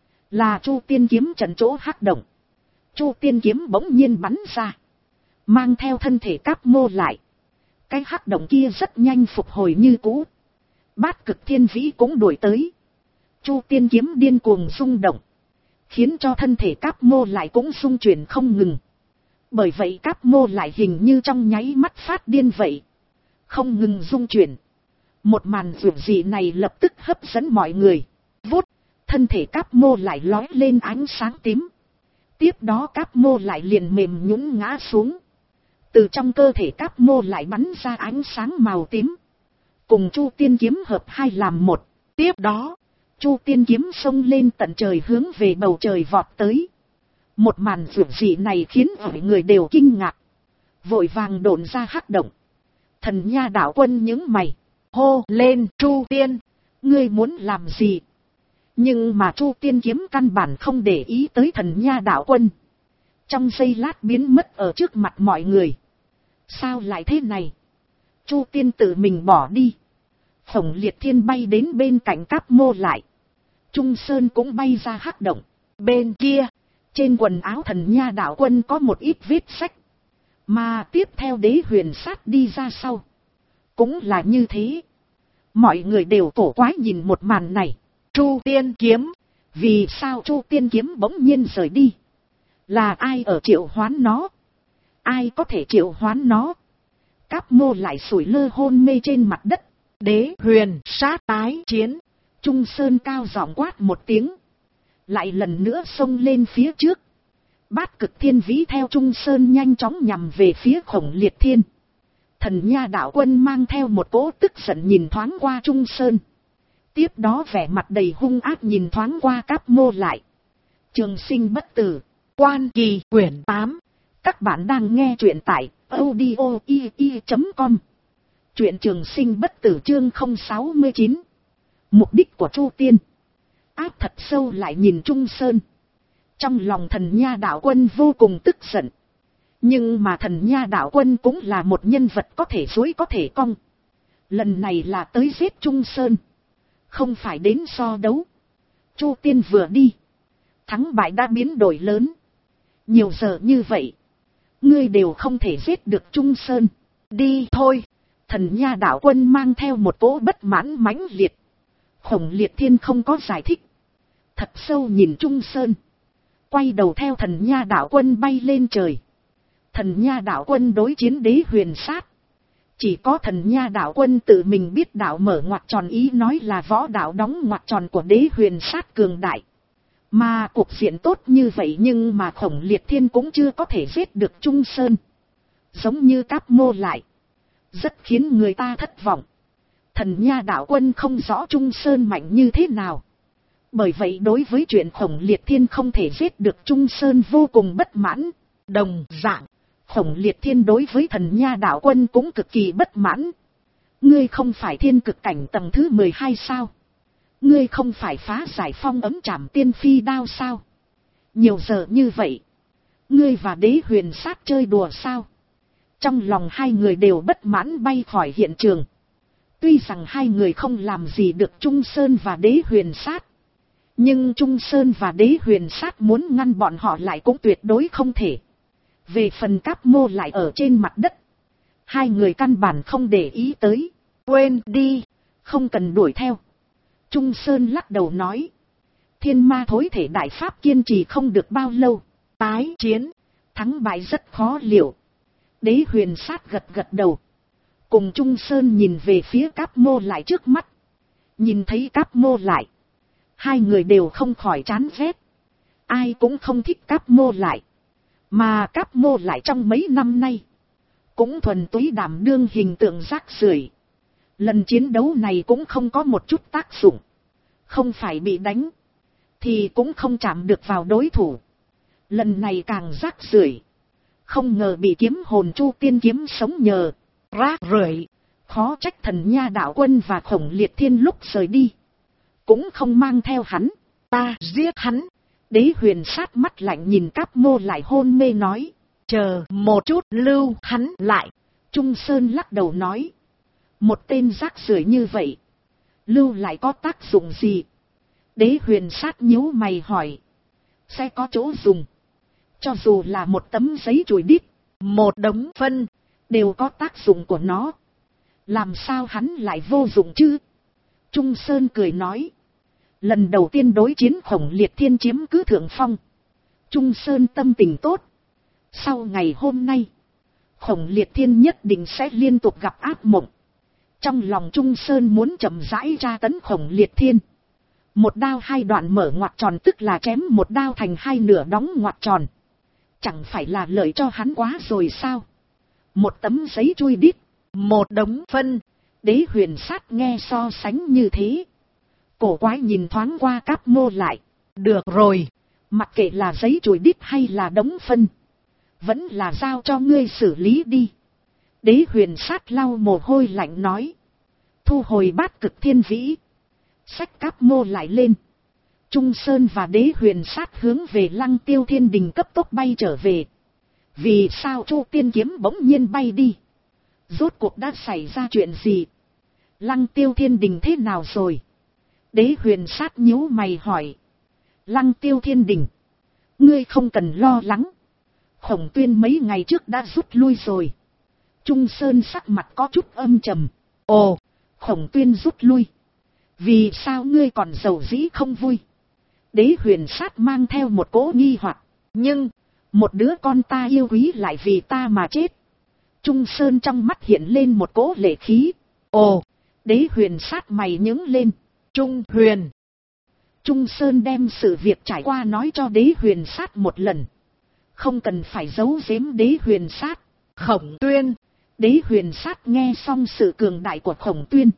Là Chu Tiên kiếm trận chỗ hắc động. Chu Tiên kiếm bỗng nhiên bắn ra. Mang theo thân thể Cáp Mô lại. Cái hắc động kia rất nhanh phục hồi như cũ. Bát Cực Thiên Vĩ cũng đuổi tới. Chu Tiên kiếm điên cuồng rung động. Khiến cho thân thể Cáp Mô lại cũng rung chuyển không ngừng. Bởi vậy Cáp Mô lại hình như trong nháy mắt phát điên vậy. Không ngừng rung chuyển. Một màn dường dị này lập tức hấp dẫn mọi người. Vút, thân thể Cáp Mô lại lói lên ánh sáng tím. Tiếp đó Cáp Mô lại liền mềm nhũn ngã xuống. Từ trong cơ thể Cáp Mô lại bắn ra ánh sáng màu tím. Cùng Chu Tiên kiếm hợp hai làm một. Tiếp đó, Chu Tiên kiếm xông lên tận trời hướng về bầu trời vọt tới. Một màn dường dị này khiến mọi người đều kinh ngạc. Vội vàng độn ra hắc động. Thần Nha Đạo Quân nhướng mày. Hô lên Chu Tiên, ngươi muốn làm gì? Nhưng mà Chu Tiên kiếm căn bản không để ý tới Thần Nha Đạo Quân. Trong giây lát biến mất ở trước mặt mọi người. Sao lại thế này? Chu Tiên tự mình bỏ đi. Khổng Liệt Thiên bay đến bên cạnh Cáp Mô lại. Trung Sơn cũng bay ra hắc động. Bên kia, trên quần áo thần nha đạo quân có một ít vết sách. Mà tiếp theo Đế Huyền Sát đi ra sau. Cũng là như thế. Mọi người đều cổ quái nhìn một màn này. Chu Tiên Kiếm. Vì sao Chu Tiên Kiếm bỗng nhiên rời đi? Là ai ở triệu hoán nó? Ai có thể triệu hoán nó? Cáp Mô lại sủi lơ hôn mê trên mặt đất. Đế Huyền Sát tái chiến. Trung Sơn cao giọng quát một tiếng. Lại lần nữa xông lên phía trước. Bát Cực Thiên Vĩ theo Trung Sơn nhanh chóng nhằm về phía Khổng Liệt Thiên. Thần nha đạo quân mang theo một cỗ tức giận nhìn thoáng qua Trung Sơn. Tiếp đó vẻ mặt đầy hung ác nhìn thoáng qua Cáp Mô lại. Trường Sinh Bất Tử, Quan Kỳ quyển 8. Các bạn đang nghe truyện tại audio.com. Truyện Trường Sinh Bất Tử chương 069. Mục đích của Chu Tiên. Áp thật sâu lại nhìn Trung Sơn. Trong lòng thần nha đạo quân vô cùng tức giận. Nhưng mà thần nha đạo quân cũng là một nhân vật có thể dối có thể cong. Lần này là tới giết Trung Sơn. Không phải đến so đấu. Chu Tiên vừa đi. Thắng bại đã biến đổi lớn. Nhiều giờ như vậy. Ngươi đều không thể giết được Trung Sơn. Đi thôi. Thần nha đạo quân mang theo một cỗ bất mãn mãnh liệt. Khổng Liệt Thiên không có giải thích. Thật sâu nhìn Trung Sơn. Quay đầu theo thần nha đạo quân bay lên trời. Thần nha đạo quân đối chiến Đế Huyền Sát. Chỉ có thần nha đạo quân tự mình biết đạo mở ngoặc tròn, ý nói là võ đạo đóng ngoặc tròn của Đế Huyền Sát cường đại. Mà cuộc diện tốt như vậy nhưng mà Khổng Liệt Thiên cũng chưa có thể giết được Trung Sơn. Giống như Cáp Mô lại. Rất khiến người ta thất vọng. Thần nha đạo quân không rõ Trung Sơn mạnh như thế nào. Bởi vậy đối với chuyện Khổng Liệt Thiên không thể giết được Trung Sơn vô cùng bất mãn. Đồng dạng, Khổng Liệt Thiên đối với thần nha đạo quân cũng cực kỳ bất mãn. Ngươi không phải thiên cực cảnh tầng thứ 12 sao? Ngươi không phải phá giải phong ấm trảm tiên phi đao sao? Nhiều giờ như vậy, ngươi và Đế Huyền Sát chơi đùa sao? Trong lòng hai người đều bất mãn bay khỏi hiện trường. Tuy rằng hai người không làm gì được Trung Sơn và Đế Huyền Sát. Nhưng Trung Sơn và Đế Huyền Sát muốn ngăn bọn họ lại cũng tuyệt đối không thể. Về phần Cáp Mô lại ở trên mặt đất. Hai người căn bản không để ý tới. Quên đi, không cần đuổi theo. Trung Sơn lắc đầu nói. Thiên ma thối thể đại pháp kiên trì không được bao lâu. Tái chiến, thắng bại rất khó liệu. Đế Huyền Sát gật gật đầu. Cùng Trung Sơn nhìn về phía Cáp Mô lại trước mắt. Nhìn thấy Cáp Mô lại. Hai người đều không khỏi chán ghét. Ai cũng không thích Cáp Mô lại. Mà Cáp Mô lại trong mấy năm nay. Cũng thuần túy đảm đương hình tượng rác rưởi. Lần chiến đấu này cũng không có một chút tác dụng. Không phải bị đánh. Thì cũng không chạm được vào đối thủ. Lần này càng rác rưởi. Không ngờ bị kiếm hồn Chu Tiên kiếm sống nhờ. Rác rưởi. Khó trách thần nha đạo quân và Khổng Liệt Thiên lúc rời đi. Cũng không mang theo hắn. Ta giết hắn. Đế Huyền Sát mắt lạnh nhìn Cáp Mô lại hôn mê nói. Chờ một chút, lưu hắn lại. Trung Sơn lắc đầu nói. Một tên rác rưởi như vậy. Lưu lại có tác dụng gì? Đế Huyền Sát nhíu mày hỏi. Sẽ có chỗ dùng. Cho dù là một tấm giấy chùi đít, một đống phân, đều có tác dụng của nó. Làm sao hắn lại vô dụng chứ? Trung Sơn cười nói. Lần đầu tiên đối chiến Khổng Liệt Thiên chiếm cứ thượng phong. Trung Sơn tâm tình tốt. Sau ngày hôm nay, Khổng Liệt Thiên nhất định sẽ liên tục gặp ác mộng. Trong lòng Trung Sơn muốn chậm rãi tra tấn Khổng Liệt Thiên. Một đao hai đoạn mở ngoặc tròn, tức là chém một đao thành hai nửa đóng ngoặc tròn. Chẳng phải là lợi cho hắn quá rồi sao? Một tấm giấy chui đít, một đống phân. Đế Huyền Sát nghe so sánh như thế. Cổ quái nhìn thoáng qua Cáp Mô lại. Được rồi, mặc kệ là giấy chùi đít hay là đống phân, vẫn là giao cho ngươi xử lý đi. Đế Huyền Sát lau mồ hôi lạnh nói. Thu hồi Bát Cực Thiên Vĩ. Xách Cáp Mô lại lên. Trung Sơn và Đế Huyền Sát hướng về Lăng Tiêu Thiên Đình cấp tốc bay trở về. Vì sao Chu Tiên kiếm bỗng nhiên bay đi? Rốt cuộc đã xảy ra chuyện gì? Lăng Tiêu Thiên Đình thế nào rồi? Đế huyền sát nhíu mày hỏi. Lăng Tiêu Thiên Đình. Ngươi không cần lo lắng. Khổng Tuyên mấy ngày trước đã rút lui rồi. Trung Sơn sắc mặt có chút âm trầm. Ồ, Khổng Tuyên rút lui. Vì sao ngươi còn giàu dĩ không vui? Đế huyền sát mang theo một cỗ nghi hoặc. Nhưng, một đứa con ta yêu quý lại vì ta mà chết. Trung Sơn trong mắt hiện lên một cỗ lệ khí. Ồ, đế huyền sát mày nhướng lên. Trung Huyền. Trung Sơn đem sự việc trải qua nói cho đế huyền sát một lần. Không cần phải giấu giếm đế huyền sát. Khổng Tuyên. Đế huyền sát nghe xong sự cường đại của Khổng Tuyên.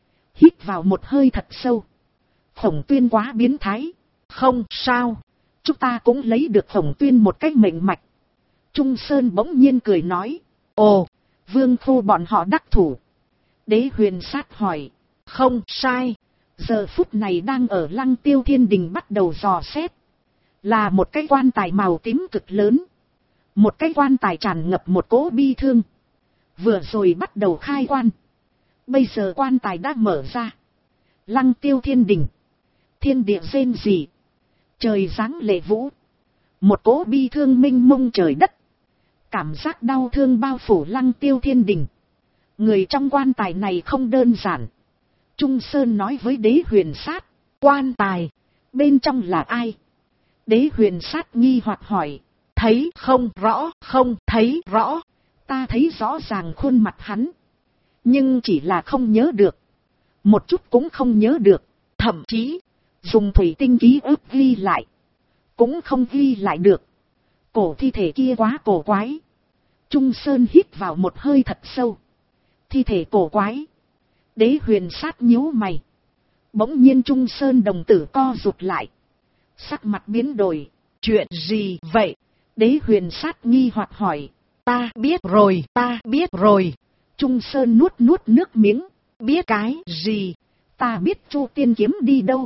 Hít vào một hơi thật sâu. Khổng Tuyên quá biến thái. Không sao. Chúng ta cũng lấy được Khổng Tuyên một cách mệnh mạch. Trung Sơn bỗng nhiên cười nói. Ồ, Vương Phu bọn họ đắc thủ. Đế huyền sát hỏi. Không sai. Giờ phút này đang ở Lăng Tiêu Thiên Đình bắt đầu dò xét. Là một cái quan tài màu tím cực lớn. Một cái quan tài tràn ngập một cỗ bi thương. Vừa rồi bắt đầu khai quan. Bây giờ quan tài đã mở ra. Lăng Tiêu Thiên Đình. Thiên địa rên rỉ. Trời giáng lệ vũ. Một cỗ bi thương mênh mông trời đất. Cảm giác đau thương bao phủ Lăng Tiêu Thiên Đình. Người trong quan tài này không đơn giản. Trung Sơn nói với đế huyền sát. Quan tài. Bên trong là ai? Đế huyền sát nghi hoặc hỏi. Thấy không rõ, không thấy rõ. Ta thấy rõ ràng khuôn mặt hắn. Nhưng chỉ là không nhớ được. Một chút cũng không nhớ được. Thậm chí, dùng thủy tinh ký ức ghi lại. Cũng không ghi lại được. Cổ thi thể kia quá cổ quái. Trung Sơn hít vào một hơi thật sâu. Thi thể cổ quái. Đế huyền sát nhíu mày. Bỗng nhiên Trung Sơn đồng tử co rụt lại. Sắc mặt biến đổi. Chuyện gì vậy? Đế huyền sát nghi hoặc hỏi. Ta biết rồi, ta biết rồi. Trung Sơn nuốt nước miếng. Biết cái gì? Ta biết Chu Tiên Kiếm đi đâu.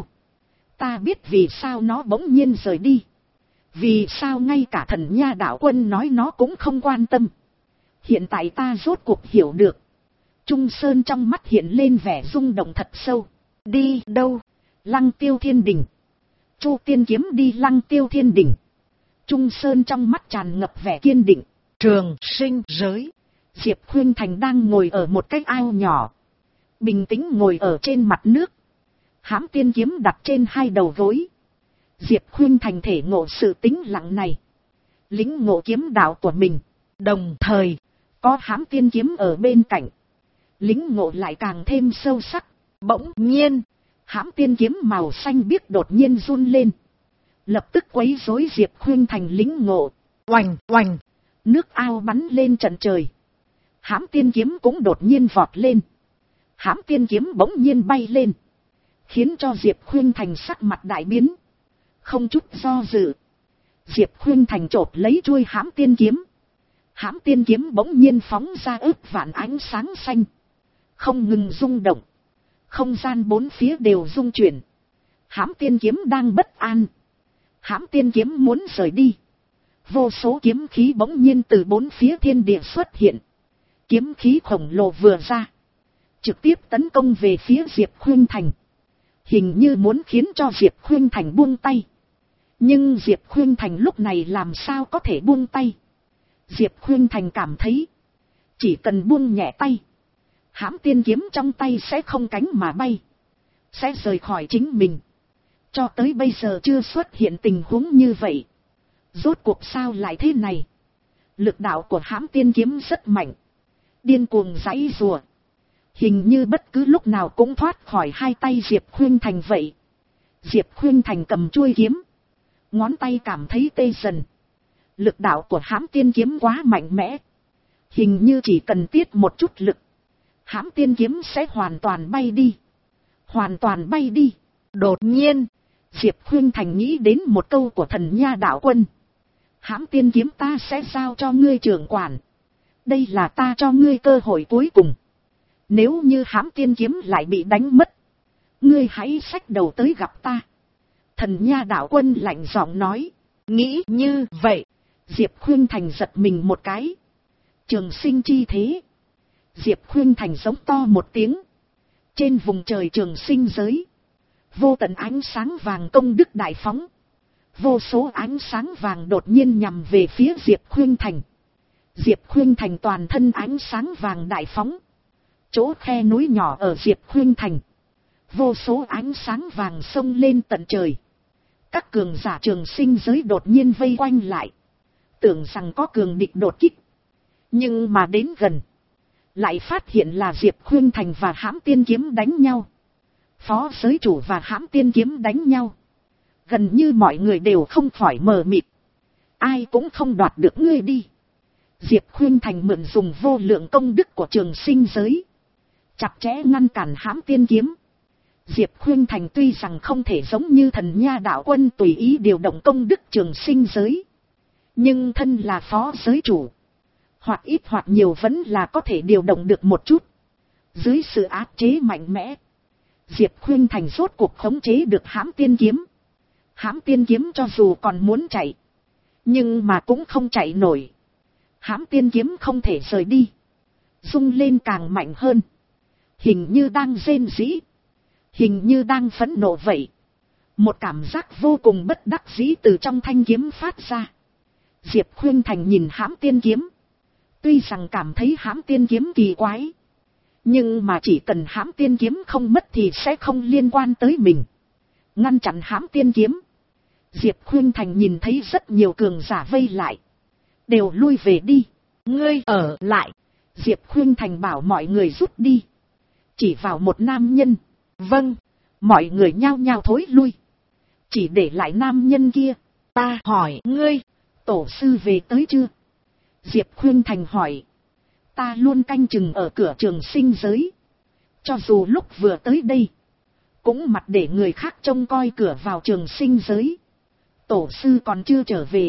Ta biết vì sao nó bỗng nhiên rời đi. Vì sao ngay cả Thần Nha Đạo Quân nói nó cũng không quan tâm. Hiện tại ta rốt cuộc hiểu được. Trung Sơn trong mắt hiện lên vẻ rung động thật sâu. Đi đâu? Lăng Tiêu Thiên Đình. Chu Tiên Kiếm đi Lăng Tiêu Thiên Đình. Trung Sơn trong mắt tràn ngập vẻ kiên định. Trường sinh giới. Diệp Khuynh Thành đang ngồi ở một cái ao nhỏ. Bình tĩnh ngồi ở trên mặt nước. Hãm tiên kiếm đặt trên hai đầu gối. Diệp Khuynh Thành thể ngộ sự tĩnh lặng này. Lĩnh ngộ kiếm đạo của mình. Đồng thời, có hãm tiên kiếm ở bên cạnh. Lĩnh ngộ lại càng thêm sâu sắc. Bỗng nhiên, hãm tiên kiếm màu xanh biếc đột nhiên run lên. Lập tức quấy rối Diệp Khuynh Thành lĩnh ngộ. Oành oành, nước ao bắn lên trận trời. Hãm tiên kiếm cũng đột nhiên vọt lên. Hãm tiên kiếm bỗng nhiên bay lên. Khiến cho Diệp Khuynh Thành sắc mặt đại biến. Không chút do dự. Diệp Khuynh Thành chộp lấy chuôi hãm tiên kiếm. Hãm tiên kiếm bỗng nhiên phóng ra ức vạn ánh sáng xanh. Không ngừng rung động. Không gian bốn phía đều rung chuyển. Hãm tiên kiếm đang bất an. Hãm tiên kiếm muốn rời đi. Vô số kiếm khí bỗng nhiên từ bốn phía thiên địa xuất hiện. Kiếm khí khổng lồ vừa ra. Trực tiếp tấn công về phía Diệp Khuynh Thành. Hình như muốn khiến cho Diệp Khuynh Thành buông tay. Nhưng Diệp Khuynh Thành lúc này làm sao có thể buông tay. Diệp Khuynh Thành cảm thấy. Chỉ cần buông nhẹ tay. Hãm tiên kiếm trong tay sẽ không cánh mà bay. Sẽ rời khỏi chính mình. Cho tới bây giờ chưa xuất hiện tình huống như vậy. Rốt cuộc sao lại thế này? Lực đạo của hãm tiên kiếm rất mạnh. Điên cuồng giãy giụa. Hình như bất cứ lúc nào cũng thoát khỏi hai tay Diệp Khuynh Thành vậy. Diệp Khuynh Thành cầm chuôi kiếm. Ngón tay cảm thấy tê dần. Lực đạo của hãm tiên kiếm quá mạnh mẽ. Hình như chỉ cần tiết một chút lực. Hãm tiên kiếm sẽ hoàn toàn bay đi. Hoàn toàn bay đi. Đột nhiên, Diệp Khuynh Thành nghĩ đến một câu của Thần Nha Đạo Quân. Hãm tiên kiếm ta sẽ giao cho ngươi trưởng quản. Đây là ta cho ngươi cơ hội cuối cùng. Nếu như hãm tiên kiếm lại bị đánh mất. Ngươi hãy xách đầu tới gặp ta. Thần Nha Đạo Quân lạnh giọng nói. Nghĩ như vậy. Diệp Khuynh Thành giật mình một cái. Trường sinh chi thế. Diệp Khuynh Thành giống to một tiếng. Trên vùng trời trường sinh giới. Vô tận ánh sáng vàng công đức đại phóng. Vô số ánh sáng vàng đột nhiên nhằm về phía Diệp Khuynh Thành. Diệp Khuynh Thành toàn thân ánh sáng vàng đại phóng. Chỗ khe núi nhỏ ở Diệp Khuynh Thành. Vô số ánh sáng vàng xông lên tận trời. Các cường giả trường sinh giới đột nhiên vây quanh lại. Tưởng rằng có cường địch đột kích. Nhưng mà đến gần. Lại phát hiện là Diệp Khuynh Thành và Hãm Tiên Kiếm đánh nhau. Phó giới chủ và Hãm Tiên Kiếm đánh nhau. Gần như mọi người đều không khỏi mờ mịt. Ai cũng không đoạt được ngươi đi. Diệp Khuynh Thành mượn dùng vô lượng công đức của trường sinh giới. Chặt chẽ ngăn cản Hãm Tiên Kiếm. Diệp Khuynh Thành tuy rằng không thể giống như Thần Nha đạo quân tùy ý điều động công đức trường sinh giới. Nhưng thân là phó giới chủ. Hoặc ít hoặc nhiều vẫn là có thể điều động được một chút. Dưới sự áp chế mạnh mẽ. Diệp Khuynh Thành rốt cuộc khống chế được Hãm Tiên Kiếm. Hãm Tiên Kiếm cho dù còn muốn chạy. Nhưng mà cũng không chạy nổi. Hãm Tiên Kiếm không thể rời đi. Rung lên càng mạnh hơn. Hình như đang rên rỉ. Hình như đang phẫn nộ vậy. Một cảm giác vô cùng bất đắc dĩ từ trong thanh kiếm phát ra. Diệp Khuynh Thành nhìn Hãm Tiên Kiếm. Tuy rằng cảm thấy Hãm Tiên Kiếm kỳ quái. Nhưng mà chỉ cần Hãm Tiên Kiếm không mất thì sẽ không liên quan tới mình. Ngăn chặn Hãm Tiên Kiếm. Diệp Khuynh Thành nhìn thấy rất nhiều cường giả vây lại. Đều lui về đi. Ngươi ở lại. Diệp Khuynh Thành bảo mọi người rút đi. Chỉ vào một nam nhân. Vâng. Mọi người nhao nhao thối lui. Chỉ để lại nam nhân kia. Ta hỏi ngươi. Tổ sư về tới chưa? Diệp Khuynh Thành hỏi. Ta luôn canh chừng ở cửa trường sinh giới. Cho dù lúc vừa tới đây. Cũng mặc để người khác trông coi cửa vào trường sinh giới. Tổ sư còn chưa trở về.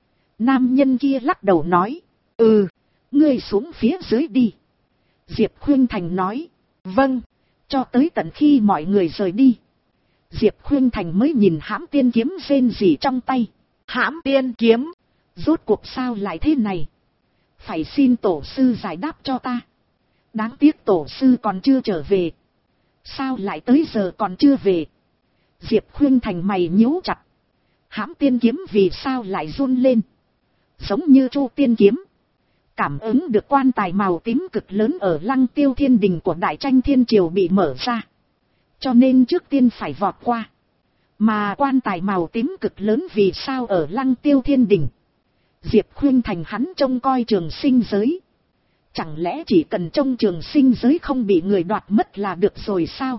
Nam nhân kia lắc đầu nói. Ngươi xuống phía dưới đi. Diệp Khuynh Thành nói. Vâng. Cho tới tận khi mọi người rời đi. Diệp Khuynh Thành mới nhìn Hãm Tiên Kiếm rên rỉ trong tay. Hãm Tiên Kiếm. Rốt cuộc sao lại thế này? Phải xin tổ sư giải đáp cho ta. Đáng tiếc tổ sư còn chưa trở về. Sao lại tới giờ còn chưa về? Diệp Khuynh Thành mày nhíu chặt. Hãm Tiên Kiếm vì sao lại run lên? Giống như Chu Tiên Kiếm. Cảm ứng được quan tài màu tím cực lớn ở Lăng Tiêu Thiên Đình của Đại Tranh Thiên Triều bị mở ra. Cho nên trước tiên phải vọt qua. Mà quan tài màu tím cực lớn vì sao ở Lăng Tiêu Thiên Đình? Diệp Khuynh Thành hắn trông coi trường sinh giới. Chẳng lẽ chỉ cần trông trường sinh giới không bị người đoạt mất là được rồi sao?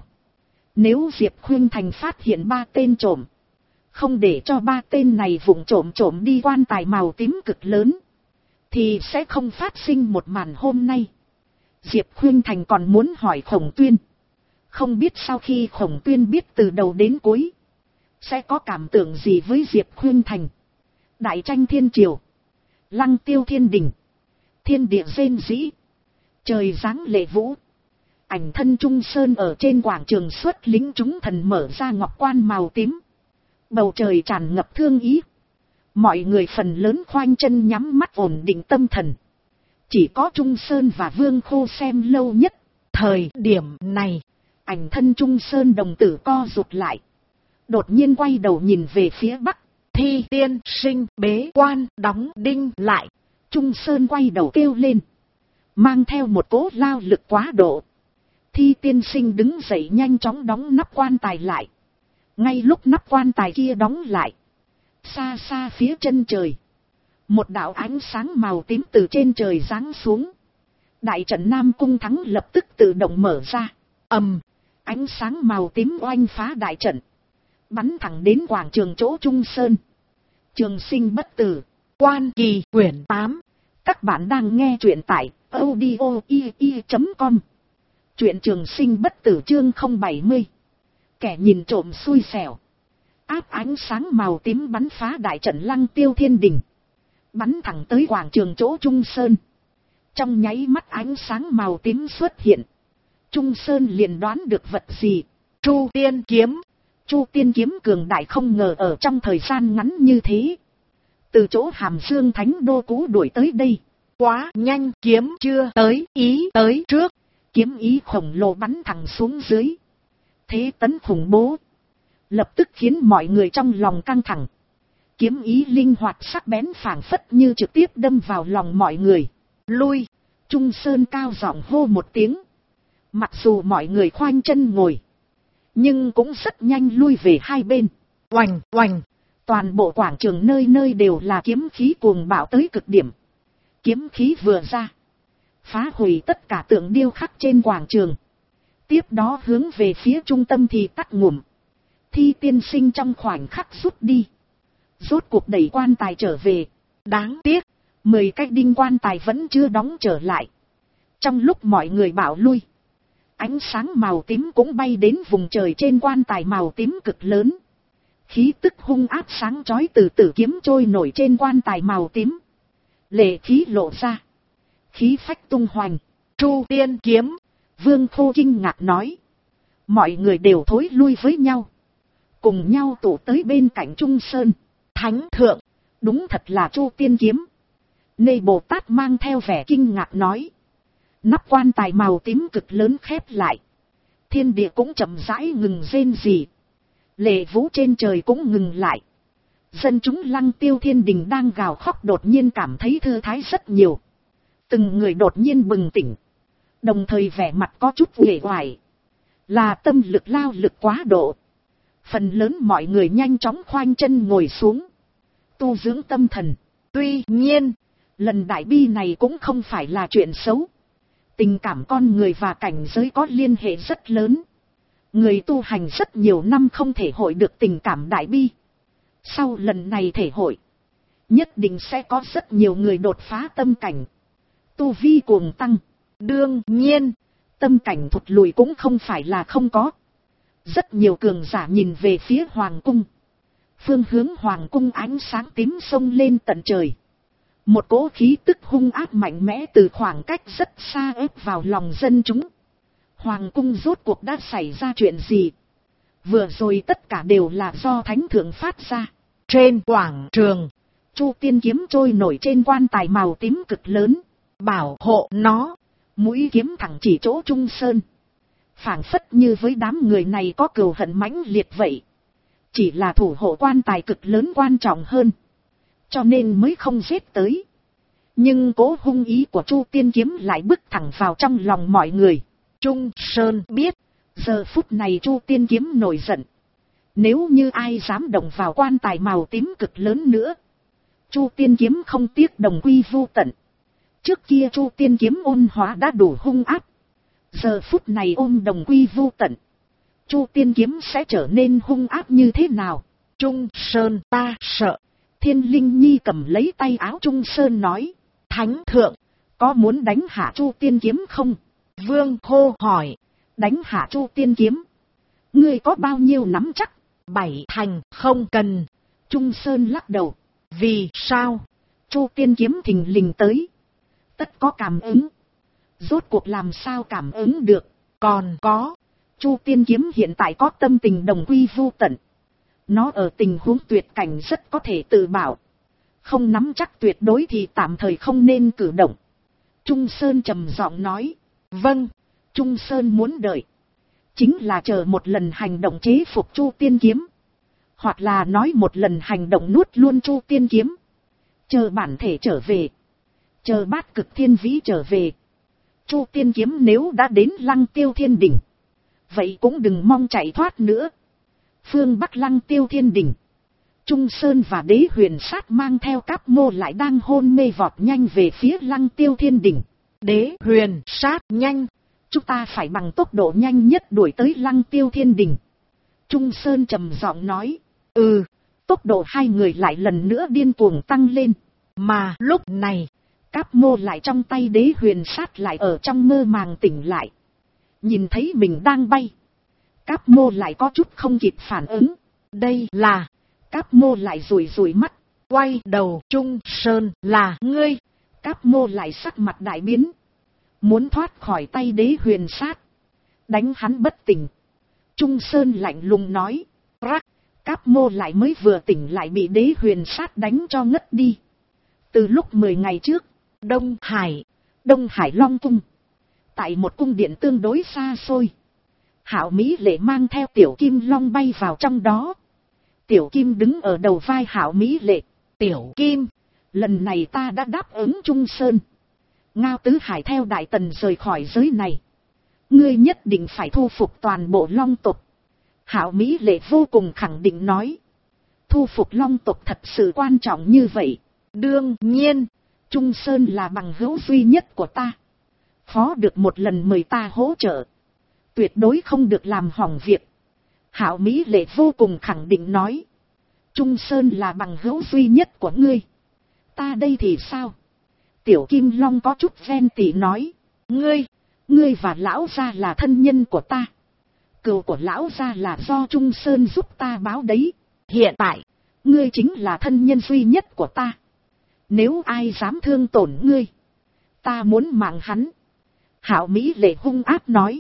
Nếu Diệp Khuynh Thành phát hiện 3 tên trộm. Không để cho 3 tên này vụng trộm đi quan tài màu tím cực lớn. Thì sẽ không phát sinh một màn hôm nay. Diệp Khuynh Thành còn muốn hỏi Khổng Tuyên. Không biết sau khi Khổng Tuyên biết từ đầu đến cuối. Sẽ có cảm tưởng gì với Diệp Khuynh Thành. Đại Tranh Thiên Triều. Lăng Tiêu Thiên Đình. Thiên địa rên rỉ. Trời giáng lệ vũ. Ảnh thân Trung Sơn ở trên quảng trường xuất lính chúng thần mở ra ngọc quan màu tím. Bầu trời tràn ngập thương ý. Mọi người phần lớn khoanh chân nhắm mắt ổn định tâm thần. Chỉ có Trung Sơn và Vương Khô xem lâu nhất. Thời điểm này, ảnh thân Trung Sơn đồng tử co rụt lại. Đột nhiên quay đầu nhìn về phía bắc. Thi tiên sinh bế quan đóng đinh lại. Trung Sơn quay đầu kêu lên. Mang theo một cỗ lao lực quá độ. Thi tiên sinh đứng dậy nhanh chóng đóng nắp quan tài lại. Ngay lúc nắp quan tài kia đóng lại. Xa xa phía chân trời. Một đạo ánh sáng màu tím từ trên trời giáng xuống. Đại trận Nam Cung Thắng lập tức tự động mở ra. Ánh sáng màu tím oanh phá đại trận. Bắn thẳng đến quảng trường chỗ Trung Sơn. Trường sinh bất tử. Quan Kỳ quyển 8. Các bạn đang nghe truyện tại audio.com. Truyện Trường Sinh Bất Tử chương 070. Kẻ nhìn trộm xui xẻo. Áp ánh sáng màu tím bắn phá đại trận Lăng Tiêu Thiên Đình. Bắn thẳng tới quảng trường chỗ Trung Sơn. Trong nháy mắt ánh sáng màu tím xuất hiện. Trung Sơn liền đoán được vật gì. Chu Tiên Kiếm. Chu Tiên Kiếm cường đại không ngờ ở trong thời gian ngắn như thế. Từ chỗ Hàm Dương Thánh Đô cũ đuổi tới đây. Quá nhanh, kiếm chưa tới, ý tới trước. Kiếm ý khổng lồ bắn thẳng xuống dưới. Thế tấn khủng bố. lập tức khiến mọi người trong lòng căng thẳng. Kiếm ý linh hoạt sắc bén phảng phất như trực tiếp đâm vào lòng mọi người. Lui! Trung Sơn cao giọng hô một tiếng. Mặc dù mọi người khoanh chân ngồi, nhưng cũng rất nhanh lui về hai bên. Oành oành! Toàn bộ quảng trường nơi nơi đều là kiếm khí cuồng bạo tới cực điểm. Kiếm khí vừa ra, phá hủy tất cả tượng điêu khắc trên quảng trường. Tiếp đó hướng về phía trung tâm thì tắt ngủm. Thi tiên sinh trong khoảnh khắc rút đi. Rốt cuộc đẩy quan tài trở về. Đáng tiếc, 10 cái đinh quan tài vẫn chưa đóng trở lại. Trong lúc mọi người bảo lui, ánh sáng màu tím cũng bay đến vùng trời trên quan tài màu tím cực lớn. Khí tức hung áp sáng chói từ tử kiếm trôi nổi trên quan tài màu tím. Lệ khí lộ ra, khí phách tung hoành. Chu tiên kiếm! Vương Khô kinh ngạc nói. Mọi người đều thối lui với nhau, cùng nhau tụ tới bên cạnh Trung Sơn. Thánh thượng! Đúng thật là Chu tiên kiếm. Nê Bồ Tát mang theo vẻ kinh ngạc nói. Nắp quan tài màu tím cực lớn khép lại. Thiên địa cũng chậm rãi ngừng rên rỉ. Lệ vũ trên trời cũng ngừng lại. Dân chúng Lăng Tiêu Thiên Đình đang gào khóc đột nhiên cảm thấy thư thái rất nhiều. Từng người đột nhiên bừng tỉnh. Đồng thời vẻ mặt có chút uể oải. Là tâm lực lao lực quá độ. Phần lớn mọi người nhanh chóng khoanh chân ngồi xuống, tu dưỡng tâm thần. Tuy nhiên, lần đại bi này cũng không phải là chuyện xấu. Tình cảm con người và cảnh giới có liên hệ rất lớn. Người tu hành rất nhiều năm không thể hội được tình cảm đại bi. Sau lần này thể hội, nhất định sẽ có rất nhiều người đột phá tâm cảnh. Tu vi cuồng tăng. Đương nhiên, tâm cảnh thụt lùi cũng không phải là không có. Rất nhiều cường giả nhìn về phía Hoàng cung. Phương hướng Hoàng cung ánh sáng tím xông lên tận trời. Một cỗ khí tức hung ác mạnh mẽ từ khoảng cách rất xa ép vào lòng dân chúng. Hoàng cung rốt cuộc đã xảy ra chuyện gì? Vừa rồi tất cả đều là do thánh thượng phát ra. Trên quảng trường, Chu tiên kiếm trôi nổi trên quan tài màu tím cực lớn, bảo hộ nó. Mũi kiếm thẳng chỉ chỗ Trung Sơn. Phảng phất như với đám người này có cừu hận mãnh liệt vậy. Chỉ là thủ hộ quan tài cực lớn quan trọng hơn, cho nên mới không giết tới. Nhưng cố hung ý của Chu tiên kiếm lại bức thẳng vào trong lòng mọi người. Trung Sơn biết, giờ phút này Chu tiên kiếm nổi giận. Nếu như ai dám động vào quan tài màu tím cực lớn nữa, Chu tiên kiếm không tiếc đồng quy vu tận. Trước kia Chu tiên kiếm ôn hóa đã đủ hung áp. Giờ phút này ôm đồng quy vu tận, Chu tiên kiếm sẽ trở nên hung áp như thế nào? Trung Sơn ta sợ. Thiên Linh Nhi cầm lấy tay áo Trung Sơn nói. Thánh thượng, có muốn đánh hạ Chu tiên kiếm không? Vương Khô hỏi. Đánh hạ Chu tiên kiếm? Ngươi có bao nhiêu nắm chắc? 7 thành. Không cần. Trung Sơn lắc đầu. Vì sao? Chu tiên kiếm thình lình tới, tất có cảm ứng. Rốt cuộc làm sao cảm ứng được? Còn có, Chu tiên kiếm hiện tại có tâm tình đồng quy vu tận. Nó ở tình huống tuyệt cảnh rất có thể tự bảo. Không nắm chắc tuyệt đối thì tạm thời không nên cử động. Trung Sơn trầm giọng nói. Vâng. Trung Sơn muốn đợi, chính là chờ một lần hành động chế phục Chu tiên kiếm. Hoặc là nói một lần hành động nuốt luôn Chu tiên kiếm. Chờ bản thể trở về. Chờ Bát Cực Thiên Vĩ trở về. Chu tiên kiếm nếu đã đến Lăng Tiêu Thiên Đình, vậy cũng đừng mong chạy thoát nữa. Phương Bắc Lăng Tiêu Thiên Đình, Trung Sơn và Đế Huyền Sát mang theo Cáp Mô lại đang hôn mê vọt nhanh về phía Lăng Tiêu Thiên Đình. Đế Huyền Sát nhanh, chúng ta phải bằng tốc độ nhanh nhất đuổi tới Lăng Tiêu Thiên Đình. Trung Sơn trầm giọng nói. Tốc độ hai người lại lần nữa điên cuồng tăng lên. Mà lúc này, Cáp Mô lại trong tay Đế Huyền Sát lại ở trong mơ màng tỉnh lại. Nhìn thấy mình đang bay, Cáp Mô lại có chút không kịp phản ứng. Đây là... Cáp Mô lại rủi rủi mắt, quay đầu. Trung Sơn, là ngươi? Cáp Mô lại sắc mặt đại biến, muốn thoát khỏi tay Đế Huyền Sát, đánh hắn bất tỉnh. Trung Sơn lạnh lùng nói. Rắc. Cáp Mô lại mới vừa tỉnh lại bị Đế Huyền Sát đánh cho ngất đi. Từ lúc 10 ngày trước, Đông Hải Long Cung, tại một cung điện tương đối xa xôi, Hạo Mỹ Lệ mang theo Tiểu Kim Long bay vào trong đó. Tiểu Kim đứng ở đầu vai Hạo Mỹ Lệ. Tiểu Kim, lần này ta đã đáp ứng Trung Sơn. Ngao Tứ Hải theo Đại Tần rời khỏi giới này. Ngươi nhất định phải thu phục toàn bộ Long tộc. Hạo Mỹ Lệ vô cùng khẳng định nói. Thu phục Long tộc thật sự quan trọng như vậy. Đương nhiên, Trung Sơn là bằng hữu duy nhất của ta. Phó được một lần mời ta hỗ trợ. Tuyệt đối không được làm hỏng việc. Hạo Mỹ Lệ vô cùng khẳng định nói. Trung Sơn là bằng hữu duy nhất của ngươi. Ta đây thì sao? Tiểu Kim Long có chút ghen tị nói. Ngươi và lão gia là thân nhân của ta. Cừu của lão gia là do Trung Sơn giúp ta báo đấy. Hiện tại, ngươi chính là thân nhân duy nhất của ta. Nếu ai dám thương tổn ngươi, ta muốn mạng hắn. Hạo Mỹ Lệ hung ác nói.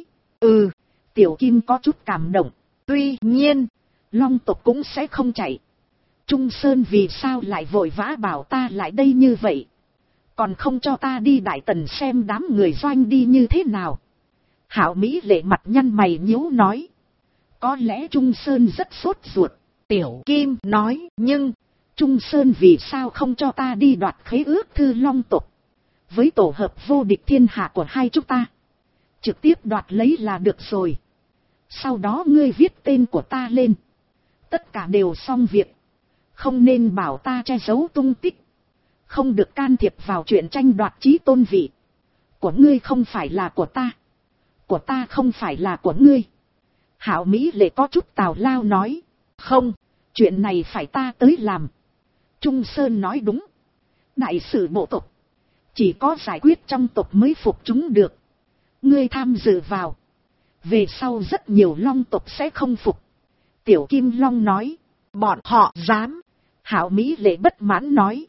Tiểu Kim có chút cảm động. Tuy nhiên, Long tộc cũng sẽ không chạy. Trung Sơn vì sao lại vội vã bảo ta lại đây như vậy? Còn không cho ta đi Đại Tần xem đám người Doanh đi như thế nào? Hạo Mỹ Lệ mặt nhăn mày nhíu nói. Có lẽ Trung Sơn rất sốt ruột. Tiểu Kim nói. Nhưng, Trung Sơn vì sao không cho ta đi đoạt khế ước thư Long tộc? Với tổ hợp vô địch thiên hạ của hai chúng ta, trực tiếp đoạt lấy là được rồi. Sau đó ngươi viết tên của ta lên. Tất cả đều xong việc. Không nên bảo ta che giấu tung tích. Không được can thiệp vào chuyện tranh đoạt chí tôn vị. Của ngươi không phải là của ta. Của ta không phải là của ngươi. Hạo Mỹ Lệ có chút tào lao nói. Không, chuyện này phải ta tới làm. Trung Sơn nói đúng. Đại sự bộ tộc, chỉ có giải quyết trong tộc mới phục chúng được. Ngươi tham dự vào, về sau rất nhiều Long tộc sẽ không phục. Tiểu Kim Long nói. Bọn họ dám. Hạo Mỹ Lệ bất mãn nói.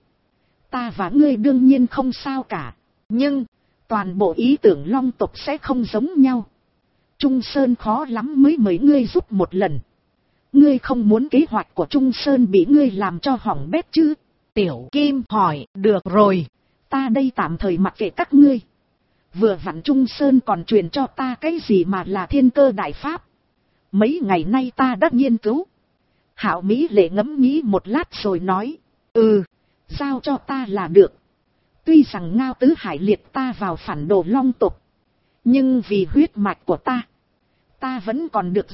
Ta và ngươi đương nhiên không sao cả. Nhưng, toàn bộ ý tưởng Long tộc sẽ không giống nhau. Trung Sơn khó lắm mới mời ngươi giúp một lần. Ngươi không muốn kế hoạch của Trung Sơn bị ngươi làm cho hỏng bét chứ? Tiểu Kim hỏi. Được rồi, ta đây tạm thời mặc kệ các ngươi. Vừa vặn Trung Sơn còn truyền cho ta cái gì mà là Thiên Cơ Đại Pháp. Mấy ngày nay ta đã nghiên cứu. Hạo Mỹ Lệ ngẫm nghĩ một lát rồi nói. Giao cho ta là được. Tuy rằng Ngao Tứ Hải liệt ta vào phản đồ Long tộc, nhưng vì huyết mạch của ta vẫn còn được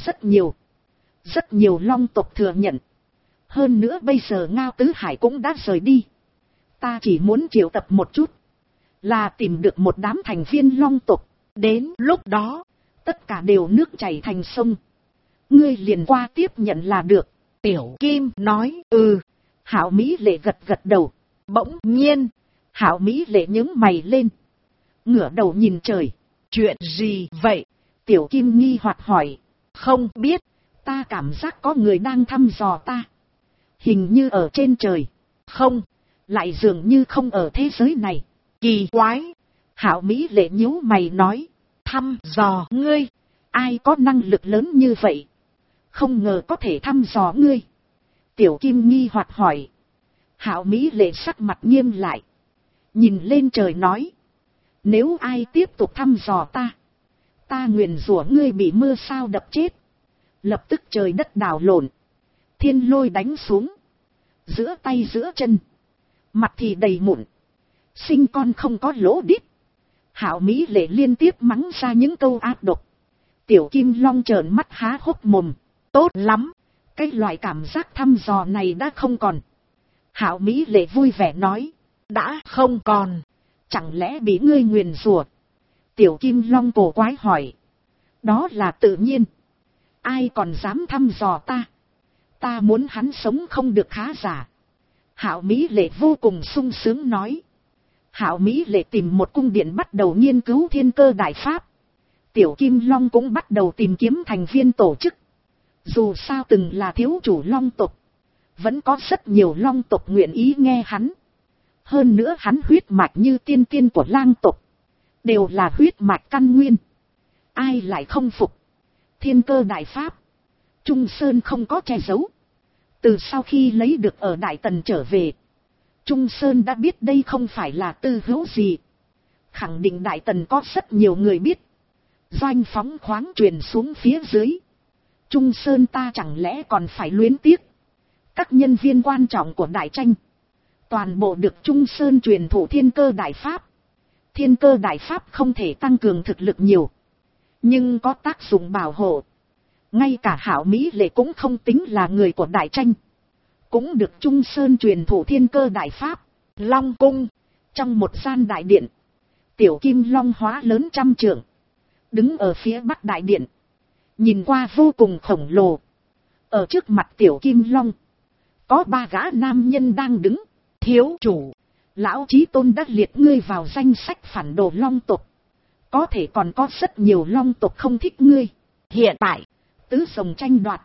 rất nhiều Long tộc thừa nhận. Hơn nữa bây giờ Ngao Tứ Hải cũng đã rời đi. Ta chỉ muốn triệu tập một chút, là tìm được một đám thành viên Long tộc. Đến lúc đó, tất cả đều nước chảy thành sông. Ngươi liền qua tiếp nhận là được. Tiểu Kim nói. Hạo Mỹ Lệ gật gật đầu. Bỗng nhiên, Hạo Mỹ Lệ nhướng mày lên, ngửa đầu nhìn trời. Chuyện gì vậy? Tiểu Kim nghi hoặc hỏi. Không biết, ta cảm giác có người đang thăm dò ta. Hình như ở trên trời. Không, lại dường như không ở thế giới này. Kỳ quái. Hạo Mỹ Lệ nhíu mày nói. Thăm dò ngươi? Ai có năng lực lớn như vậy? Không ngờ có thể thăm dò ngươi. Tiểu Kim nghi hoặc hỏi. Hạo Mỹ Lệ sắc mặt nghiêm lại, nhìn lên trời nói. Nếu ai tiếp tục thăm dò ta nguyền rủa ngươi bị mưa sao đập chết. Lập tức trời đất đảo lộn, thiên lôi đánh xuống, giữa tay giữa chân, mặt thì đầy mụn, sinh con không có lỗ đít. Hạo Mỹ Lệ liên tiếp mắng ra những câu ác độc. Tiểu Kim Long trợn mắt há hốc mồm. Tốt lắm, cái loại cảm giác thăm dò này đã không còn. Hạo Mỹ Lệ vui vẻ nói. Đã không còn? Chẳng lẽ bị ngươi nguyền rủa? Tiểu Kim Long cổ quái hỏi. Đó là tự nhiên. Ai còn dám thăm dò ta? Ta muốn hắn sống không được khá giả. Hạo Mỹ Lệ vô cùng sung sướng nói. Hạo Mỹ Lệ tìm một cung điện bắt đầu nghiên cứu Thiên Cơ Đại Pháp. Tiểu Kim Long cũng bắt đầu tìm kiếm thành viên tổ chức. Dù sao từng là thiếu chủ Long tộc, vẫn có rất nhiều Long tộc nguyện ý nghe hắn. Hơn nữa hắn huyết mạch như tiên của Lang tộc, đều là huyết mạch căn nguyên. Ai lại không phục? Thiên Cơ Đại Pháp, Trung Sơn không có che giấu. Từ sau khi lấy được ở Đại Tần trở về, Trung Sơn đã biết đây không phải là tư hữu gì. Khẳng định Đại Tần có rất nhiều người biết. Doanh phóng khoáng truyền xuống phía dưới. Trung Sơn ta chẳng lẽ còn phải luyến tiếc. Các nhân viên quan trọng của đại tranh. Toàn bộ được Trung Sơn truyền thụ thiên cơ đại pháp. Thiên cơ đại pháp không thể tăng cường thực lực nhiều. Nhưng có tác dụng bảo hộ. Ngay cả Hạo Mỹ Lệ cũng không tính là người của đại tranh. Cũng được Trung Sơn truyền thụ thiên cơ đại pháp. Long cung. Trong một gian đại điện. Tiểu Kim Long hóa lớn 100 trượng. Đứng ở phía bắc đại điện. Nhìn qua vô cùng khổng lồ. Ở trước mặt Tiểu Kim Long. Có 3 gã nam nhân đang đứng. Thiếu chủ. Lão Chí Tôn đã liệt ngươi vào danh sách phản đồ long tộc. Có thể còn có rất nhiều long tộc không thích ngươi. Hiện tại. Tứ rồng tranh đoạt.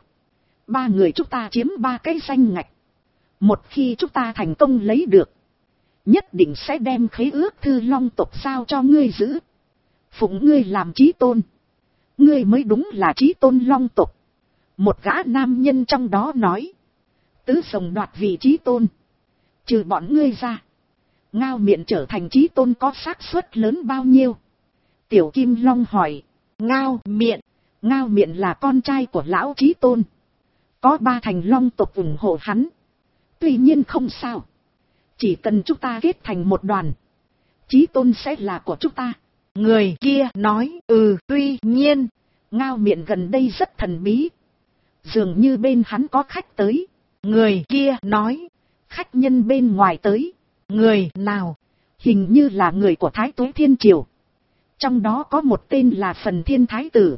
3 người chúng ta chiếm 3 cái danh ngạch. Một khi chúng ta thành công lấy được. Nhất định sẽ đem khế ước thư long tộc giao cho ngươi giữ. Phụng ngươi làm Chí Tôn. Ngươi mới đúng là Chí Tôn long tộc. Một gã nam nhân trong đó nói. Tứ rồng đoạt vị Chí Tôn. Trừ bọn ngươi ra. Ngao Miện trở thành Chí Tôn có xác suất lớn bao nhiêu? Tiểu Kim Long hỏi. Ngao Miện. Ngao Miện là con trai của lão Chí Tôn. Có 3 thành long tộc ủng hộ hắn. Tuy nhiên không sao. Chỉ cần chúng ta kết thành một đoàn. Chí Tôn sẽ là của chúng ta. Người kia nói. Tuy nhiên. Ngao Miện gần đây rất thần bí. Dường như bên hắn có khách tới. Người kia nói. Khách nhân bên ngoài tới. Người nào? Hình như là người của Thái Tuế Thiên Triều. Trong đó có một tên là Phần Thiên Thái Tử.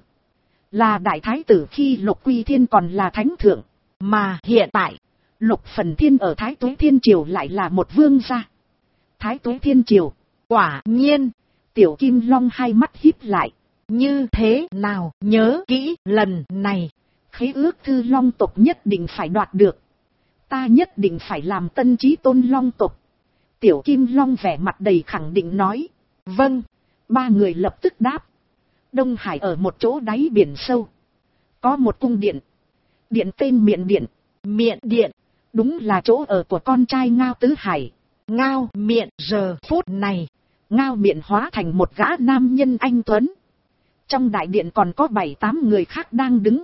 Là đại thái tử khi Lục Quy Thiên còn là thánh thượng. Mà hiện tại, Lục Phần Thiên ở Thái Tuế Thiên Triều lại là một vương gia. Thái Tuế Thiên Triều, quả nhiên. Tiểu Kim Long hai mắt híp lại. Như thế nào, nhớ kỹ lần này. Khế ước thư long tộc nhất định phải đoạt được. Ta nhất định phải làm tân Chí Tôn long tộc. Tiểu Kim Long vẻ mặt đầy khẳng định nói. Vâng. 3 người lập tức đáp. Đông Hải ở một chỗ đáy biển sâu. Có một cung điện. Điện tên Miện Điện. Miện Điện. Đúng là chỗ ở của con trai Ngao Tứ Hải. Ngao Miện giờ phút này. Ngao Miện hóa thành một gã nam nhân anh tuấn. Trong đại điện còn có 7-8 người khác đang đứng.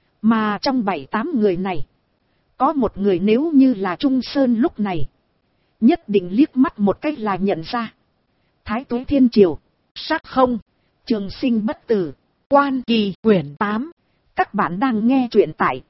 Mà trong 7-8 người này. Có một người nếu như là Trung Sơn lúc này. Nhất định liếc mắt một cách là nhận ra. Thái Tuế Thiên Triều. Sắc không. Trường Sinh bất tử. Quan Kỳ quyển 8. Các bạn đang nghe truyện tại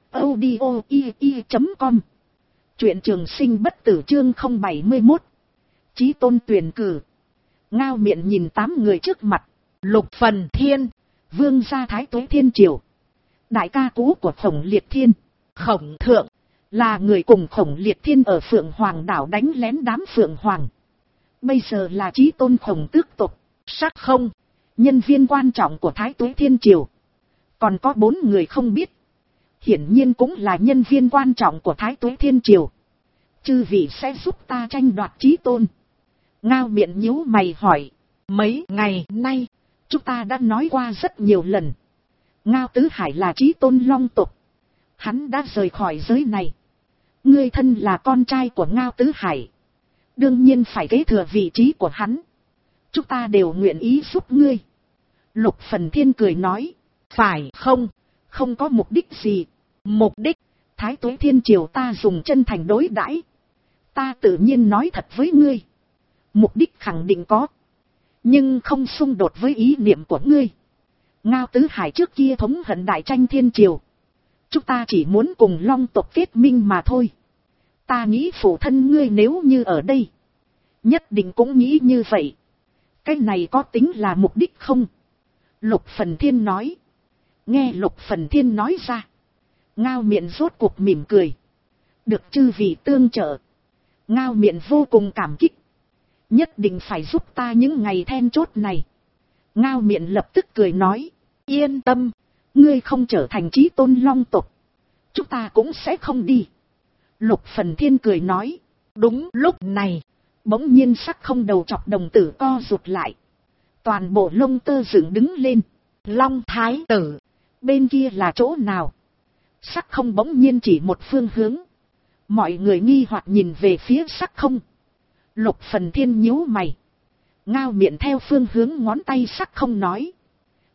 audio.com. Truyện Trường Sinh bất tử chương 071. Chí Tôn tuyển cử. Ngao Miện nhìn 8 người trước mặt. Lục Phần Thiên. Vương gia Thái Tuế Thiên Triều. Đại ca cũ của Khổng Liệt Thiên. Khổng Thượng. Là người cùng Khổng Liệt Thiên ở Phượng Hoàng đảo đánh lén đám Phượng Hoàng. Bây giờ là Chí Tôn Khổng Tước tộc. Sắc không. Nhân viên quan trọng của Thái Tuế Thiên Triều. Còn có 4 người không biết. Hiển nhiên cũng là nhân viên quan trọng của Thái Tuế Thiên Triều. Chư vị sẽ giúp ta tranh đoạt Chí Tôn. Ngao Miện nhíu mày hỏi. Mấy ngày nay, chúng ta đã nói qua rất nhiều lần. Ngao Tứ Hải là Chí Tôn long tộc. Hắn đã rời khỏi giới này. Ngươi thân là con trai của Ngao Tứ Hải. Đương nhiên phải kế thừa vị trí của hắn. Chúng ta đều nguyện ý giúp ngươi. Lục Phần Thiên cười nói. Phải không? Không có mục đích gì. Mục đích? Thái Tuế Thiên Triều ta dùng chân thành đối đãi. Ta tự nhiên nói thật với ngươi. Mục đích khẳng định có. Nhưng không xung đột với ý niệm của ngươi. Ngao Tứ Hải trước kia thống hận đại tranh Thiên Triều. Chúng ta chỉ muốn cùng long tộc kết minh mà thôi. Ta nghĩ phụ thân ngươi nếu như ở đây. Nhất định cũng nghĩ như vậy. Cái này có tính là mục đích không? Lục Phần Thiên nói. Nghe Lục Phần Thiên nói ra. Ngao Miện rốt cuộc mỉm cười. Được chư vị tương trợ. Ngao Miện vô cùng cảm kích. Nhất định phải giúp ta những ngày then chốt này. Ngao Miện lập tức cười nói. Yên tâm. Ngươi không trở thành Chí Tôn long tộc. Chúng ta cũng sẽ không đi. Lục Phần Thiên cười nói. Đúng lúc này. Bỗng nhiên sắc không đầu chọc đồng tử co rụt lại. Toàn bộ lông tơ dựng đứng lên. Long Thái Tử. Bên kia là chỗ nào? Sắc không bỗng nhiên chỉ một phương hướng. Mọi người nghi hoặc nhìn về phía sắc không. Lục Phần Thiên nhíu mày. Ngao Miện theo phương hướng ngón tay sắc không nói.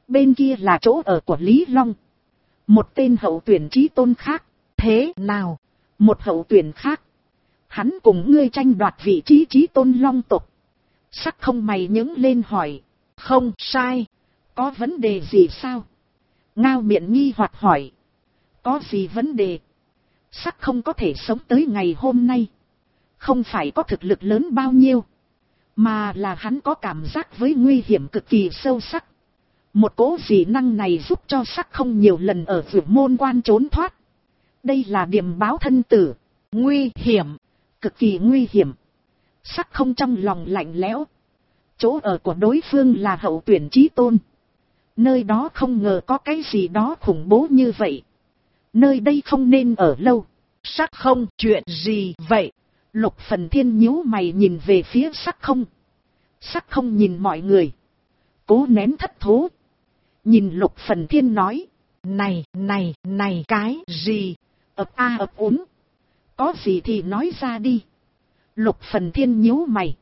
Bên kia là chỗ ở của Lý Long. Một tên hậu tuyển chí tôn khác. Thế nào? Một hậu tuyển khác. Hắn cùng ngươi tranh đoạt vị trí chí tôn Long tộc. Sắc không mày nhướng lên hỏi. Không sai. Có vấn đề gì sao? Ngao miệng nghi hoặc hỏi. Có gì vấn đề? Sắc không có thể sống tới ngày hôm nay. Không phải có thực lực lớn bao nhiêu. Mà là hắn có cảm giác với nguy hiểm cực kỳ sâu sắc. Một cỗ dị năng này giúp cho sắc không nhiều lần ở vượt môn quan trốn thoát. Đây là điểm báo thân tử. Nguy hiểm. Cực kỳ nguy hiểm. Sắc không trong lòng lạnh lẽo. Chỗ ở của đối phương là hậu tuyển chí tôn. Nơi đó không ngờ có cái gì đó khủng bố như vậy. Nơi đây không nên ở lâu. Sắc không, chuyện gì vậy? Lục Phần Thiên nhíu mày nhìn về phía sắc không. Sắc không nhìn mọi người. Cố nén thất thố. Nhìn Lục Phần Thiên nói. Này, cái gì? Ấp a ấp úng. Có gì thì nói ra đi. Lục Phần Thiên nhíu mày.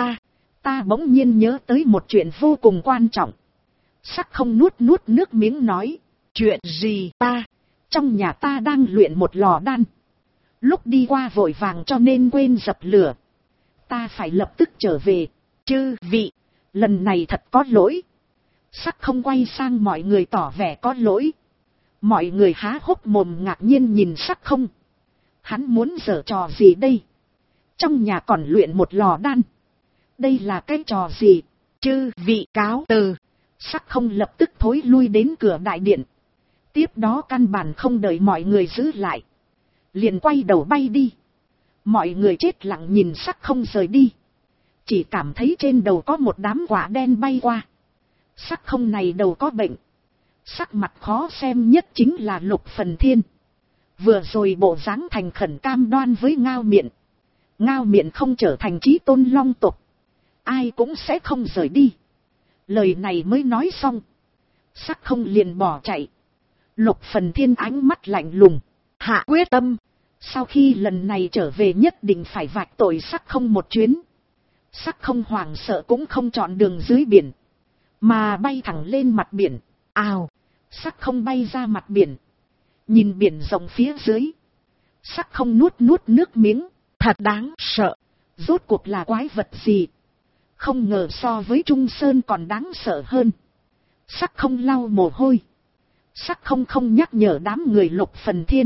Ta bỗng nhiên nhớ tới một chuyện vô cùng quan trọng. Sắc không nuốt nước miếng nói. Chuyện gì? Trong nhà ta đang luyện một lò đan. Lúc đi qua vội vàng cho nên quên dập lửa. Ta phải lập tức trở về. Chư vị, lần này thật có lỗi. Sắc không quay sang mọi người tỏ vẻ có lỗi. Mọi người há hốc mồm ngạc nhiên nhìn sắc không. Hắn muốn giở trò gì đây? Trong nhà còn luyện một lò đan. Đây là cái trò gì? Chư vị cáo từ. Sắc không lập tức thối lui đến cửa đại điện. Tiếp đó căn bản không đợi mọi người giữ lại. Liền quay đầu bay đi. Mọi người chết lặng nhìn sắc không rời đi. Chỉ cảm thấy trên đầu có một đám quả đen bay qua. Sắc không này đầu có bệnh. Sắc mặt khó xem nhất chính là Lục Phần Thiên. Vừa rồi bộ dáng thành khẩn cam đoan với Ngao Miện. Ngao Miện không trở thành chí tôn Long tộc. Ai cũng sẽ không rời đi. Lời này mới nói xong. Sắc không liền bỏ chạy. Lục Phần Thiên ánh mắt lạnh lùng. Hạ quyết tâm. Sau khi lần này trở về nhất định phải vạch tội sắc không một chuyến. Sắc không hoảng sợ cũng không chọn đường dưới biển. Mà bay thẳng lên mặt biển. Ào. Sắc không bay ra mặt biển. Nhìn biển rộng phía dưới. Sắc không nuốt nước miếng. Thật đáng sợ. Rốt cuộc là quái vật gì? Không ngờ so với Trung Sơn còn đáng sợ hơn. Sắc không lau mồ hôi. Sắc không nhắc nhở đám người Lục Phần Thiên.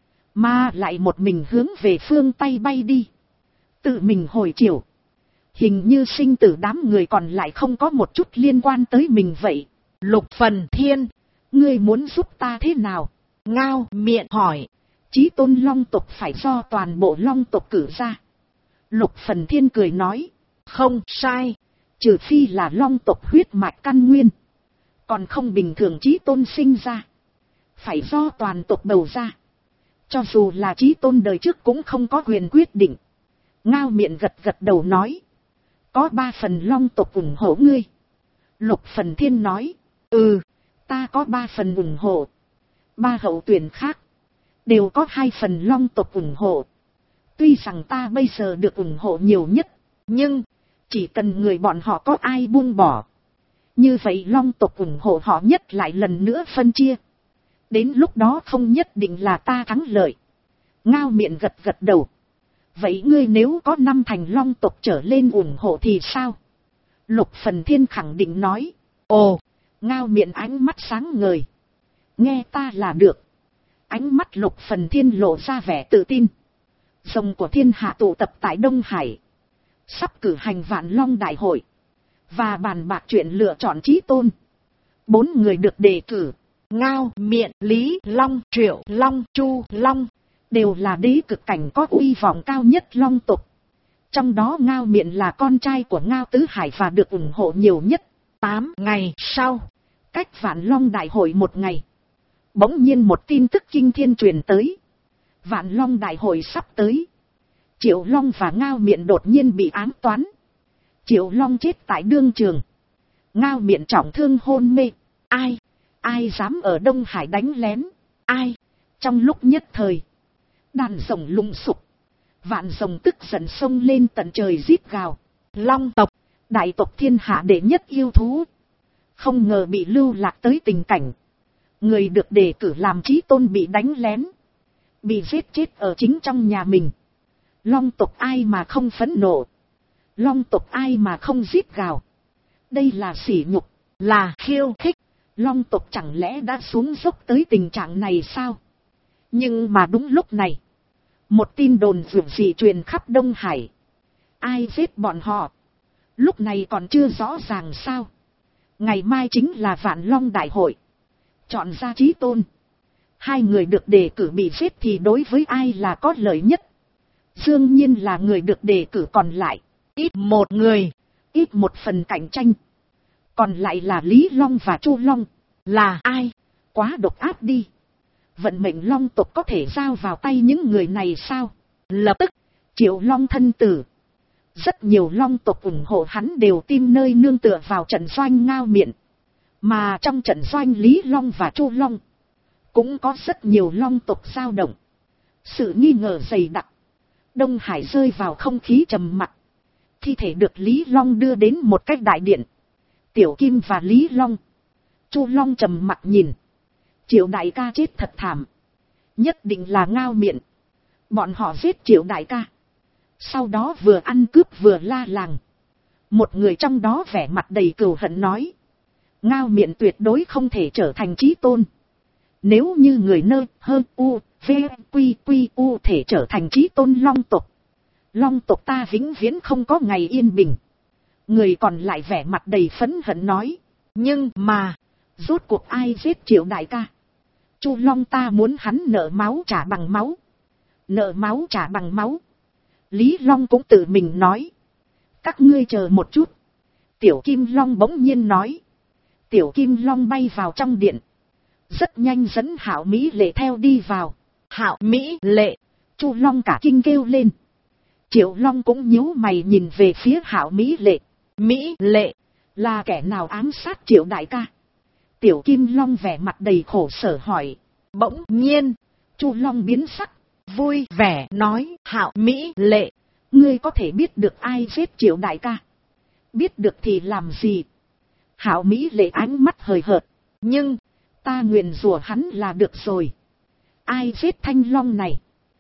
Mà lại một mình hướng về phương Tây bay đi. Tự mình hồi chiều. Hình như sinh tử đám người còn lại không có một chút liên quan tới mình vậy. Lục Phần Thiên. Ngươi muốn giúp ta thế nào? Ngao Miện hỏi. Chí tôn Long tộc phải do toàn bộ Long tộc cử ra. Lục Phần Thiên cười nói. Không sai. Trừ phi là Long tộc huyết mạch căn nguyên. Còn không bình thường chí tôn sinh ra. Phải do toàn tộc bầu ra. Cho dù là chí tôn đời trước cũng không có quyền quyết định. Ngao Miện gật đầu nói. Có 3 phần Long tộc ủng hộ ngươi. Lục Phần Thiên nói. Ta có 3 phần ủng hộ. 3 hậu tuyển khác. Đều có 2 phần Long tộc ủng hộ. Tuy rằng ta bây giờ được ủng hộ nhiều nhất. Nhưng, chỉ cần người bọn họ có ai buông bỏ. Như vậy Long tộc ủng hộ họ nhất lại lần nữa phân chia. Đến lúc đó không nhất định là ta thắng lợi. Ngao Miện gật đầu. Vậy ngươi nếu có 5 thành Long tộc trở lên ủng hộ thì sao? Lục Phần Thiên khẳng định nói. Ồ, Ngao Miện ánh mắt sáng ngời. Nghe ta là được. Ánh mắt Lục Phần Thiên lộ ra vẻ tự tin. Rồng của thiên hạ tụ tập tại Đông Hải. Sắp cử hành Vạn Long Đại hội. Và bàn bạc chuyện lựa chọn chí tôn. 4 người được đề cử. Ngao Miện, Lý Long, Triệu Long, Chu Long. Đều là đế cực cảnh có uy vọng cao nhất Long tộc. Trong đó Ngao Miện là con trai của Ngao Tứ Hải và được ủng hộ nhiều nhất. 8 ngày sau. Cách Vạn Long Đại hội 1 ngày. Bỗng nhiên một tin tức kinh thiên truyền tới. Vạn Long Đại hội sắp tới. Triệu Long và Ngao Miện đột nhiên bị ám toán. Triệu Long chết tại đương trường. Ngao Miện trọng thương hôn mê. Ai dám ở Đông Hải đánh lén? Ai? Trong lúc nhất thời. Đàn rồng lùng sục. Vạn rồng tức giận xông lên tận trời rít gào. Long tộc, đại tộc thiên hạ đệ nhất yêu thú. Không ngờ bị lưu lạc tới tình cảnh. Người được đề cử làm chí tôn bị đánh lén. Bị giết chết ở chính trong nhà mình. Long tộc ai mà không phẫn nộ. Long tộc ai mà không giết gào. Đây là sỉ nhục, là khiêu khích. Long tộc chẳng lẽ đã xuống dốc tới tình trạng này sao? Nhưng mà đúng lúc này, một tin đồn vượt dị truyền khắp Đông Hải. Ai giết bọn họ? Lúc này còn chưa rõ ràng sao? Ngày mai chính là Vạn Long Đại hội. Chọn ra chí tôn. Hai người được đề cử bị giết thì đối với ai là có lợi nhất? Đương nhiên là người được đề cử còn lại. Ít một người, ít một phần cạnh tranh. Còn lại là Lý Long và Chu Long. Là ai? Quá độc ác đi. Vận mệnh Long tộc có thể giao vào tay những người này sao? Lập tức, Triệu Long thân tử. Rất nhiều Long tộc ủng hộ hắn đều tìm nơi nương tựa vào trận doanh Ngao Miện. Mà trong trận doanh Lý Long và Chu Long, cũng có rất nhiều Long tộc dao động. Sự nghi ngờ dày đặc. Đông Hải rơi vào không khí trầm mặc. Thi thể được Lý Long đưa đến một cách đại điện. Tiểu Kim và Lý Long, Chu Long trầm mặc nhìn. Triệu đại ca chết thật thảm. Nhất định là Ngao Miện. Bọn họ giết Triệu đại ca. Sau đó vừa ăn cướp vừa la làng. Một người trong đó vẻ mặt đầy cừu hận nói. Ngao Miện tuyệt đối không thể trở thành chí tôn. Nếu như người nơi hơn u, v, quy quy u thể trở thành chí tôn Long tộc. Long tộc ta vĩnh viễn không có ngày yên bình. Người còn lại vẻ mặt đầy phẫn hận nói. Nhưng mà, rốt cuộc ai giết Triệu đại ca? Chu Long ta muốn hắn nợ máu trả bằng máu. Nợ máu trả bằng máu. Lý Long cũng tự mình nói. Các ngươi chờ một chút. Tiểu Kim Long bỗng nhiên nói. Tiểu Kim Long bay vào trong điện. Rất nhanh dẫn Hạo Mỹ Lệ theo đi vào. Hạo Mỹ Lệ. Chu Long cả kinh kêu lên. Triệu Long cũng nhíu mày nhìn về phía Hạo Mỹ Lệ. Mỹ Lệ, là kẻ nào ám sát Triệu đại ca? Tiểu Kim Long vẻ mặt đầy khổ sở hỏi. Bỗng nhiên, Chu Long biến sắc, vui vẻ nói. Hạo Mỹ Lệ, ngươi có thể biết được ai giết Triệu đại ca? Biết được thì làm gì? Hạo Mỹ Lệ ánh mắt hời hợt. Nhưng, ta nguyền rủa hắn là được rồi. Ai giết Thanh Long này?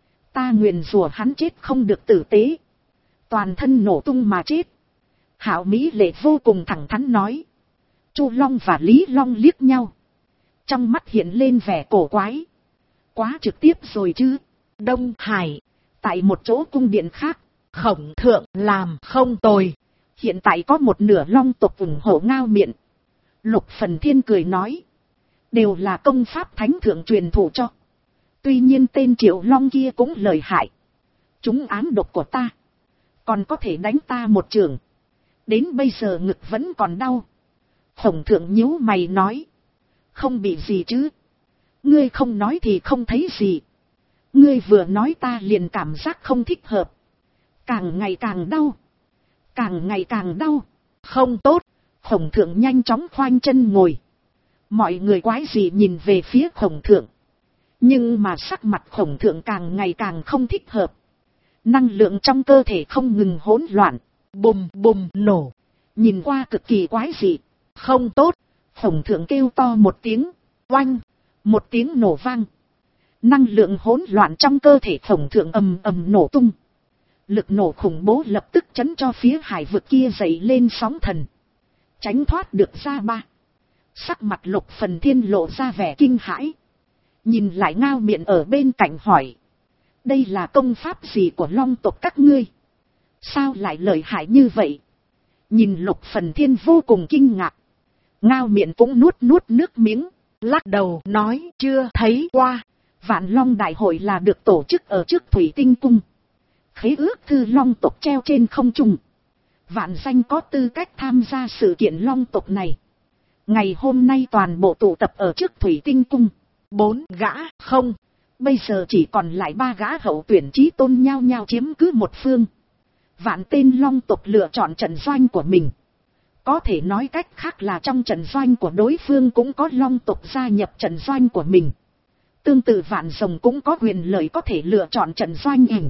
Ta nguyền rủa hắn chết không được tử tế. Toàn thân nổ tung mà chết. Hạo Mỹ Lệ vô cùng thẳng thắn nói. Chu Long và Lý Long liếc nhau. Trong mắt hiện lên vẻ cổ quái. Quá trực tiếp rồi chứ. Đông Hải, tại một chỗ cung điện khác, Khổng Thượng làm không tồi. Hiện tại có một nửa Long tộc ủng hộ Ngao Miện. Lục Phần Thiên cười nói. Đều là công pháp thánh thượng truyền thụ cho. Tuy nhiên tên Triệu Long kia cũng lợi hại. Chúng ám độc của ta. Còn có thể đánh ta một trường. Đến bây giờ ngực vẫn còn đau. Khổng Thượng nhíu mày nói. Không bị gì chứ. Ngươi không nói thì không thấy gì. Ngươi vừa nói ta liền cảm giác không thích hợp. Càng ngày càng đau. Càng ngày càng đau. Không tốt. Khổng Thượng nhanh chóng khoanh chân ngồi. Mọi người quái gì nhìn về phía Khổng Thượng. Nhưng mà sắc mặt Khổng Thượng càng ngày càng không thích hợp. Năng lượng trong cơ thể không ngừng hỗn loạn. Bùm bùm nổ. Nhìn qua cực kỳ quái dị. Không tốt. Khổng Thượng kêu to một tiếng. Oanh. Một tiếng nổ vang. Năng lượng hỗn loạn trong cơ thể Khổng Thượng ầm ầm nổ tung. Lực nổ khủng bố lập tức chấn cho phía hải vực kia dậy lên sóng thần. Tránh thoát được ra ba. Sắc mặt Lục Phần Thiên lộ ra vẻ kinh hãi. Nhìn lại Ngao Miện ở bên cạnh hỏi. Đây là công pháp gì của Long tộc các ngươi? Sao lại lợi hại như vậy? Nhìn Lục Phần Thiên vô cùng kinh ngạc. Ngao Miện cũng nuốt nước miếng. Lắc đầu nói chưa thấy qua. Vạn Long Đại hội là được tổ chức ở trước Thủy Tinh Cung. Khế ước thư Long tộc treo trên không trung. Vạn Danh có tư cách tham gia sự kiện Long tộc này. Ngày hôm nay toàn bộ tụ tập ở trước Thủy Tinh Cung. 4 gã không. Bây giờ chỉ còn lại 3 gã hậu tuyển chí tôn nhau nhau chiếm cứ một phương. Vạn tên Long tộc lựa chọn trận doanh của mình. Có thể nói cách khác là trong trận doanh của đối phương cũng có Long tộc gia nhập trận doanh của mình. Tương tự Vạn Rồng cũng có quyền lợi có thể lựa chọn trận doanh hình.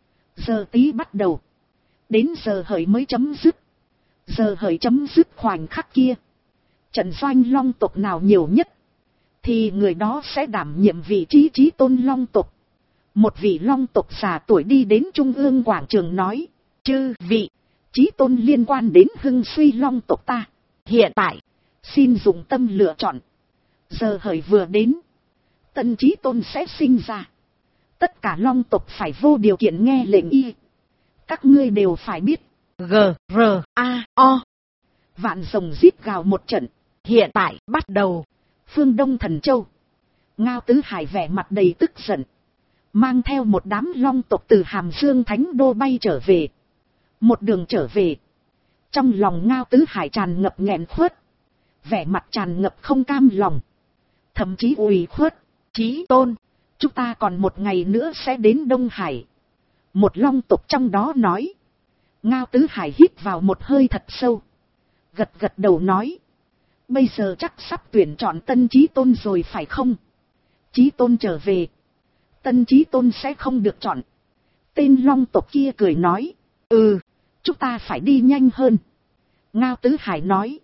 Giờ tí bắt đầu. Đến giờ hợi mới chấm dứt. Giờ hợi chấm dứt khoảnh khắc kia. trận doanh long tộc nào nhiều nhất, thì người đó sẽ đảm nhiệm vị trí chí tôn long tộc. Một vị long tộc già tuổi đi đến trung ương quảng trường nói, chư vị, chí tôn liên quan đến hưng suy long tộc ta. Hiện tại, xin dùng tâm lựa chọn. Giờ hời vừa đến, tân chí tôn sẽ sinh ra. Tất cả long tộc phải vô điều kiện nghe lệnh y. Các ngươi đều phải biết. G-R-A-O. Vạn rồng rít gào một trận. Hiện tại bắt đầu. Phương Đông Thần Châu. Ngao Tứ Hải vẻ mặt đầy tức giận, mang theo một đám long tộc từ Hàm Dương Thánh Đô bay trở về. Một đường trở về, trong lòng Ngao Tứ Hải tràn ngập nghẹn khuất, vẻ mặt tràn ngập không cam lòng, thậm chí ủy khuất. Chí tôn, chúng ta còn một ngày nữa sẽ đến Đông Hải. Một long tộc trong đó nói. Ngao Tứ Hải hít vào một hơi thật sâu, gật gật đầu nói, bây giờ chắc sắp tuyển chọn tân chí tôn rồi phải không? Chí tôn trở về, tân chí tôn sẽ không được chọn. Tên long tộc kia cười nói, chúng ta phải đi nhanh hơn. Ngao Tứ Hải nói,